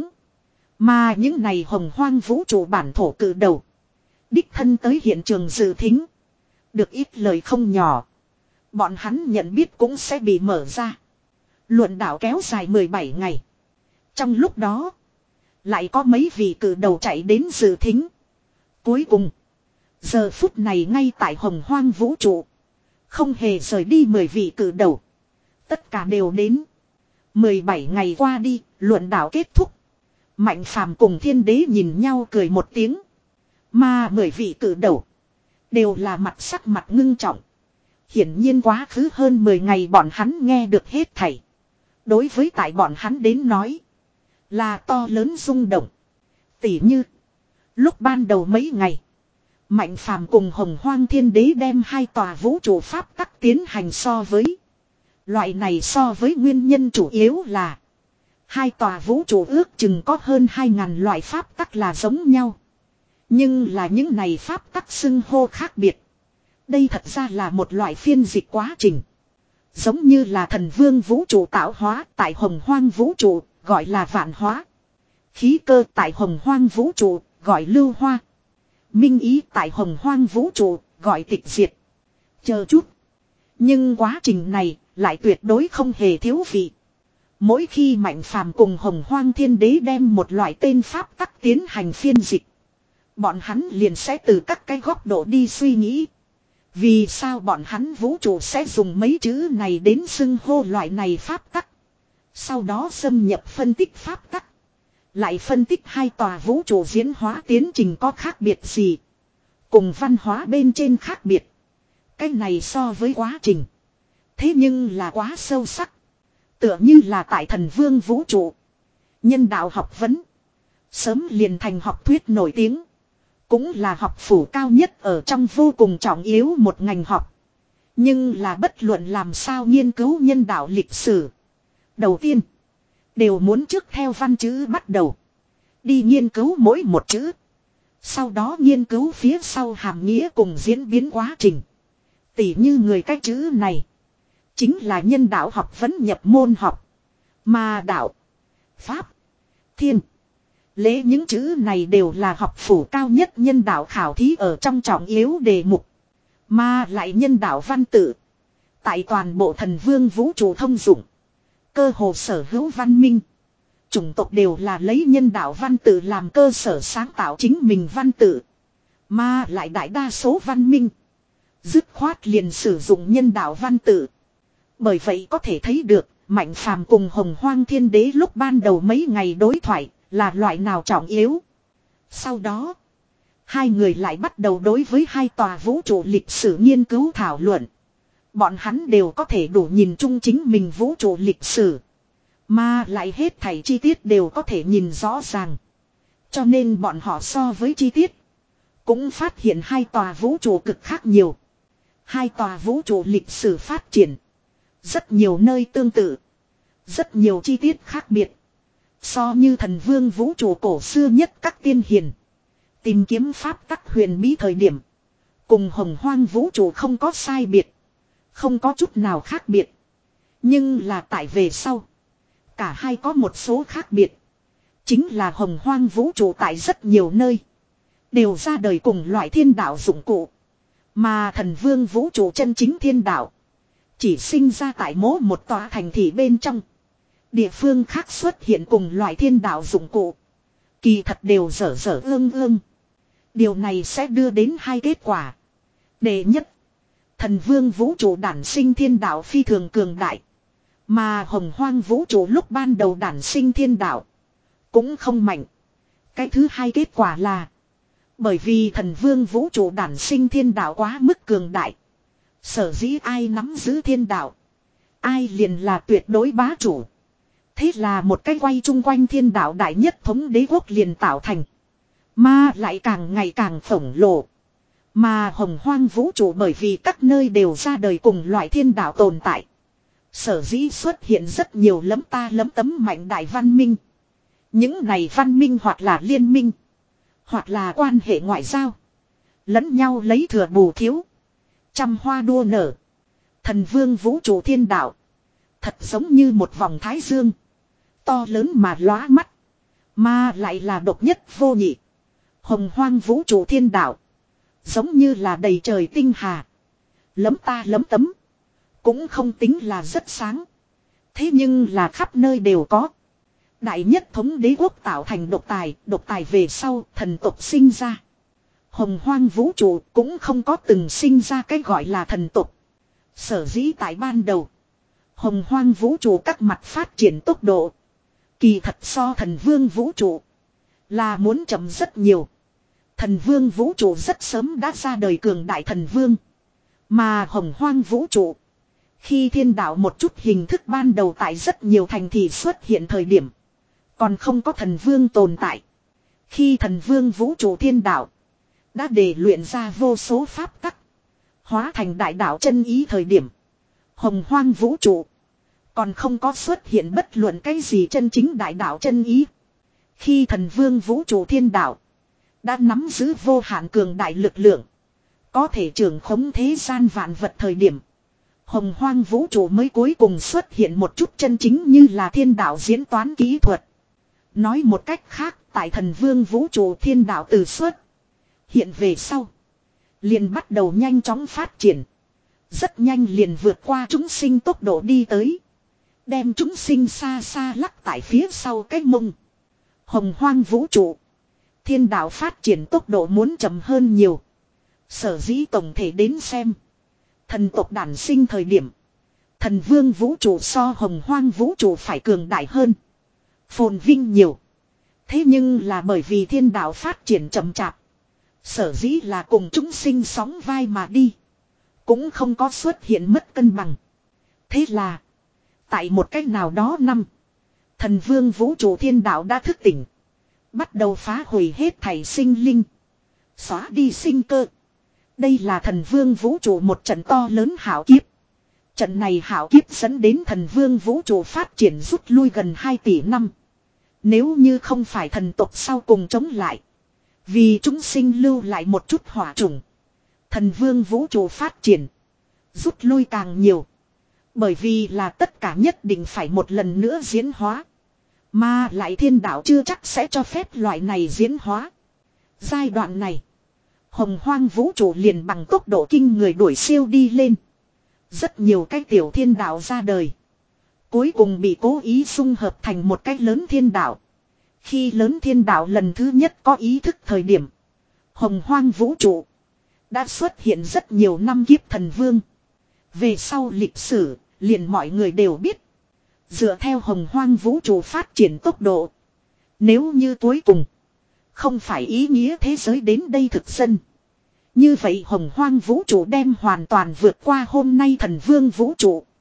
Mà những này hồng hoang vũ trụ bản thổ cử đầu. Đích thân tới hiện trường dự thính. Được ít lời không nhỏ. Bọn hắn nhận biết cũng sẽ bị mở ra. Luận đạo kéo dài mười bảy ngày. Trong lúc đó. Lại có mấy vị cử đầu chạy đến dự thính. Cuối cùng. Giờ phút này ngay tại hồng hoang vũ trụ. Không hề rời đi mười vị cử đầu. Tất cả đều đến. mười bảy ngày qua đi. Luận đạo kết thúc. Mạnh phàm cùng thiên đế nhìn nhau cười một tiếng. Mà mười vị cử đầu. Đều là mặt sắc mặt ngưng trọng. Hiển nhiên quá khứ hơn mười ngày bọn hắn nghe được hết thảy. Đối với tại bọn hắn đến nói. Là to lớn rung động. Tỉ như. Lúc ban đầu mấy ngày. Mạnh phàm cùng hồng hoang thiên đế đem hai tòa vũ trụ pháp tắc tiến hành so với. Loại này so với nguyên nhân chủ yếu là. Hai tòa vũ trụ ước chừng có hơn hai ngàn loại pháp tắc là giống nhau. Nhưng là những này pháp tắc xưng hô khác biệt. Đây thật ra là một loại phiên dịch quá trình. Giống như là thần vương vũ trụ tạo hóa tại hồng hoang vũ trụ gọi là vạn hóa. Khí cơ tại hồng hoang vũ trụ gọi lưu hoa. Minh ý tại hồng hoang vũ trụ gọi tịch diệt. Chờ chút. Nhưng quá trình này lại tuyệt đối không hề thiếu vị. Mỗi khi Mạnh Phàm cùng hồng hoang thiên đế đem một loại tên pháp tắc tiến hành phiên dịch. Bọn hắn liền sẽ từ các cái góc độ đi suy nghĩ. Vì sao bọn hắn vũ trụ sẽ dùng mấy chữ này đến xưng hô loại này pháp tắc. Sau đó xâm nhập phân tích pháp tắc. Lại phân tích hai tòa vũ trụ diễn hóa tiến trình có khác biệt gì. Cùng văn hóa bên trên khác biệt. Cái này so với quá trình. Thế nhưng là quá sâu sắc. Tựa như là tại thần vương vũ trụ. Nhân đạo học vấn. Sớm liền thành học thuyết nổi tiếng. Cũng là học phủ cao nhất ở trong vô cùng trọng yếu một ngành học. Nhưng là bất luận làm sao nghiên cứu nhân đạo lịch sử. Đầu tiên. Đều muốn trước theo văn chữ bắt đầu. Đi nghiên cứu mỗi một chữ. Sau đó nghiên cứu phía sau hàm nghĩa cùng diễn biến quá trình. Tỉ như người cái chữ này. Chính là nhân đạo học vấn nhập môn học. Mà đạo. Pháp. Thiên. Lễ những chữ này đều là học phủ cao nhất nhân đạo khảo thí ở trong trọng yếu đề mục. Mà lại nhân đạo văn tự. Tại toàn bộ thần vương vũ trụ thông dụng. Cơ hồ sở hữu văn minh. Chủng tộc đều là lấy nhân đạo văn tự làm cơ sở sáng tạo chính mình văn tự. Mà lại đại đa số văn minh. Dứt khoát liền sử dụng nhân đạo văn tự. Bởi vậy có thể thấy được. Mạnh Phàm cùng hồng hoang thiên đế lúc ban đầu mấy ngày đối thoại. Là loại nào trọng yếu. Sau đó. Hai người lại bắt đầu đối với hai tòa vũ trụ lịch sử nghiên cứu thảo luận. Bọn hắn đều có thể đủ nhìn chung chính mình vũ trụ lịch sử. Mà lại hết thảy chi tiết đều có thể nhìn rõ ràng. Cho nên bọn họ so với chi tiết. Cũng phát hiện hai tòa vũ trụ cực khác nhiều. Hai tòa vũ trụ lịch sử phát triển. Rất nhiều nơi tương tự. Rất nhiều chi tiết khác biệt. So như thần vương vũ trụ cổ xưa nhất các tiên hiền. Tìm kiếm pháp tắc huyền bí thời điểm. Cùng hồng hoang vũ trụ không có sai biệt. Không có chút nào khác biệt. Nhưng là tại về sau. Cả hai có một số khác biệt. Chính là hồng hoang vũ trụ tại rất nhiều nơi. Đều ra đời cùng loại thiên đạo dụng cụ. Mà thần vương vũ trụ chân chính thiên đạo. Chỉ sinh ra tại mố một tòa thành thị bên trong. Địa phương khác xuất hiện cùng loại thiên đạo dụng cụ. Kỳ thật đều dở dở ương ương. Điều này sẽ đưa đến hai kết quả. Đệ nhất. Thần vương vũ trụ đản sinh thiên đạo phi thường cường đại. Mà hồng hoang vũ trụ lúc ban đầu đản sinh thiên đạo. Cũng không mạnh. Cái thứ hai kết quả là. Bởi vì thần vương vũ trụ đản sinh thiên đạo quá mức cường đại. Sở dĩ ai nắm giữ thiên đạo. Ai liền là tuyệt đối bá chủ. Thế là một cái quay chung quanh thiên đạo đại nhất thống đế quốc liền tạo thành. Mà lại càng ngày càng khổng lồ. Mà hồng hoang vũ trụ bởi vì các nơi đều ra đời cùng loại thiên đạo tồn tại. Sở dĩ xuất hiện rất nhiều lấm ta lấm tấm mạnh đại văn minh. Những này văn minh hoặc là liên minh. Hoặc là quan hệ ngoại giao. Lẫn nhau lấy thừa bù thiếu. Trăm hoa đua nở. Thần vương vũ trụ thiên đạo. Thật giống như một vòng thái dương. To lớn mà lóa mắt. Mà lại là độc nhất vô nhị. Hồng hoang vũ trụ thiên đạo. Giống như là đầy trời tinh hà. Lấm ta lấm tấm. Cũng không tính là rất sáng. Thế nhưng là khắp nơi đều có. Đại nhất thống đế quốc tạo thành độc tài. Độc tài về sau thần tộc sinh ra. Hồng hoang vũ trụ cũng không có từng sinh ra cái gọi là thần tộc. Sở dĩ tại ban đầu. Hồng hoang vũ trụ các mặt phát triển tốc độ. Kỳ thật so thần vương vũ trụ. Là muốn chậm rất nhiều. Thần vương vũ trụ rất sớm đã ra đời cường đại thần vương. Mà hồng hoang vũ trụ. Khi thiên đạo một chút hình thức ban đầu tại rất nhiều thành thị xuất hiện thời điểm. Còn không có thần vương tồn tại. Khi thần vương vũ trụ thiên đạo. Đã để luyện ra vô số pháp tắc. Hóa thành đại đạo chân ý thời điểm. Hồng hoang vũ trụ. Còn không có xuất hiện bất luận cái gì chân chính đại đạo chân ý. Khi thần vương vũ trụ thiên đạo. Đã nắm giữ vô hạn cường đại lực lượng. Có thể trưởng khống thế gian vạn vật thời điểm. Hồng hoang vũ trụ mới cuối cùng xuất hiện một chút chân chính như là thiên đạo diễn toán kỹ thuật. Nói một cách khác, tại thần vương vũ trụ thiên đạo từ xuất. Hiện về sau. Liền bắt đầu nhanh chóng phát triển. Rất nhanh liền vượt qua chúng sinh tốc độ đi tới. Đem chúng sinh xa xa lắc tại phía sau cái mông. Hồng hoang vũ trụ. Thiên đạo phát triển tốc độ muốn chậm hơn nhiều. Sở dĩ tổng thể đến xem. Thần tộc đản sinh thời điểm. Thần vương vũ trụ so hồng hoang vũ trụ phải cường đại hơn. Phồn vinh nhiều. Thế nhưng là bởi vì thiên đạo phát triển chậm chạp. Sở dĩ là cùng chúng sinh sóng vai mà đi. Cũng không có xuất hiện mất cân bằng. Thế là. Tại một cách nào đó năm. Thần vương vũ trụ thiên đạo đã thức tỉnh. Bắt đầu phá hủy hết thảy sinh linh. Xóa đi sinh cơ. Đây là thần vương vũ trụ một trận to lớn hảo kiếp. Trận này hảo kiếp dẫn đến thần vương vũ trụ phát triển rút lui gần hai tỷ năm. Nếu như không phải thần tộc sau cùng chống lại. Vì chúng sinh lưu lại một chút hỏa trùng. Thần vương vũ trụ phát triển. Rút lui càng nhiều. Bởi vì là tất cả nhất định phải một lần nữa diễn hóa. Mà lại thiên đạo chưa chắc sẽ cho phép loại này diễn hóa. Giai đoạn này. Hồng hoang vũ trụ liền bằng tốc độ kinh người đuổi siêu đi lên. Rất nhiều cái tiểu thiên đạo ra đời. Cuối cùng bị cố ý xung hợp thành một cái lớn thiên đạo. Khi lớn thiên đạo lần thứ nhất có ý thức thời điểm. Hồng hoang vũ trụ. Đã xuất hiện rất nhiều năm kiếp thần vương. Về sau lịch sử, liền mọi người đều biết. Dựa theo hồng hoang vũ trụ phát triển tốc độ. Nếu như cuối cùng. Không phải ý nghĩa thế giới đến đây thực dân. Như vậy hồng hoang vũ trụ đem hoàn toàn vượt qua hôm nay thần vương vũ trụ.